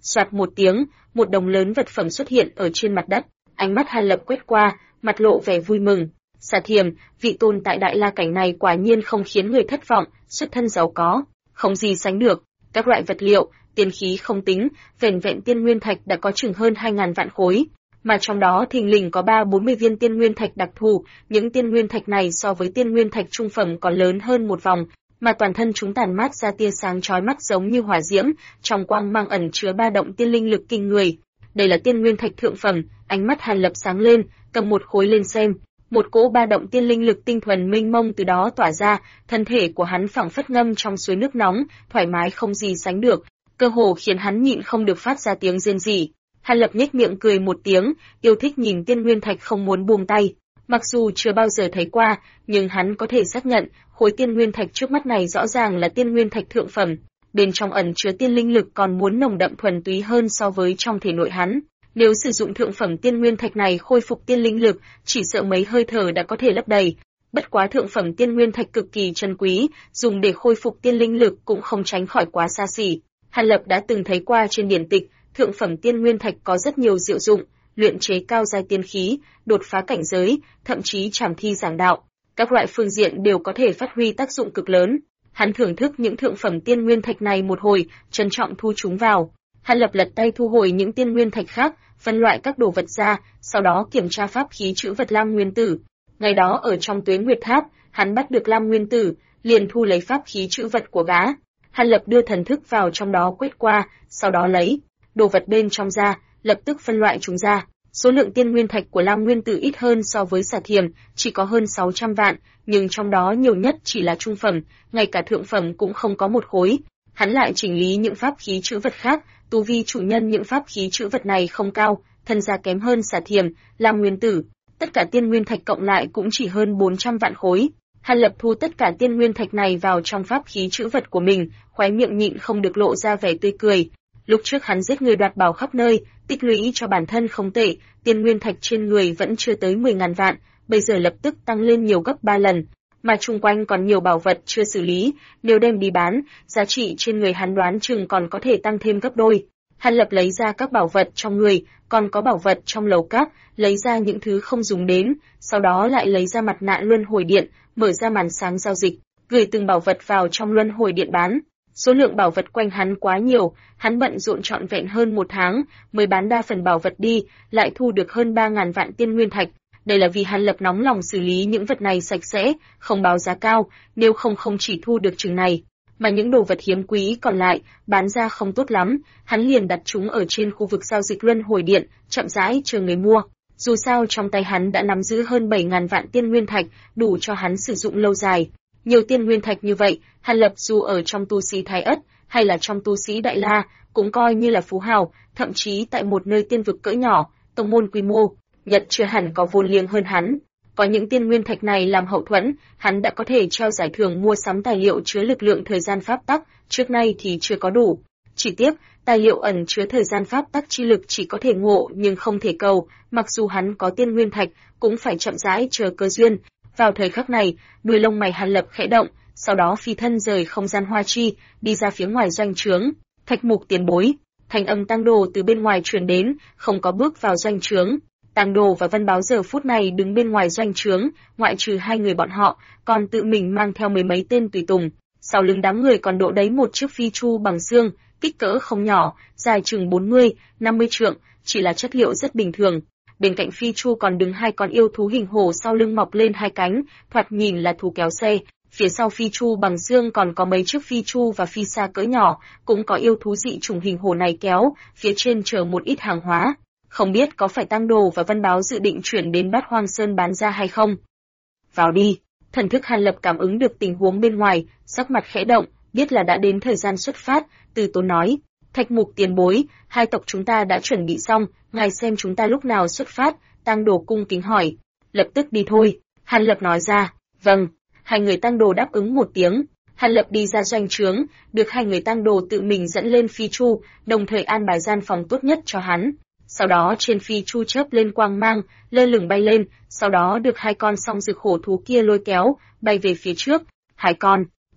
Soạt một tiếng, một đống lớn vật phẩm xuất hiện ở trên mặt đất. Ánh mắt Hàn Lập quét qua, mặt lộ vẻ vui mừng. Xà Thiềm, vị tôn tại Đại La cảnh này quả nhiên không khiến người thất vọng, xuất thân giàu có, không gì sánh được. Các loại vật liệu, tiên khí không tính, vẻn vẹn tiên nguyên thạch đã có chừng hơn 2.000 vạn khối, mà trong đó thình lình có 340 viên tiên nguyên thạch đặc thù. Những tiên nguyên thạch này so với tiên nguyên thạch trung phẩm còn lớn hơn một vòng, mà toàn thân chúng tản mát ra tia sáng chói mắt giống như hỏa diễm, trong quang mang ẩn chứa ba động tiên linh lực kinh người. Đây là tiên nguyên thạch thượng phẩm. Ánh mắt Hàn Lập sáng lên, cầm một khối lên xem. Một cỗ ba động tiên linh lực tinh thuần mênh mông từ đó tỏa ra, thân thể của hắn phảng phất ngâm trong suối nước nóng, thoải mái không gì sánh được, cơ hồ khiến hắn nhịn không được phát ra tiếng rên rỉ. Hàn Lập nhếch miệng cười một tiếng, yêu thích nhìn tiên nguyên thạch không muốn buông tay. Mặc dù chưa bao giờ thấy qua, nhưng hắn có thể xác nhận, khối tiên nguyên thạch trước mắt này rõ ràng là tiên nguyên thạch thượng phẩm, bên trong ẩn chứa tiên linh lực còn muốn nồng đậm thuần túy hơn so với trong thể nội hắn. Nếu sử dụng thượng phẩm tiên nguyên thạch này khôi phục tiên linh lực, chỉ sợ mấy hơi thở đã có thể lấp đầy. Bất quá thượng phẩm tiên nguyên thạch cực kỳ chân quý, dùng để khôi phục tiên linh lực cũng không tránh khỏi quá xa xỉ. Hàn Lập đã từng thấy qua trên điển tịch, thượng phẩm tiên nguyên thạch có rất nhiều diệu dụng, luyện chế cao giai tiên khí, đột phá cảnh giới, thậm chí trảm thi giảng đạo, các loại phương diện đều có thể phát huy tác dụng cực lớn. Hắn thưởng thức những thượng phẩm tiên nguyên thạch này một hồi, trân trọng thu chúng vào. Hàn Lập lật tay thu hồi những tiên nguyên thạch khác, phân loại các đồ vật ra, sau đó kiểm tra pháp khí trữ vật Lam Nguyên Tử. Ngày đó ở trong Tuế Nguyệt Tháp, hắn bắt được Lam Nguyên Tử, liền thu lấy pháp khí trữ vật của gã. Hàn Lập đưa thần thức vào trong đó quét qua, sau đó lấy đồ vật bên trong ra, lập tức phân loại chúng ra. Số lượng tiên nguyên thạch của Lam Nguyên Tử ít hơn so với Xà Thiềm, chỉ có hơn 600 vạn, nhưng trong đó nhiều nhất chỉ là trung phẩm, ngay cả thượng phẩm cũng không có một khối. Hắn lại chỉnh lý những pháp khí trữ vật khác, tu vi chủ nhân những pháp khí trữ vật này không cao, thân gia kém hơn Xà Thiềm, Lam Nguyên Tử. Tất cả tiên nguyên thạch cộng lại cũng chỉ hơn 400 vạn khối. Hàn Lập thu tất cả tiên nguyên thạch này vào trong pháp khí trữ vật của mình, khóe miệng nhịn không được lộ ra vẻ tươi cười. Lúc trước hắn giết người đoạt bảo khắp nơi, tích lũy cho bản thân không tệ, tiên nguyên thạch trên người vẫn chưa tới 10.000 vạn, bây giờ lập tức tăng lên nhiều gấp 3 lần. Mà chung quanh còn nhiều bảo vật chưa xử lý, nếu đem đi bán, giá trị trên người hắn đoán chừng còn có thể tăng thêm gấp đôi. Hàn Lập lấy ra các bảo vật trong người, còn có bảo vật trong lầu các, lấy ra những thứ không dùng đến, sau đó lại lấy ra mặt nạ luân hồi điện, mở ra màn sáng giao dịch, gửi từng bảo vật vào trong luân hồi điện bán. Số lượng bảo vật quanh hắn quá nhiều, hắn bận rộn trọn vẹn hơn 1 tháng, mới bán đa phần bảo vật đi, lại thu được hơn 3.000 vạn tiên nguyên thạch. Đây là vì Hàn Lập nóng lòng xử lý những vật này sạch sẽ, không báo giá cao, nếu không chỉ thu được chừng này. Mà những đồ vật hiếm quý còn lại, bán ra không tốt lắm, hắn liền đặt chúng ở trên khu vực giao dịch luân hồi điện, chậm rãi chờ người mua. Dù sao trong tay hắn đã nắm giữ hơn 7.000 vạn tiên nguyên thạch, đủ cho hắn sử dụng lâu dài. Nhiều tiên nguyên thạch như vậy, Hàn Lập dù ở trong tu sĩ Thái Ất, hay là trong tu sĩ Đại La, cũng coi như là phú hào, thậm chí tại một nơi tiên vực cỡ nhỏ, tông môn quy mô, Nhật chưa hẳn có vốn liếng hơn hắn. Có những tiên nguyên thạch này làm hậu thuẫn, hắn đã có thể treo giải thưởng mua sắm tài liệu chứa lực lượng thời gian pháp tắc, trước nay thì chưa có đủ. Chỉ tiếc, tài liệu ẩn chứa thời gian pháp tắc chi lực chỉ có thể ngộ nhưng không thể cầu, mặc dù hắn có tiên nguyên thạch, cũng phải chậm rãi chờ cơ duyên. Vào thời khắc này, đuôi lông mày Hàn Lập khẽ động, sau đó phi thân rời không gian hoa chi, đi ra phía ngoài doanh trướng. Thạch Mục tiền bối, thanh âm Tang Đồ từ bên ngoài truyền đến, không có bước vào doanh trướng. Tang Đồ và Vân Báo giờ phút này đứng bên ngoài doanh trướng, ngoại trừ 2 người bọn họ, còn tự mình mang theo mười mấy tên tùy tùng. Sau lưng đám người còn độ đấy một chiếc phi chu bằng xương, kích cỡ không nhỏ, dài chừng 40-50 trượng, chỉ là chất liệu rất bình thường. Bên cạnh phi chu còn đứng 2 con yêu thú hình hổ sau lưng mọc lên 2 cánh, thoạt nhìn là thú kéo xe. Phía sau phi chu bằng xương còn có mấy chiếc phi chu và phi xa cỡ nhỏ, cũng có yêu thú dị chủng hình hổ này kéo, phía trên chở một ít hàng hóa. Không biết có phải Tang Đồ và Vân Báo dự định chuyển đến Bát Hoang Sơn bán ra hay không? Vào đi. Thần thức Hàn Lập cảm ứng được tình huống bên ngoài, sắc mặt khẽ động, biết là đã đến thời gian xuất phát, từ tốn nói. Thạch Mục tiền bối, 2 tộc chúng ta đã chuẩn bị xong, ngài xem chúng ta lúc nào xuất phát, Tang Đồ cung kính hỏi. Lập tức đi thôi, Hàn Lập nói ra. Vâng, 2 người Tang Đồ đáp ứng một tiếng. Hàn Lập đi ra doanh trướng, được 2 người Tang Đồ tự mình dẫn lên phi chu, đồng thời an bài gian phòng tốt nhất cho hắn. Sau đó trên phi chu chớp lên quang mang, lơ lửng bay lên, sau đó được 2 con song dược hổ thú kia lôi kéo, bay về phía trước. 2 con,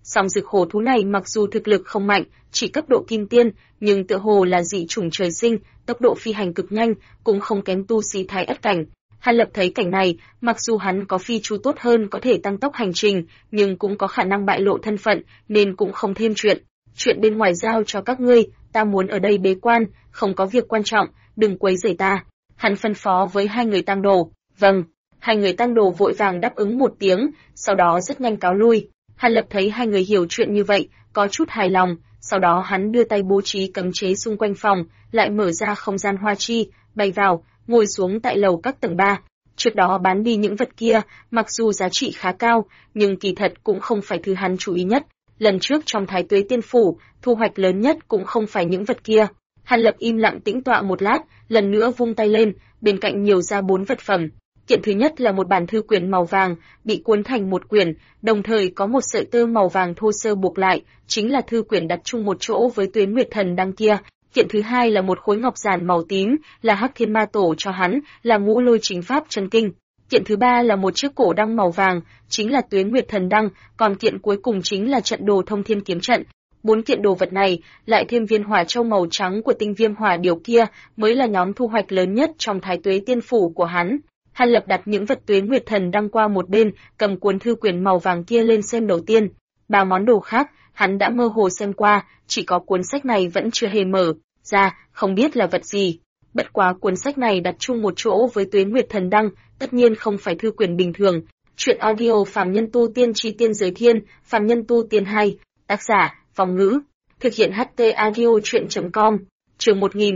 Song dực hổ thú này mặc dù thực lực không mạnh, chỉ cấp độ kim tiên, nhưng tựa hồ là dị chủng trời sinh, tốc độ phi hành cực nhanh, cũng không kém tu sĩ Thái Ất cảnh. Hàn Lập thấy cảnh này, mặc dù hắn có phi chu tốt hơn có thể tăng tốc hành trình, nhưng cũng có khả năng bại lộ thân phận, nên cũng không thêm chuyện. Chuyện bên ngoài giao cho các ngươi, ta muốn ở đây bế quan, không có việc quan trọng, đừng quấy rầy ta. Hắn phân phó với hai người tang đồ. Vâng. Hai người tang đồ vội vàng đáp ứng một tiếng, sau đó rất nhanh cáo lui. Hàn Lập thấy hai người hiểu chuyện như vậy, có chút hài lòng, sau đó hắn đưa tay bố trí cấm chế xung quanh phòng, lại mở ra không gian hoa chi, bay vào, ngồi xuống tại lầu các tầng 3. Trước đó bán đi những vật kia, mặc dù giá trị khá cao, nhưng kỳ thật cũng không phải thứ hắn chú ý nhất. Lần trước trong Thái Tuế Tiên Phủ, thu hoạch lớn nhất cũng không phải những vật kia. Hàn Lập im lặng tĩnh tọa một lát, lần nữa vung tay lên, bên cạnh nhiều ra 4 vật phẩm. Kiện thứ nhất là một bản thư quyển màu vàng, bị cuốn thành một quyển, đồng thời có một sợi tơ màu vàng thô sơ buộc lại, chính là thư quyển đặt chung một chỗ với Tuyến Nguyệt Thần Đăng kia. Kiện thứ hai là một khối ngọc giản màu tím, là Hắc Thiên Ma Tổ cho hắn, là Ngũ Lôi Chính Pháp chân kinh. Kiện thứ ba là một chiếc cổ đăng màu vàng, chính là Tuyến Nguyệt Thần Đăng, còn kiện cuối cùng chính là trận đồ Thông Thiên Kiếm Trận. 4 kiện đồ vật này, lại thêm viên hỏa châu màu trắng của tinh viêm hỏa điều kia, mới là nhóm thu hoạch lớn nhất trong Thái Tuế Tiên Phủ của hắn. Hàn Lập đặt những vật Tuyến Nguyệt Thần Đăng qua một bên, cầm cuốn thư quyển màu vàng kia lên xem đầu tiên. 3 món đồ khác, hắn đã mơ hồ xem qua, chỉ có cuốn sách này vẫn chưa hề mở ra, không biết là vật gì. Bất quá cuốn sách này đặt chung một chỗ với Tuyến Nguyệt Thần Đăng, tất nhiên không phải thư quyển bình thường. Chuyện audio Phàm Nhân Tu Tiên Chi Tiên Giới Thiên, Phàm Nhân Tu Tiên 2, tác giả, Phong Ngữ, thực hiện HT audio chuyện.com, chương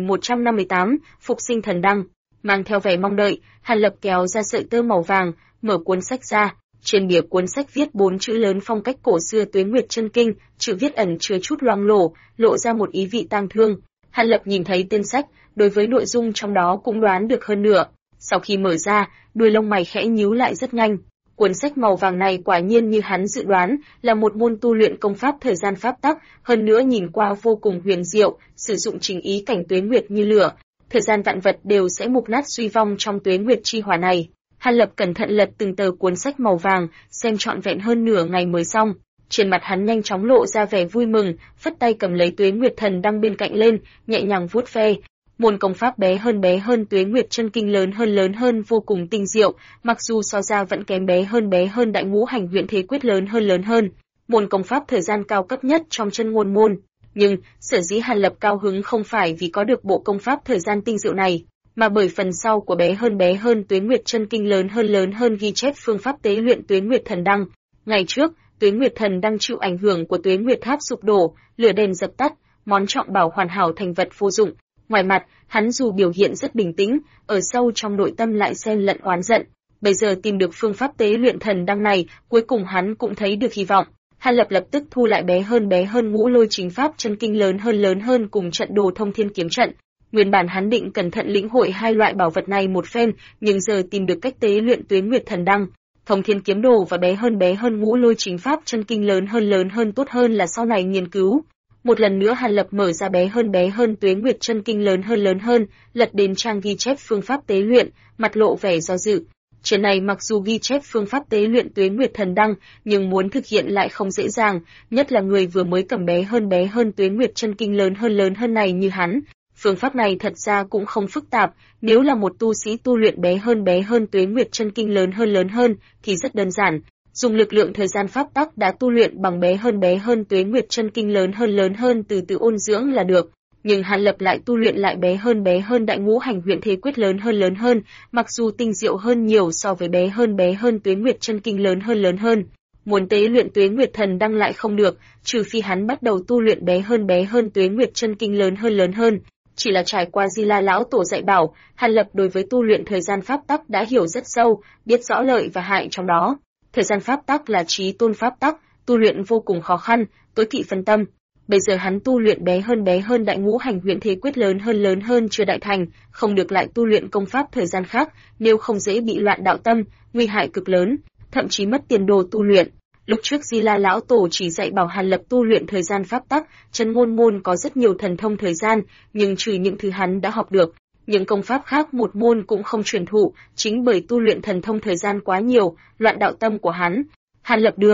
1158, Phục Sinh Thần Đăng. Mang theo vẻ mong đợi, Hàn Lập kéo ra sợi tơ màu vàng, mở cuốn sách ra. Trên bìa cuốn sách viết 4 chữ lớn phong cách cổ xưa Tuế Nguyệt Chân Kinh, chữ viết ẩn chứa chút loang lổ, lộ ra một ý vị tang thương. Hàn Lập nhìn thấy tên sách, đối với nội dung trong đó cũng đoán được hơn nửa. Sau khi mở ra, đuôi lông mày khẽ nhíu lại rất nhanh. Cuốn sách màu vàng này quả nhiên như hắn dự đoán, là một môn tu luyện công pháp thời gian pháp tắc, hơn nữa nhìn qua vô cùng huyền diệu, sử dụng trình ý cảnh tuế nguyệt như lửa. Thời gian vạn vật đều sẽ mục nát suy vong trong tuế nguyệt chi hỏa này. Hàn Lập cẩn thận lật từng tờ cuốn sách màu vàng, xem trọn vẹn hơn nửa ngày mới xong. Trên mặt hắn nhanh chóng lộ ra vẻ vui mừng, phất tay cầm lấy Tuế Nguyệt Thần Đăng bên cạnh lên, nhẹ nhàng vuốt ve. Môn công pháp bé hơn Tuế Nguyệt Chân Kinh lớn hơn vô cùng tinh diệu, mặc dù so ra vẫn kém bé hơn Đại Ngũ Hành Huyễn Thế Quyết lớn hơn. Môn công pháp thời gian cao cấp nhất trong chân ngôn môn. Nhưng, sở dĩ Hàn Lập cao hứng không phải vì có được bộ công pháp thời gian tinh diệu này, mà bởi phần sau của bé hơn Tuế Nguyệt Chân Kinh lớn hơn ghi chép phương pháp tế luyện Tuế Nguyệt Thần Đăng. Ngày trước, Tuế Nguyệt Thần Đăng chịu ảnh hưởng của Tuế Nguyệt Tháp sụp đổ, lửa đèn dập tắt, món trọng bảo hoàn hảo thành vật vô dụng. Ngoài mặt, hắn dù biểu hiện rất bình tĩnh, ở sâu trong nội tâm lại xen lẫn oán giận. Bây giờ tìm được phương pháp tế luyện thần đăng này, cuối cùng hắn cũng thấy được hy vọng. Hàn Lập lập tức thu lại bé hơn Ngũ Lôi Chính Pháp chân kinh lớn hơn cùng trận đồ Thông Thiên Kiếm Trận. Nguyên bản hắn định cẩn thận lĩnh hội hai loại bảo vật này một phen, nhưng giờ tìm được cách tế luyện Tuế Nguyệt Thần Đăng, Thông Thiên Kiếm Đồ và bé hơn Ngũ Lôi Chính Pháp chân kinh lớn hơn tốt hơn là sau này nghiên cứu. Một lần nữa Hàn Lập mở ra bé hơn Tuế Nguyệt chân kinh lớn hơn, lật đến trang ghi chép phương pháp tế luyện, mặt lộ vẻ do dự. Trên này mặc dù ghi chép phương pháp tế luyện Tuế Nguyệt Thần Đăng, nhưng muốn thực hiện lại không dễ dàng, nhất là người vừa mới cầm bé hơn Tuế Nguyệt chân kinh lớn hơn này như hắn. Phương pháp này thật ra cũng không phức tạp, nếu là một tu sĩ tu luyện bé hơn Tuế Nguyệt chân kinh lớn hơn thì rất đơn giản. Dùng lực lượng thời gian pháp tắc đã tu luyện bằng bé hơn Tuế Nguyệt chân kinh lớn hơn từ từ ôn dưỡng là được. Nhưng Hàn Lập lại tu luyện lại bé hơn Đại Ngũ Hành Huyễn Thế Quyết lớn hơn, mặc dù tinh diệu hơn nhiều so với bé hơn Tuế Nguyệt chân kinh lớn hơn. Muốn tế luyện Tuế Nguyệt Thần Đăng lại không được, trừ phi hắn bắt đầu tu luyện bé hơn Tuế Nguyệt chân kinh lớn hơn. Chỉ là trải qua Di La lão tổ dạy bảo, Hàn Lập đối với tu luyện thời gian pháp tắc đã hiểu rất sâu, biết rõ lợi và hại trong đó. Thời gian pháp tắc là chí tôn pháp tắc, tu luyện vô cùng khó khăn, tối kỵ phân tâm. Bây giờ hắn tu luyện bé hơn Đại Ngũ Hành Huyễn Thế Quyết lớn hơn chưa đại thành, không được lại tu luyện công pháp thời gian khác, nếu không dễ bị loạn đạo tâm, nguy hại cực lớn, thậm chí mất tiền đồ tu luyện. Lúc trước Di La lão tổ chỉ dạy bảo Hàn Lập tu luyện thời gian pháp tắc, chân ngôn môn có rất nhiều thần thông thời gian, nhưng trừ những thứ hắn đã học được, những công pháp khác một môn cũng không truyền thụ, chính bởi tu luyện thần thông thời gian quá nhiều, loạn đạo tâm của hắn. Hàn Lập đương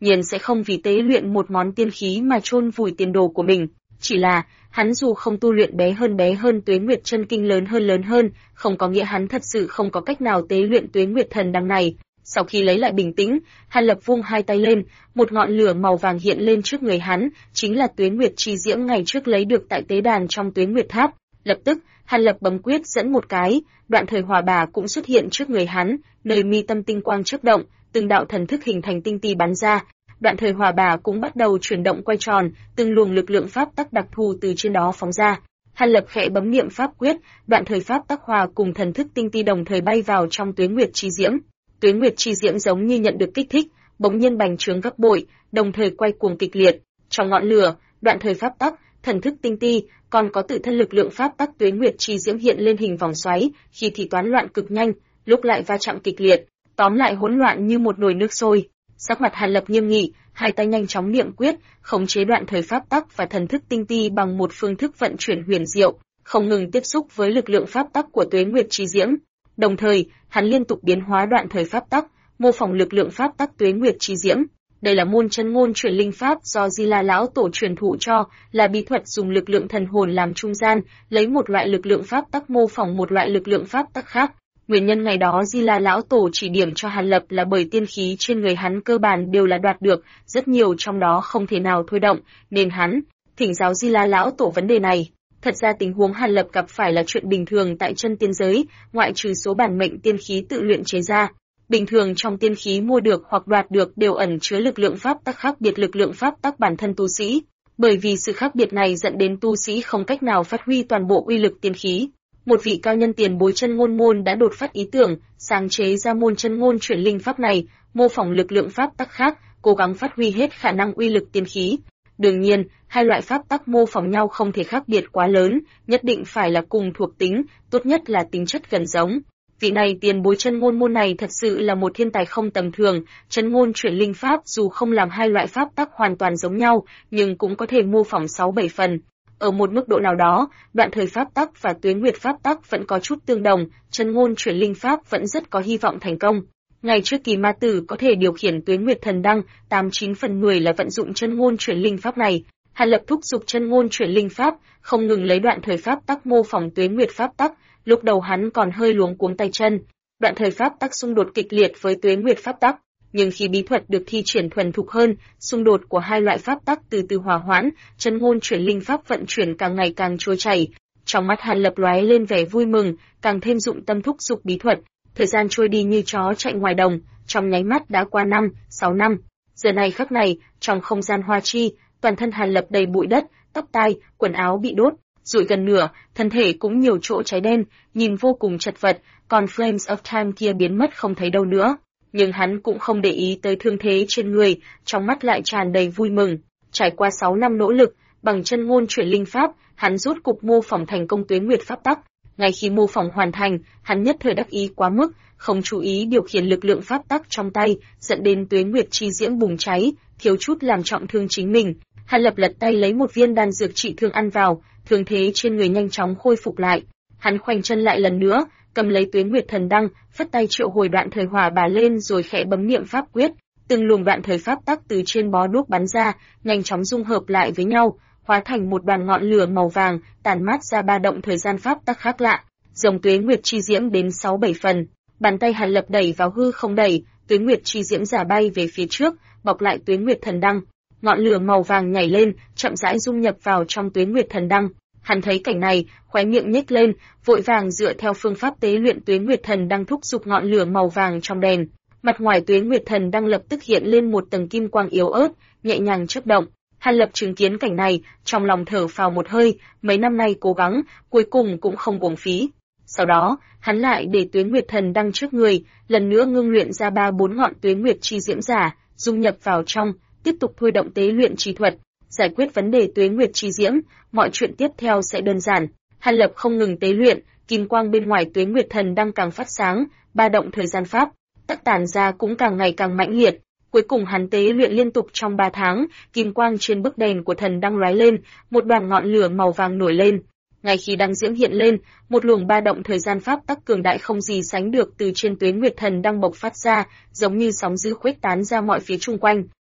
nhiên sẽ không vì tế luyện một món tiên khí mà chôn vùi tiền đồ của mình. Chỉ là, hắn dù không tu luyện bé hơn Tuế Nguyệt chân kinh lớn hơn, không có nghĩa hắn thật sự không có cách nào tế luyện Tuế Nguyệt thần đăng này. Sau khi lấy lại bình tĩnh, Hàn Lập vung hai tay lên, một ngọn lửa màu vàng hiện lên trước người hắn, chính là Tuế Nguyệt chi diễm ngày trước lấy được tại tế đàn trong Tuế Nguyệt tháp. Lập tức, Hàn Lập bấm quyết dẫn một cái, đoạn thời hỏa bà cũng xuất hiện trước người hắn, nơi mi tâm tinh quang chớp động, từng đạo thần thức hình thành tinh ti bắn ra. Đoạn thời hỏa bà cũng bắt đầu chuyển động quay tròn, từng luồng lực lượng pháp tắc đặc thù từ trên đó phóng ra. Hàn Lập khẽ bấm niệm pháp quyết, đoạn thời pháp tắc hòa cùng thần thức tinh ti đồng thời bay vào trong Tuế Nguyệt chi diễm. Tuế Nguyệt chi diễm giống như nhận được kích thích, bỗng nhiên bành trướng gấp bội, đồng thời quay cuồng kịch liệt. Trong ngọn lửa, đoạn thời pháp tắc, thần thức tinh ti, còn có tự thân lực lượng pháp tắc Tuế Nguyệt chi diễm hiện lên hình vòng xoáy, khi thì toán loạn cực nhanh, lúc lại va chạm kịch liệt, tóm lại hỗn loạn như một nồi nước sôi. Sắc mặt Hàn Lập nghiêm nghị, hai tay nhanh chóng niệm quyết, khống chế đoạn thời pháp tắc và thần thức tinh ti bằng một phương thức vận chuyển huyền diệu, không ngừng tiếp xúc với lực lượng pháp tắc của Tuế Nguyệt chi diễm. Đồng thời, hắn liên tục biến hóa đoạn thời pháp tắc, mô phỏng lực lượng pháp tắc Tuế Nguyệt chi diễm. Đây là môn chân ngôn chuyển linh pháp do Di La lão tổ truyền thụ cho, là bí thuật dùng lực lượng thần hồn làm trung gian, lấy một loại lực lượng pháp tắc mô phỏng một loại lực lượng pháp tắc khác. Nguyên nhân ngày đó Di La lão tổ chỉ điểm cho Hàn Lập là bởi tiên khí trên người hắn cơ bản đều là đoạt được, rất nhiều trong đó không thể nào thôi động, nên hắn thỉnh giáo Di La lão tổ vấn đề này. Thật ra tình huống Hàn Lập gặp phải là chuyện bình thường tại chân tiên giới, ngoại trừ số bản mệnh tiên khí tự luyện chế ra. Bình thường trong tiên khí mua được hoặc đoạt được đều ẩn chứa lực lượng pháp tắc khác biệt lực lượng pháp tắc bản thân tu sĩ, bởi vì sự khác biệt này dẫn đến tu sĩ không cách nào phát huy toàn bộ uy lực tiên khí. Một vị cao nhân tiền bối chân ngôn môn đã đột phát ý tưởng, sáng chế ra môn chân ngôn chuyển linh pháp này, mô phỏng lực lượng pháp tắc khác, cố gắng phát huy hết khả năng uy lực tiên khí. Đương nhiên, hai loại pháp tắc mô phỏng nhau không thể khác biệt quá lớn, nhất định phải là cùng thuộc tính, tốt nhất là tính chất gần giống. Vị này tiền bối chân ngôn môn này thật sự là một thiên tài không tầm thường, chân ngôn chuyển linh pháp dù không làm hai loại pháp tắc hoàn toàn giống nhau, nhưng cũng có thể mô phỏng 6-7 phần. Ở một mức độ nào đó, đoạn thời pháp tắc và Tuế Nguyệt pháp tắc vẫn có chút tương đồng, chân ngôn chuyển linh pháp vẫn rất có hy vọng thành công. Ngày trước Kỳ Ma Tử có thể điều khiển Tuế Nguyệt thần đăng, 89 phần 10 là vận dụng chân ngôn chuyển linh pháp này. Hàn Lập thúc giục chân ngôn chuyển linh pháp, không ngừng lấy đoạn thời pháp tắc mô phỏng Tuế Nguyệt pháp tắc, lúc đầu hắn còn hơi luống cuống tay chân. Đoạn thời pháp tắc xung đột kịch liệt với Tuế Nguyệt pháp tắc, nhưng khi bí thuật được thi triển thuần thục hơn, xung đột của hai loại pháp tắc từ từ hòa hoãn, chân ngôn chuyển linh pháp vận chuyển càng ngày càng trôi chảy. Trong mắt Hàn Lập lóe lên vẻ vui mừng, càng thêm dụng tâm thúc giục bí thuật. Thời gian trôi đi như chó chạy ngoài đồng, trong nháy mắt đã qua 5-6 năm. Giờ này khắc này, trong không gian hoa chi, toàn thân Hàn Lập đầy bụi đất, tóc tai, quần áo bị đốt, rụi gần nửa, thân thể cũng nhiều chỗ cháy đen, nhìn vô cùng chật vật, còn Flames of Time kia biến mất không thấy đâu nữa. Nhưng hắn cũng không để ý tới thương thế trên người, trong mắt lại tràn đầy vui mừng. Trải qua 6 năm nỗ lực, bằng chân ngôn chuyển linh pháp, hắn rốt cục mô phỏng thành công Tuế Nguyệt pháp tắc. Ngay khi mô phỏng hoàn thành, hắn nhất thời đắc ý quá mức, không chú ý điều khiển lực lượng pháp tắc trong tay, dẫn đến Tuế Nguyệt chi diễm bùng cháy, thiếu chút làm trọng thương chính mình. Hàn Lập lật tay lấy một viên đan dược trị thương ăn vào, thương thế trên người nhanh chóng khôi phục lại. Hắn khoanh chân lại lần nữa, cầm lấy Tuế Nguyệt thần đăng, phất tay triệu hồi đoạn thời hỏa bà lên rồi khẽ bấm niệm pháp quyết, từng luồng đoạn thời pháp tắc từ trên bó đuốc bắn ra, nhanh chóng dung hợp lại với nhau, hóa thành một đoàn ngọn lửa màu vàng, tản mát ra ba động thời gian pháp tắc khác lạ, dòng Tuế Nguyệt chi diễm đến 6-7 phần. Bàn tay Hàn Lập đẩy vào hư không đẩy, Tuế Nguyệt chi diễm giả bay về phía trước, bọc lại Tuế Nguyệt thần đăng. Ngọn lửa màu vàng nhảy lên, chậm rãi dung nhập vào trong Tuế Nguyệt thần đăng. Hắn thấy cảnh này, khóe miệng nhếch lên, vội vàng dựa theo phương pháp tế luyện Tuế Nguyệt thần đăng thúc giục ngọn lửa màu vàng trong đèn. Mặt ngoài Tuế Nguyệt thần đăng lập tức hiện lên một tầng kim quang yếu ớt, nhẹ nhàng chớp động. Hàn Lập chứng kiến cảnh này, trong lòng thở phào một hơi, mấy năm nay cố gắng, cuối cùng cũng không uổng phí. Sau đó, hắn lại để Tuế Nguyệt thần đăng trước người, lần nữa ngưng luyện ra 3-4 ngọn Tuế Nguyệt chi diễm giả, dung nhập vào trong, tiếp tục thôi động tế luyện chi thuật, giải quyết vấn đề Tuế Nguyệt chi diễm, mọi chuyện tiếp theo sẽ đơn giản. Hàn Lập không ngừng tế luyện, kim quang bên ngoài Tuế Nguyệt thần đăng càng phát sáng, ba động thời gian pháp tắc tản ra cũng càng ngày càng mãnh liệt. Cuối cùng hắn tế luyện liên tục trong 3 tháng, kim quang trên bức đèn của thần đăng lóe lên, một đoàn ngọn lửa màu vàng nổi lên. Ngay khi đăng diễm hiện lên, một luồng ba động thời gian pháp tắc cường đại không gì sánh được từ trên Tuế Nguyệt thần đăng bộc phát ra, giống như sóng dữ khuếch tán ra mọi phía chung quanh.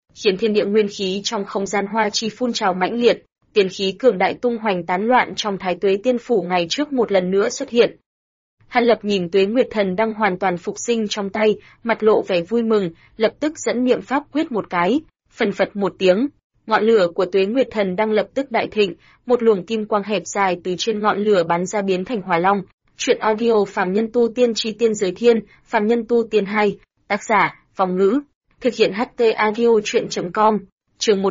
khiến thiên địa nguyên khí trong không gian hoa chi phun trào mãnh liệt, tiên khí cường đại tung hoành tán loạn trong Thái Tuế Tiên phủ ngày trước một lần nữa xuất hiện. Hàn Lập nhìn Tuế Nguyệt Thần đang hoàn toàn phục sinh trong tay, mặt lộ vẻ vui mừng, lập tức dẫn niệm pháp quyết một cái, phần phật một tiếng, ngọn lửa của Tuế Nguyệt Thần đang lập tức đại thịnh, một luồng kim quang hẹp dài từ trên ngọn lửa bắn ra biến thành hỏa long. Truyện audio Phàm Nhân Tu Tiên Chi Tiên Giới Thiên, Phàm Nhân Tu Tiên 2, tác giả, Vong Ngữ, thực hiện HT audio truyện.com, chương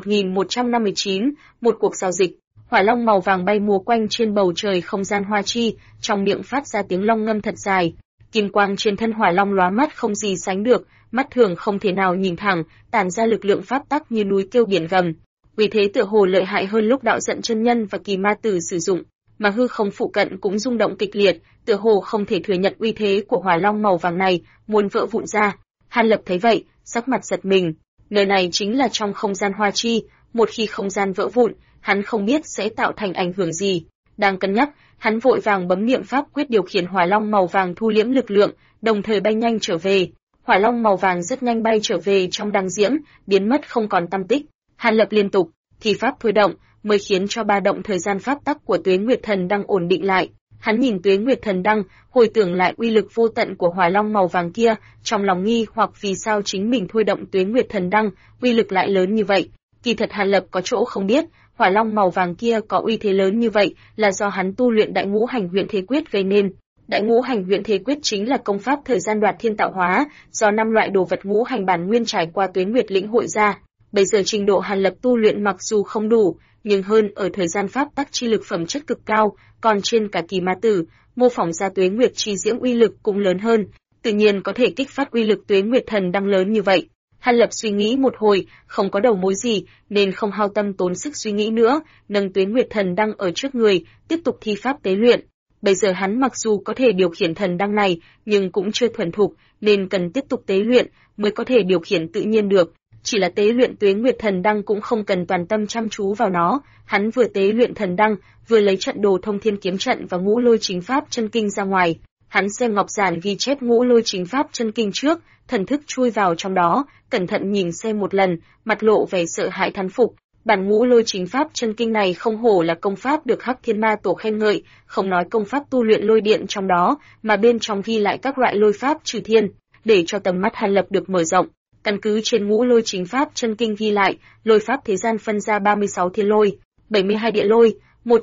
1159, một cuộc giao dịch. Hỏa long màu vàng bay múa quanh trên bầu trời không gian hoa chi, trong miệng phát ra tiếng long ngâm thật dài. Kim quang trên thân hỏa long lóa mắt không gì sánh được, mắt thường không thể nào nhìn thẳng, tản ra lực lượng pháp tắc như núi kêu biển gầm. Vì thế tựa hồ lợi hại hơn lúc đạo giận chân nhân và kỳ ma tử sử dụng, mà hư không phụ cận cũng rung động kịch liệt, tựa hồ không thể thừa nhận uy thế của hỏa long màu vàng này, muốn vỡ vụn ra. Hàn Lập thấy vậy, sắc mặt giật mình. Nơi này chính là trong không gian hoa chi, một khi không gian vỡ vụn, hắn không biết sẽ tạo thành ảnh hưởng gì. Đang cân nhắc, hắn vội vàng bấm niệm pháp quyết điều khiển hỏa long màu vàng thu liễm lực lượng, đồng thời bay nhanh trở về. Hỏa long màu vàng rất nhanh bay trở về trong đằng diễm, biến mất không còn tăm tích. Hàn Lập liên tục thì pháp thôi động, mới khiến cho ba động thời gian pháp tắc của Tuế Nguyệt Thần Đăng ổn định lại. Hắn nhìn Tuế Nguyệt Thần Đăng, hồi tưởng lại uy lực vô tận của hỏa long màu vàng kia, trong lòng nghi hoặc vì sao chính mình thôi động Tuế Nguyệt Thần Đăng, uy lực lại lớn như vậy. Kỳ thật Hàn Lập có chỗ không biết, hỏa long màu vàng kia có uy thế lớn như vậy là do hắn tu luyện Đại Ngũ Hành Huyễn Thế Quyết gây nên. Đại Ngũ Hành Huyễn Thế Quyết chính là công pháp thời gian đoạt thiên tạo hóa, do 5 loại đồ vật ngũ hành bản nguyên trải qua Tuế Nguyệt lĩnh hội ra. Bây giờ trình độ Hàn Lập tu luyện mặc dù không đủ, nhưng hơn ở thời gian pháp tắc chi lực phẩm chất cực cao, còn trên cả kỳ ma tử, mô phỏng ra Tuế Nguyệt chi diễm uy lực cũng lớn hơn, tự nhiên có thể kích phát uy lực Tuế Nguyệt Thần Đăng lớn như vậy. Hàn Lập suy nghĩ một hồi, không có đầu mối gì, nên không hao tâm tốn sức suy nghĩ nữa, nâng Tuế Nguyệt Thần Đăng ở trước người, tiếp tục thi pháp tế luyện. Bây giờ hắn mặc dù có thể điều khiển thần đăng này, nhưng cũng chưa thuần thục, nên cần tiếp tục tế luyện mới có thể điều khiển tự nhiên được. Chỉ là tế luyện Tuế Nguyệt Thần Đăng cũng không cần toàn tâm chăm chú vào nó, hắn vừa tế luyện thần đăng, vừa lấy trận đồ Thông Thiên Kiếm Trận và Ngũ Lôi Chính Pháp Chân Kinh ra ngoài. Hắn xem ngọc giản ghi chép Ngũ Lôi Chính Pháp Chân Kinh trước, thần thức chui vào trong đó, cẩn thận nhìn xem một lần, mặt lộ vẻ sợ hãi thán phục. Bản Ngũ Lôi Chính Pháp Chân Kinh này không hổ là công pháp được Hắc Thiên Ma Tổ khen ngợi, không nói công pháp tu luyện lôi điện trong đó, mà bên trong ghi lại các loại lôi pháp trừ thiên, để cho tầm mắt Hàn Lập được mở rộng. Căn cứ trên Ngũ Lôi Chính Pháp Chân Kinh ghi lại, lôi pháp thế gian phân ra 36 thiên lôi, 72 địa lôi,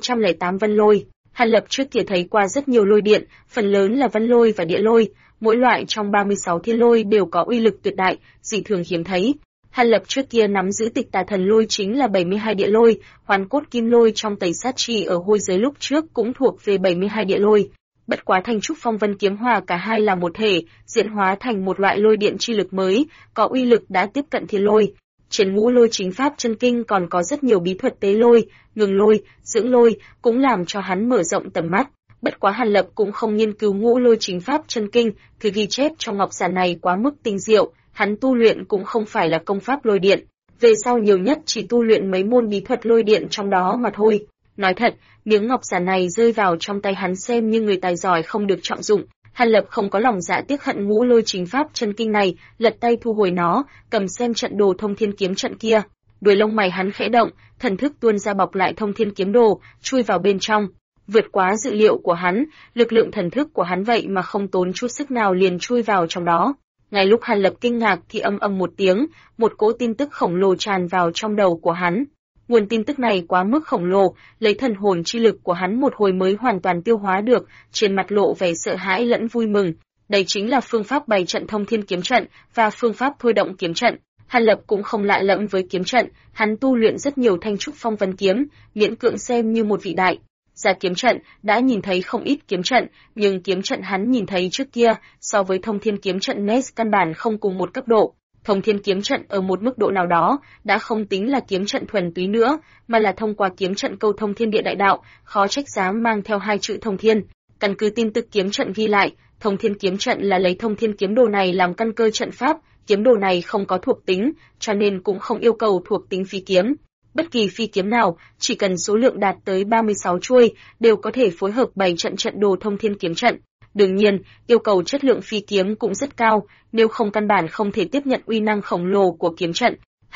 108 vân lôi. Hàn Lập trước kia thấy qua rất nhiều lôi điện, phần lớn là vân lôi và địa lôi, mỗi loại trong 36 thiên lôi đều có uy lực tuyệt đại, dị thường hiếm thấy. Hàn Lập trước kia nắm giữ Tịch Tà Thần Lôi chính là 72 địa lôi, Hoán Cốt Kim Lôi trong Tẩy Sát Trì ở hôi giới lúc trước cũng thuộc về 72 địa lôi. Bất quá Thanh Trúc Phong Vân Kiếm Hòa cả hai là một thể, diễn hóa thành một loại lôi điện chi lực mới, có uy lực đã tiếp cận thiên lôi. Trên Ngũ Lôi Chính Pháp Chân Kinh còn có rất nhiều bí thuật tế lôi, ngừng lôi, dưỡng lôi, cũng làm cho hắn mở rộng tầm mắt. Bất quá Hàn Lập cũng không nghiên cứu Ngũ Lôi Chính Pháp Chân Kinh, thứ ghi chép trong ngọc giản này quá mức tinh diệu, hắn tu luyện cũng không phải là công pháp lôi điện, về sau nhiều nhất chỉ tu luyện mấy môn bí thuật lôi điện trong đó mà thôi. Nói thật, miếng ngọc giản này rơi vào trong tay hắn xem như người tài giỏi không được trọng dụng. Hàn Lập không có lòng dạ tiếc hận Ngũ Lôi Chính Pháp Chân Kinh này, lật tay thu hồi nó, cầm xem trận đồ Thông Thiên Kiếm Trận kia. Đuôi lông mày hắn khẽ động, thần thức tuôn ra bọc lại Thông Thiên Kiếm Đồ, chui vào bên trong. Vượt quá dự liệu của hắn, lực lượng thần thức của hắn vậy mà không tốn chút sức nào liền chui vào trong đó. Ngay lúc Hàn Lập kinh ngạc thì ầm ầm một tiếng, một cỗ tin tức khổng lồ tràn vào trong đầu của hắn. Nguồn tin tức này quá mức khổng lồ, lấy thần hồn chi lực của hắn một hồi mới hoàn toàn tiêu hóa được, trên mặt lộ vẻ sợ hãi lẫn vui mừng. Đây chính là phương pháp bày trận Thông Thiên Kiếm Trận và phương pháp thôi động kiếm trận. Hàn Lập cũng không lạ lẫm với kiếm trận, hắn tu luyện rất nhiều Thanh Trúc Phong Vân kiếm, miễn cưỡng xem như một vị đại gia kiếm trận, đã nhìn thấy không ít kiếm trận, nhưng kiếm trận hắn nhìn thấy trước kia, so với Thông Thiên Kiếm Trận NES căn bản không cùng một cấp độ. Thông Thiên Kiếm Trận ở một mức độ nào đó, đã không tính là kiếm trận thuần túy nữa, mà là thông qua kiếm trận câu thông thiên địa đại đạo, khó trách dám mang theo hai chữ thông thiên. Căn cứ tin tức kiếm trận ghi lại, Thông Thiên Kiếm Trận là lấy Thông Thiên Kiếm Đồ này làm căn cơ trận pháp, kiếm đồ này không có thuộc tính, cho nên cũng không yêu cầu thuộc tính phi kiếm. Bất kỳ phi kiếm nào, chỉ cần số lượng đạt tới 36 chuôi, đều có thể phối hợp bày trận trận đồ Thông Thiên Kiếm Trận. Đương nhiên, yêu cầu chất lượng phi kiếm cũng rất cao, nếu không căn bản không thể tiếp nhận uy năng khổng lồ của kiếm trận.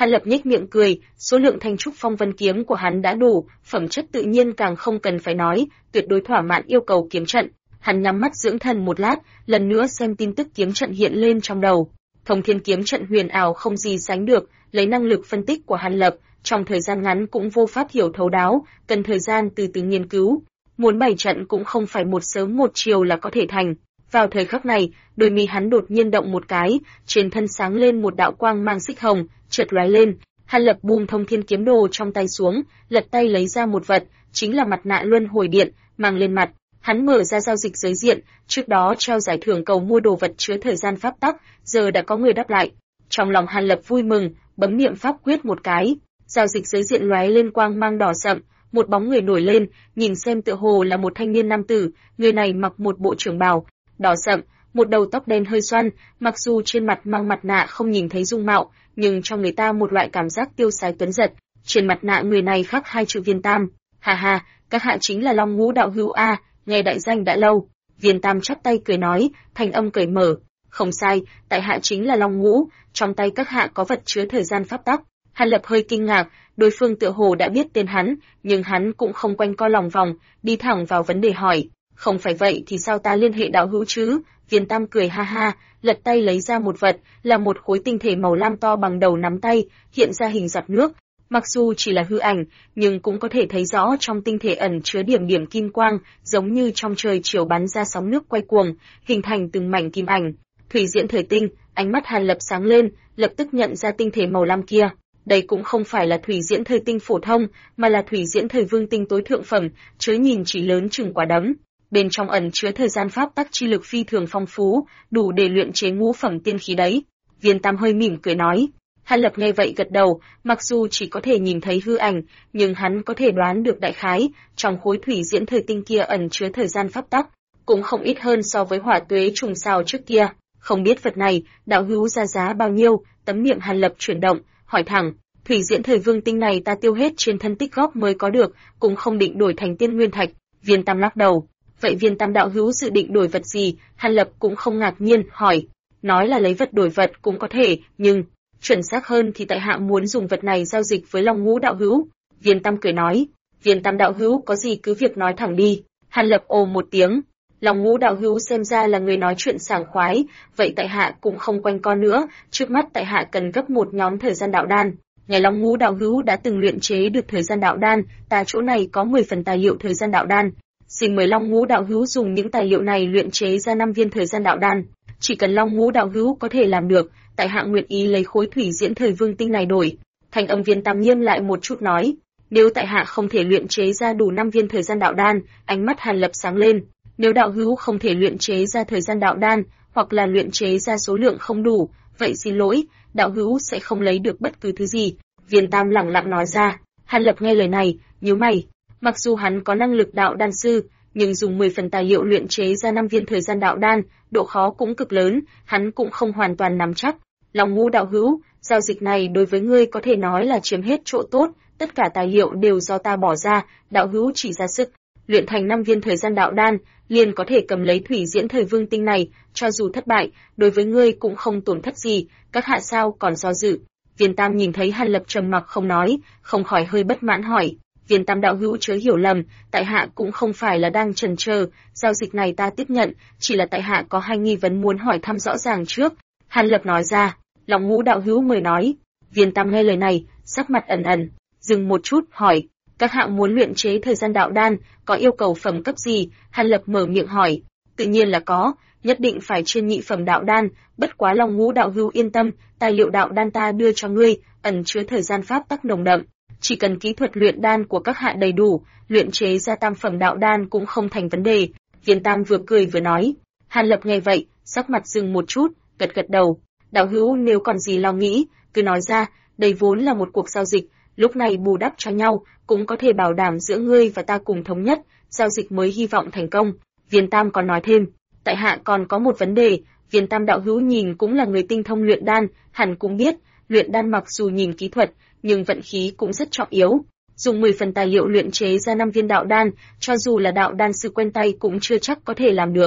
Hàn Lập nhếch miệng cười, số lượng thanh trúc phong vân kiếm của hắn đã đủ, phẩm chất tự nhiên càng không cần phải nói, tuyệt đối thỏa mãn yêu cầu kiếm trận. Hắn nhắm mắt dưỡng thần một lát, lần nữa xem tin tức kiếm trận hiện lên trong đầu. Thông Thiên kiếm trận huyền ảo không gì sánh được, lấy năng lực phân tích của Hàn Lập, trong thời gian ngắn cũng vô pháp hiểu thấu đáo, cần thời gian từ từ nghiên cứu. Muốn bày trận cũng không phải một sớm một chiều là có thể thành. Vào thời khắc này, đôi mi hắn đột nhiên động một cái, trên thân sáng lên một đạo quang mang xích hồng, chợt lóe lên. Hàn Lập buông Thông Thiên kiếm đồ trong tay xuống, lật tay lấy ra một vật, chính là mặt nạ luân hồi điện, mang lên mặt. Hắn mở ra giao dịch giới diện, trước đó treo giải thưởng cầu mua đồ vật chứa thời gian pháp tắc, giờ đã có người đáp lại. Trong lòng Hàn Lập vui mừng, bấm niệm pháp quyết một cái, giao dịch giới diện lóe lên quang mang đỏ sậm, một bóng người nổi lên, nhìn xem tựa hồ là một thanh niên nam tử, người này mặc một bộ trưởng bào đỏ sậm, một đầu tóc đen hơi xoăn, mặc dù trên mặt mang mặt nạ không nhìn thấy dung mạo, nhưng cho người ta một loại cảm giác tiêu sái tuấn giật. Trên mặt nạ người này khắc hai chữ Viên Tam. Hà hà, các hạ chính là Long Ngũ đạo hữu a, nghe đại danh đã lâu. Viên Tam chắp tay cười nói, thanh âm cởi mở. Không sai, tại hạ chính là Long Ngũ, trong tay các hạ có vật chứa thời gian pháp tắc. Hàn Lập hơi kinh ngạc, đối phương tựa hồ đã biết tên hắn, nhưng hắn cũng không quanh co lòng vòng, đi thẳng vào vấn đề hỏi. Không phải vậy thì sao ta liên hệ đạo hữu chứ? Viên Tam cười ha ha, lật tay lấy ra một vật, là một khối tinh thể màu lam to bằng đầu nắm tay, hiện ra hình giọt nước. Mặc dù chỉ là hư ảnh, nhưng cũng có thể thấy rõ trong tinh thể ẩn chứa điểm điểm kim quang, giống như trong trời chiều bắn ra sóng nước quay cuồng, hình thành từng mảnh kim ảnh. Thủy diễn thời tinh, ánh mắt Hàn Lập sáng lên, lập tức nhận ra tinh thể màu lam kia. Đây cũng không phải là thủy diễn thời tinh phổ thông, mà là thủy diễn thời vương tinh tối thượng phẩm, chứa nhìn chỉ lớn chừng quả đấm. Bên trong ẩn chứa thời gian pháp tắc chi lực phi thường phong phú, đủ để luyện chế ngũ phẩm tiên khí đấy. Viên Tam hơi mỉm cười nói. Hàn Lập nghe vậy gật đầu, mặc dù chỉ có thể nhìn thấy hư ảnh, nhưng hắn có thể đoán được đại khái, trong khối thủy diễn thời tinh kia ẩn chứa thời gian pháp tắc, cũng không ít hơn so với hỏa tuế trùng sao trước kia. Không biết vật này, đạo hữu ra giá bao nhiêu? Tấm miệng Hàn Lập chuyển động, hỏi thẳng. Thủy diễn thời vương tinh này ta tiêu hết trên thân tích góp mới có được, cũng không định đổi thành tiên nguyên thạch. Viên Tam lắc đầu. Vậy Viên Tam đạo hữu dự định đổi vật gì? Hàn Lập cũng không ngạc nhiên, hỏi. Nói là lấy vật đổi vật cũng có thể, nhưng chuẩn xác hơn thì tại hạ muốn dùng vật này giao dịch với Long Ngũ đạo hữu. Viên Tam cười nói. Viên Tam đạo hữu có gì cứ việc nói thẳng đi. Hàn Lập ồ một tiếng. Long Ngũ đạo hữu xem ra là người nói chuyện sảng khoái, vậy tại hạ cũng không quanh co nữa, trước mắt tại hạ cần gấp một nhóm thời gian đạo đan. Ngài Long Ngũ đạo hữu đã từng luyện chế được thời gian đạo đan, ta chỗ này có 10 phần tài liệu thời gian đạo đan. Xin mời Long Ngũ đạo hữu dùng những tài liệu này luyện chế ra 5 viên thời gian đạo đan. Chỉ cần Long Ngũ đạo hữu có thể làm được, tại hạ nguyện ý lấy khối thủy diễn thời vương tinh này đổi. Thành âm Viên Tam nghiêm lại một chút nói, nếu tại hạ không thể luyện chế ra đủ 5 viên thời gian đạo đan, ánh mắt Hàn Lập sáng lên. Nếu đạo hữu không thể luyện chế ra thời gian đạo đan, hoặc là luyện chế ra số lượng không đủ, vậy xin lỗi, đạo hữu sẽ không lấy được bất cứ thứ gì. Viên Tam lẳng lặng nói ra. Hàn Lập nghe lời này, nhíu mày. Mặc dù hắn có năng lực đạo đan sư, nhưng dùng 10 phần tài liệu luyện chế ra 5 viên thời gian đạo đan, độ khó cũng cực lớn, hắn cũng không hoàn toàn nắm chắc. Long Ngũ đạo hữu, giao dịch này đối với ngươi có thể nói là chiếm hết chỗ tốt, tất cả tài liệu đều do ta bỏ ra, đạo hữu chỉ ra sức luyện thành 5 viên thời gian đạo đan, liền có thể cầm lấy thủy diễn thời vương tinh này, cho dù thất bại, đối với ngươi cũng không tổn thất gì, các hạ sao còn do dự. Viên Tam nhìn thấy Hàn Lập trầm mặc không nói, không khỏi hơi bất mãn hỏi. Viên Tam đạo hữu chớ hiểu lầm, tại hạ cũng không phải là đang chần chờ, giao dịch này ta tiếp nhận, chỉ là tại hạ có hai nghi vấn muốn hỏi thăm rõ ràng trước. Hàn Lập nói ra. Long Ngũ đạo hữu mời nói. Viên Tam nghe lời này, sắc mặt ẩn ẩn, dừng một chút, hỏi. Các hạ muốn luyện chế thời gian đạo đan, có yêu cầu phẩm cấp gì? Hàn Lập mở miệng hỏi. Tự nhiên là có, nhất định phải trên nhị phẩm đạo đan, bất quá Long Ngũ đạo hữu yên tâm, tài liệu đạo đan ta đưa cho ngươi, ẩn chứa thời gian pháp tắc nồng đậm. Chỉ cần kỹ thuật luyện đan của các hạ đầy đủ, luyện chế ra tam phẩm đạo đan cũng không thành vấn đề. Viên Tam vừa cười vừa nói. Hàn Lập nghe vậy, sắc mặt dừng một chút, gật gật đầu. Đạo hữu nếu còn gì lo nghĩ, cứ nói ra, đây vốn là một cuộc giao dịch, lúc này bù đắp cho nhau, cũng có thể bảo đảm giữa ngươi và ta cùng thống nhất, giao dịch mới hy vọng thành công. Viên Tam còn nói thêm, tại hạ còn có một vấn đề, Viên Tam đạo hữu nhìn cũng là người tinh thông luyện đan, hẳn cũng biết, luyện đan mặc dù nhìn kỹ thuật, nhưng vận khí cũng rất trọng yếu. Dùng 10 phần tài liệu luyện chế ra 5 viên đạo đan, cho dù là đạo đan sư quen tay cũng chưa chắc có thể làm được.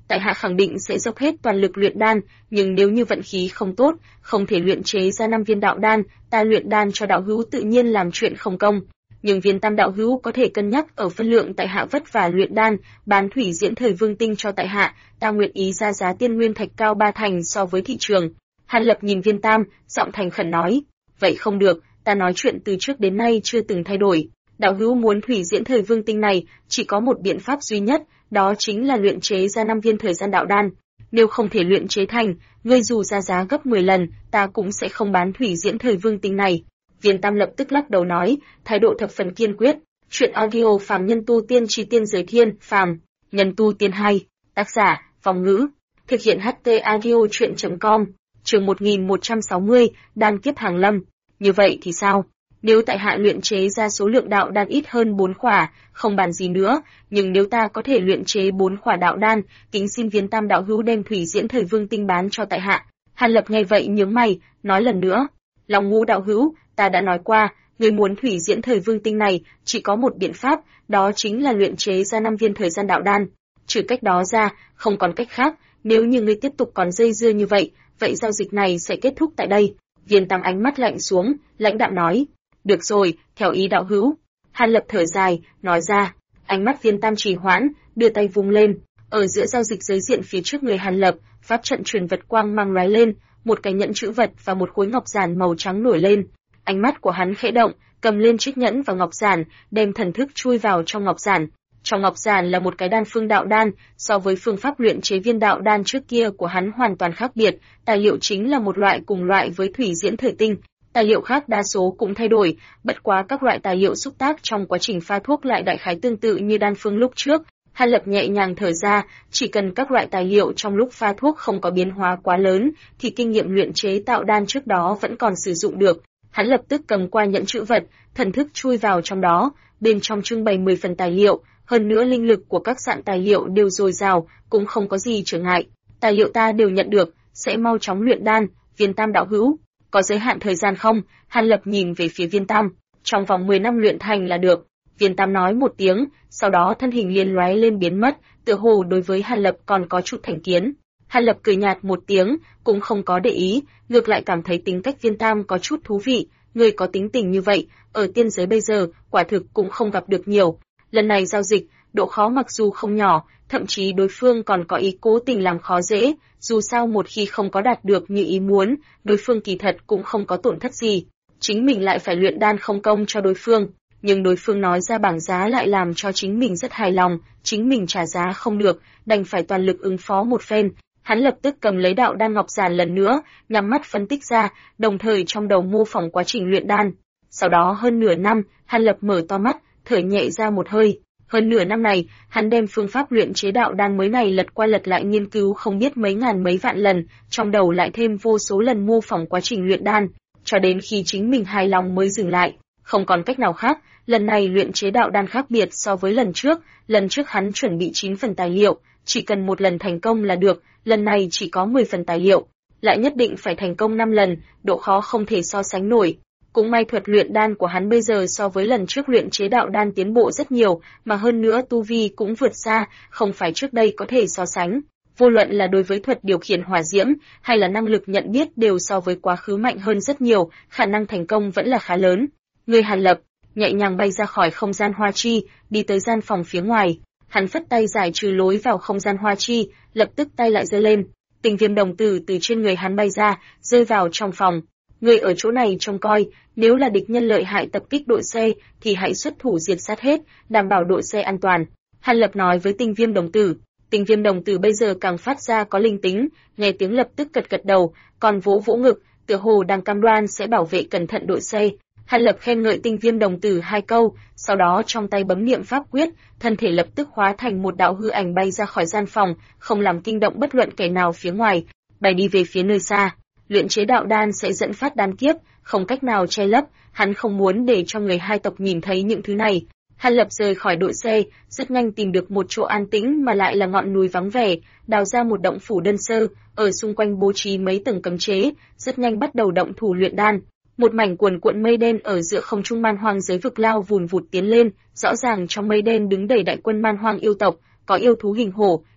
tại hạ khẳng định sẽ dốc hết toàn lực luyện đan, nhưng nếu như vận khí không tốt, không thể luyện chế ra 5 viên đạo đan, ta luyện đan cho đạo hữu tự nhiên làm chuyện không công. Nhưng viên tam đạo hữu có thể cân nhắc ở phân lượng tại hạ vất vả luyện đan, bán thủy diễn thời vương tinh cho tại hạ, ta nguyện ý ra giá tiên nguyên thạch cao 3 thành so với thị trường. Hàn Lập nhìn viên tam, giọng thành khẩn nói, vậy không được, ta nói chuyện từ trước đến nay chưa từng thay đổi. Đạo hữu muốn thủy diễn thời vương tinh này, chỉ có một biện pháp duy nhất, đó chính là luyện chế ra 5 viên thời gian đạo đan. Nếu không thể luyện chế thành, ngươi dù ra giá gấp 10 lần, ta cũng sẽ không bán thủy diễn thời vương tinh này. Viên Tam lập tức lắc đầu nói, thái độ thập phần kiên quyết. Chuyện audio phàm nhân tu tiên chi tiên giới thiên, phàm, nhân tu tiên hay. Tác giả, Vòng Ngữ. Thực hiện HT audio chuyện.com. Chương 1160, đan kiếp hàng lâm. Như vậy thì sao? Nếu tại hạ luyện chế ra số lượng đạo đan ít hơn 4 khỏa, không bàn gì nữa, nhưng nếu ta có thể luyện chế 4 khỏa đạo đan, kính xin Viên Tam đạo hữu đem thủy diễn thời vương tinh bán cho tại hạ. Hàn Lập nghe vậy nhướng mày, nói lần nữa, Long Ngũ đạo hữu, ta đã nói qua, người muốn thủy diễn thời vương tinh này, chỉ có một biện pháp, đó chính là luyện chế ra 5 viên thời gian đạo đan. Trừ cách đó ra, không còn cách khác, nếu như ngươi tiếp tục còn dây dưa như vậy, vậy giao dịch này sẽ kết thúc tại đây. Viên Tam ánh mắt lạnh xuống, lãnh đạm nói, được rồi, theo ý đạo hữu. Hàn Lập thở dài, nói ra, ánh mắt Viên Tam trì hoãn, đưa tay vung lên, ở giữa giao dịch giới diện phía trước người Hàn Lập, pháp trận truyền vật quang mang lóe lên, một cái nhẫn chữ vật và một khối ngọc giản màu trắng nổi lên. Ánh mắt của hắn khẽ động, cầm lên chiếc nhẫn và ngọc giản, đem thần thức chui vào trong ngọc giản. Trong ngọc giản là một cái đan phương đạo đan, so với phương pháp luyện chế viên đạo đan trước kia của hắn hoàn toàn khác biệt, tài liệu chính là một loại cùng loại với thủy diễn thời tinh. Tài liệu khác đa số cũng thay đổi, bất quá các loại tài liệu xúc tác trong quá trình pha thuốc lại đại khái tương tự như đan phương lúc trước. Hàn Lập nhẹ nhàng thở ra, chỉ cần các loại tài liệu trong lúc pha thuốc không có biến hóa quá lớn, thì kinh nghiệm luyện chế tạo đan trước đó vẫn còn sử dụng được. Hắn lập tức cầm qua nhẫn chữ vật, thần thức chui vào trong đó, bên trong trưng bày 10 phần tài liệu, hơn nữa linh lực của các dạng tài liệu đều dồi dào, cũng không có gì trở ngại. Tài liệu ta đều nhận được, sẽ mau chóng luyện đan. Viên Tam đạo hữu, có giới hạn thời gian không? Hàn Lập nhìn về phía Viên Tam, trong vòng 10 năm luyện thành là được. Viên Tam nói một tiếng, sau đó thân hình liền lóe lên biến mất, tựa hồ đối với Hàn Lập còn có chút thành kiến. Hàn Lập cười nhạt một tiếng, cũng không có để ý, ngược lại cảm thấy tính cách Viên Tam có chút thú vị, người có tính tình như vậy, ở tiên giới bây giờ, quả thực cũng không gặp được nhiều. Lần này giao dịch, độ khó mặc dù không nhỏ, thậm chí đối phương còn có ý cố tình làm khó dễ, dù sao một khi không có đạt được như ý muốn, đối phương kỳ thật cũng không có tổn thất gì. Chính mình lại phải luyện đan không công cho đối phương, nhưng đối phương nói ra bảng giá lại làm cho chính mình rất hài lòng, chính mình trả giá không được, đành phải toàn lực ứng phó một phen. Hắn lập tức cầm lấy đạo đan ngọc giản lần nữa, nhắm mắt phân tích ra, đồng thời trong đầu mô phỏng quá trình luyện đan. Sau đó hơn nửa năm, Hàn Lập mở to mắt, thở nhẹ ra một hơi. Hơn nửa năm này, hắn đem phương pháp luyện chế đạo đan mới này lật qua lật lại nghiên cứu không biết mấy ngàn mấy vạn lần, trong đầu lại thêm vô số lần mô phỏng quá trình luyện đan, cho đến khi chính mình hài lòng mới dừng lại. Không còn cách nào khác, lần này luyện chế đạo đan khác biệt so với lần trước hắn chuẩn bị 9 phần tài liệu, chỉ cần một lần thành công là được, lần này chỉ có 10 phần tài liệu, lại nhất định phải thành công 5 lần, độ khó không thể so sánh nổi. Cũng may thuật luyện đan của hắn bây giờ so với lần trước luyện chế đạo đan tiến bộ rất nhiều, mà hơn nữa tu vi cũng vượt xa, không phải trước đây có thể so sánh. Vô luận là đối với thuật điều khiển hỏa diễm, hay là năng lực nhận biết đều so với quá khứ mạnh hơn rất nhiều, khả năng thành công vẫn là khá lớn. Người Hàn Lập nhẹ nhàng bay ra khỏi không gian hoa chi, đi tới gian phòng phía ngoài. Hắn phất tay giải trừ lối vào không gian hoa chi, lập tức tay lại giơ lên. Tình viêm đồng tử từ trên người hắn bay ra, rơi vào trong phòng. Người ở chỗ này trông coi, nếu là địch nhân lợi hại tập kích đội xe, thì hãy xuất thủ diệt sát hết, đảm bảo đội xe an toàn. Hàn Lập nói với tình viêm đồng tử. Tình viêm đồng tử bây giờ càng phát ra có linh tính, nghe tiếng lập tức gật gật đầu, còn vỗ vỗ ngực, tựa hồ đang cam đoan sẽ bảo vệ cẩn thận đội xe. Hàn Lập khen ngợi tinh viêm đồng tử 2 câu, sau đó trong tay bấm niệm pháp quyết, thân thể lập tức hóa thành một đạo hư ảnh bay ra khỏi gian phòng, không làm kinh động bất luận kẻ nào phía ngoài, bay đi về phía nơi xa. Luyện chế đạo đan sẽ dẫn phát đan kiếp, không cách nào che lấp, hắn không muốn để cho người hai tộc nhìn thấy những thứ này. Hàn Lập rời khỏi đội xe, rất nhanh tìm được một chỗ an tĩnh mà lại là ngọn núi vắng vẻ, đào ra một động phủ đơn sơ, ở xung quanh bố trí mấy tầng cấm chế, rất nhanh bắt đầu động thủ luyện đan. Một mảnh cuồn cuộn mây đen ở giữa không trung man hoang giới vực lao vùn vụt tiến lên, rõ ràng trong mây đen đứng đầy đại quân man hoang yêu tộc, có yêu thú hình hổ,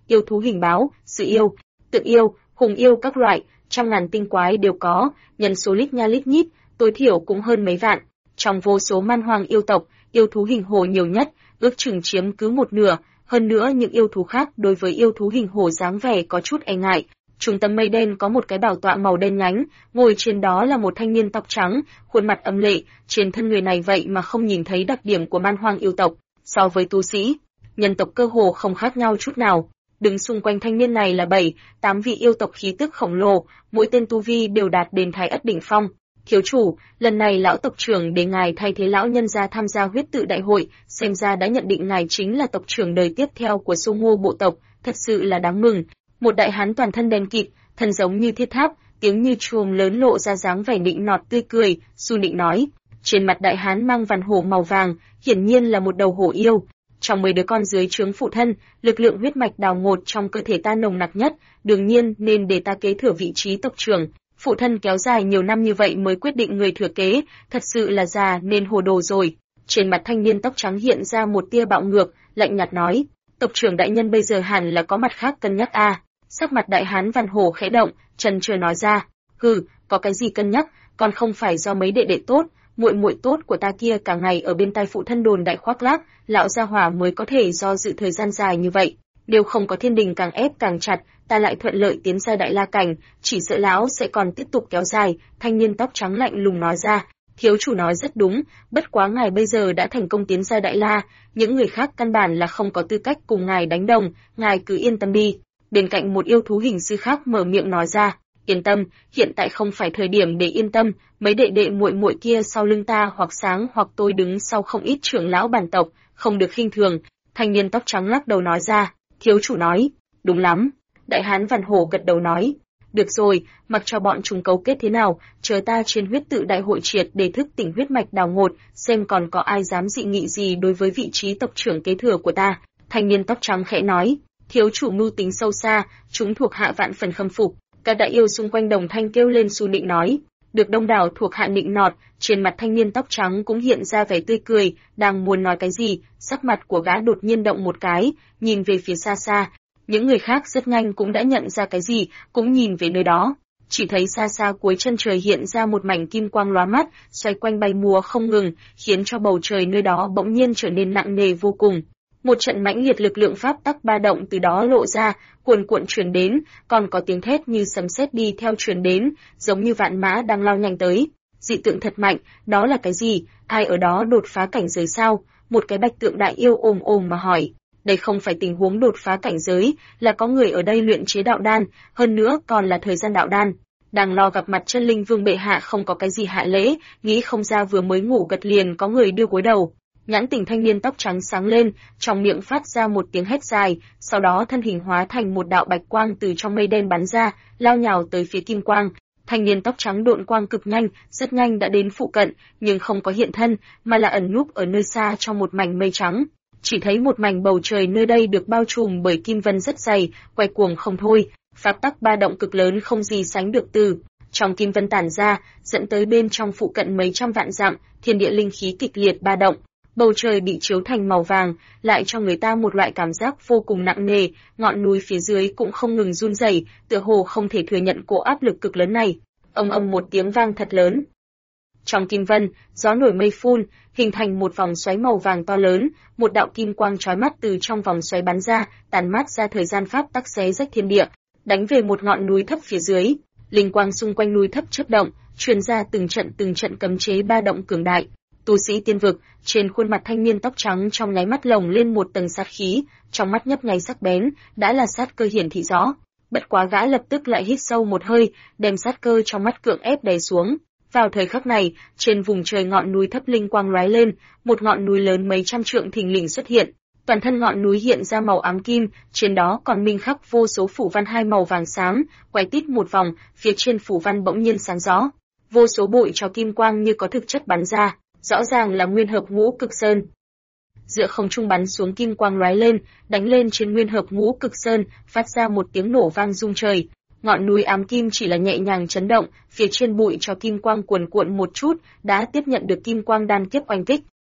yêu thú hình báo, sự yêu, tượng yêu, hùng yêu các loại, trăm ngàn tinh quái đều có, nhân số lít nha lít nhít, tối thiểu cũng hơn mấy vạn. Trong vô số man hoang yêu tộc, yêu thú hình hổ nhiều nhất, ước chừng chiếm cứ một nửa, hơn nữa những yêu thú khác đối với yêu thú hình hổ dáng vẻ có chút e ngại. Trung tâm mây đen có một cái bảo tọa màu đen nhánh, ngồi trên đó là một thanh niên tóc trắng, khuôn mặt âm lệ, trên thân người này vậy mà không nhìn thấy đặc điểm của man hoang yêu tộc, so với tu sĩ, nhân tộc cơ hồ không khác nhau chút nào. Đứng xung quanh thanh niên này là 7-8 vị yêu tộc khí tức khổng lồ, mỗi tên tu vi đều đạt đến Thái Ất đỉnh phong. Thiếu chủ, lần này lão tộc trưởng để ngài thay thế lão nhân gia tham gia huyết tự đại hội, xem ra đã nhận định ngài chính là tộc trưởng đời tiếp theo của Sô Ngô bộ tộc, thật sự là đáng mừng. Một đại hán toàn thân đen kịt, thân giống như thiết tháp, tiếng như chuông lớn lộ ra dáng vẻ nịnh nọt tươi cười, Su Nịnh nói. Trên mặt đại hán mang vằn hổ màu vàng, hiển nhiên là một đầu hổ yêu. Trong 10 đứa con dưới trướng phụ thân, lực lượng huyết mạch đào ngột trong cơ thể ta nồng nặc nhất, đương nhiên nên để ta kế thừa vị trí tộc trưởng. Phụ thân kéo dài nhiều năm như vậy mới quyết định người thừa kế, thật sự là già nên hồ đồ rồi. Trên mặt thanh niên tóc trắng hiện ra một tia bạo ngược, lạnh nhạt nói, tộc trưởng đại nhân bây giờ hẳn là có mặt khác cân nhắc a. Sắc mặt đại hán Văn Hổ khẽ động, chần chờ nói ra, có cái gì cân nhắc, còn không phải do mấy đệ đệ tốt, muội muội tốt của ta kia cả ngày ở bên tai phụ thân đồn đại khoác lác, lão gia hỏa mới có thể do dự thời gian dài như vậy, đều không có thiên đình càng ép càng chặt, ta lại thuận lợi tiến ra đại la cảnh, chỉ sợ lão sẽ còn tiếp tục kéo dài. Thanh niên tóc trắng lạnh lùng nói ra, thiếu chủ nói rất đúng, bất quá ngài bây giờ đã thành công tiến ra đại la, những người khác căn bản là không có tư cách cùng ngài đánh đồng, ngài cứ yên tâm đi. Bên cạnh một yêu thú hình sư khác mở miệng nói ra, yên tâm, hiện tại không phải thời điểm để yên tâm, mấy đệ đệ muội muội kia sau lưng ta hoặc sáng hoặc tôi đứng sau không ít trưởng lão bản tộc, không được khinh thường. Thanh niên tóc trắng lắc đầu nói ra, thiếu chủ nói, đúng lắm. Đại hán Văn Hổ gật đầu nói, được rồi, mặc cho bọn chúng cấu kết thế nào, chờ ta trên huyết tự đại hội triệt để thức tỉnh huyết mạch đào ngột, xem còn có ai dám dị nghị gì đối với vị trí tộc trưởng kế thừa của ta. Thanh niên tóc trắng khẽ nói, thiếu chủ mưu tính sâu xa, chúng thuộc hạ vạn phần khâm phục. Các đại yêu xung quanh đồng thanh kêu lên Su Nịnh nói, được đông đảo thuộc hạ nịnh nọt, trên mặt thanh niên tóc trắng cũng hiện ra vẻ tươi cười, đang muốn nói cái gì, sắc mặt của gã đột nhiên động một cái, nhìn về phía xa xa. Những người khác rất nhanh cũng đã nhận ra cái gì, cũng nhìn về nơi đó. Chỉ thấy xa xa cuối chân trời hiện ra một mảnh kim quang lóa mắt, xoay quanh bay múa không ngừng, khiến cho bầu trời nơi đó bỗng nhiên trở nên nặng nề vô cùng. Một trận mãnh liệt lực lượng pháp tắc ba động từ đó lộ ra, cuồn cuộn truyền đến, còn có tiếng thét như sấm sét đi theo truyền đến, giống như vạn mã đang lao nhanh tới. Dị tượng thật mạnh, đó là cái gì? Ai ở đó đột phá cảnh giới sao? Một cái bạch tượng đại yêu ồm ồm mà hỏi. Đây không phải tình huống đột phá cảnh giới, là có người ở đây luyện chế đạo đan, hơn nữa còn là thời gian đạo đan. Đang lo gặp mặt chân linh vương bệ hạ không có cái gì hạ lễ, nghĩ không ra vừa mới ngủ gật liền có người đưa gối đầu. Nhãn tình thanh niên tóc trắng sáng lên, trong miệng phát ra một tiếng hét dài, sau đó thân hình hóa thành một đạo bạch quang từ trong mây đen bắn ra, lao nhào tới phía kim quang. Thanh niên tóc trắng độn quang cực nhanh, rất nhanh đã đến phụ cận, nhưng không có hiện thân, mà là ẩn núp ở nơi xa trong một mảnh mây trắng. Chỉ thấy một mảnh bầu trời nơi đây được bao trùm bởi kim vân rất dày, quay cuồng không thôi, pháp tắc ba động cực lớn không gì sánh được từ trong kim vân tản ra, dẫn tới bên trong phụ cận mấy trăm vạn dặm, thiên địa linh khí kịch liệt ba động. Bầu trời bị chiếu thành màu vàng, lại cho người ta một loại cảm giác vô cùng nặng nề, ngọn núi phía dưới cũng không ngừng run rẩy, tựa hồ không thể thừa nhận cỗ áp lực cực lớn này. Ầm một tiếng vang thật lớn. Trong kim vân, gió nổi mây phun, hình thành một vòng xoáy màu vàng to lớn, một đạo kim quang chói mắt từ trong vòng xoáy bắn ra, tàn mát ra thời gian pháp tắc xé rách thiên địa, đánh về một ngọn núi thấp phía dưới. Linh quang xung quanh núi thấp chớp động, truyền ra từng trận cấm chế ba động cường đại. Tu sĩ tiên vực, trên khuôn mặt thanh niên tóc trắng trong nháy mắt lồng lên một tầng sát khí, trong mắt nhấp nháy sắc bén, đã là sát cơ hiển thị rõ. Bất quá gã lập tức lại hít sâu một hơi, đem sát cơ trong mắt cưỡng ép đè xuống. Vào thời khắc này, trên vùng trời ngọn núi thấp linh quang lóe lên, một ngọn núi lớn mấy trăm trượng thình lình xuất hiện. Toàn thân ngọn núi hiện ra màu ám kim, trên đó còn minh khắc vô số phủ văn hai màu vàng xám, quay tít một vòng, phía trên phủ văn bỗng nhiên sáng rõ. Vô số bụi cho kim quang như có thực chất bắn ra, rõ ràng là nguyên hợp ngũ cực sơn. Giữa không trung bắn xuống kim quang lóe lên, đánh lên trên nguyên hợp ngũ cực sơn, phát ra một tiếng nổ vang rung trời. Ngọn núi ám kim chỉ là nhẹ nhàng chấn động, phía trên bụi cho kim quang cuồn cuộn một chút, đã tiếp nhận được kim quang đan kiếp oanh kích.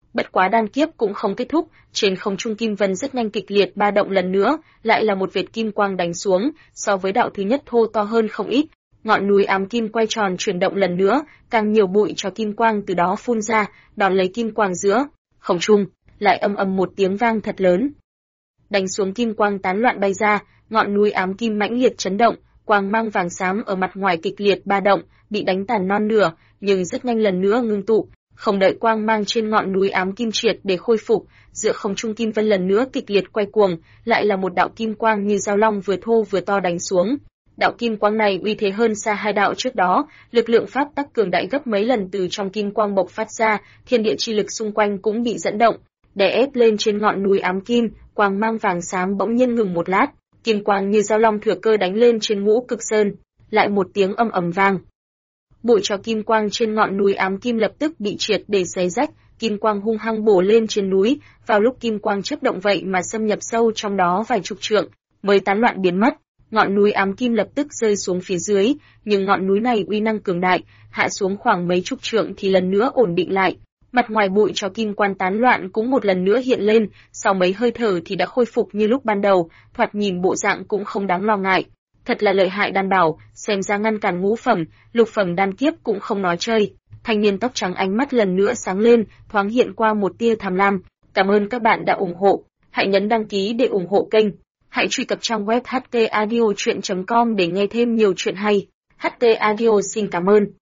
Bất quá đan kiếp cũng không kết thúc, trên không trung kim vân rất nhanh kịch liệt ba động lần nữa, lại là một vệt kim quang đánh xuống, so với đạo thứ nhất thô to hơn không ít. Ngọn núi ám kim quay tròn chuyển động lần nữa, càng nhiều bụi cho kim quang từ đó phun ra, đón lấy kim quang giữa không trung, lại ầm ầm một tiếng vang thật lớn. Đánh xuống kim quang tán loạn bay ra, ngọn núi ám kim mãnh liệt chấn động, quang mang vàng xám ở mặt ngoài kịch liệt ba động, bị đánh tàn non nửa, nhưng rất nhanh lần nữa ngưng tụ. Không đợi quang mang trên ngọn núi ám kim triệt để khôi phục, giữa không trung kim vân lần nữa kịch liệt quay cuồng, lại là một đạo kim quang như dao long vừa thô vừa to đánh xuống. Đạo kim quang này uy thế hơn xa hai đạo trước đó, lực lượng pháp tắc cường đại gấp mấy lần từ trong kim quang bộc phát ra, thiên địa chi lực xung quanh cũng bị dẫn động, đè ép lên trên ngọn núi ám kim, quang mang vàng xám bỗng nhiên ngừng một lát, kim quang như dao long thừa cơ đánh lên trên Ngũ Cực Sơn, lại một tiếng ầm ầm vang. Bụi cho kim quang trên ngọn núi ám kim lập tức bị triệt để xé rách, kim quang hung hăng bổ lên trên núi, vào lúc kim quang chớp động vậy mà xâm nhập sâu trong đó vài chục trượng, mới tán loạn biến mất. Ngọn núi ám kim lập tức rơi xuống phía dưới, nhưng ngọn núi này uy năng cường đại, hạ xuống khoảng mấy chục trượng thì lần nữa ổn định lại. Mặt ngoài bụi cho kim quan tán loạn cũng một lần nữa hiện lên, sau mấy hơi thở thì đã khôi phục như lúc ban đầu, thoạt nhìn bộ dạng cũng không đáng lo ngại. Thật là lợi hại đan bảo, xem ra ngăn cản ngũ phẩm, lục phẩm đan kiếp cũng không nói chơi. Thanh niên tóc trắng ánh mắt lần nữa sáng lên, thoáng hiện qua một tia tham lam. Cảm ơn các bạn đã ủng hộ, hãy nhấn đăng ký để ủng hộ kênh. Hãy truy cập trang web htaudio.com để nghe thêm nhiều chuyện hay. HT Audio xin cảm ơn.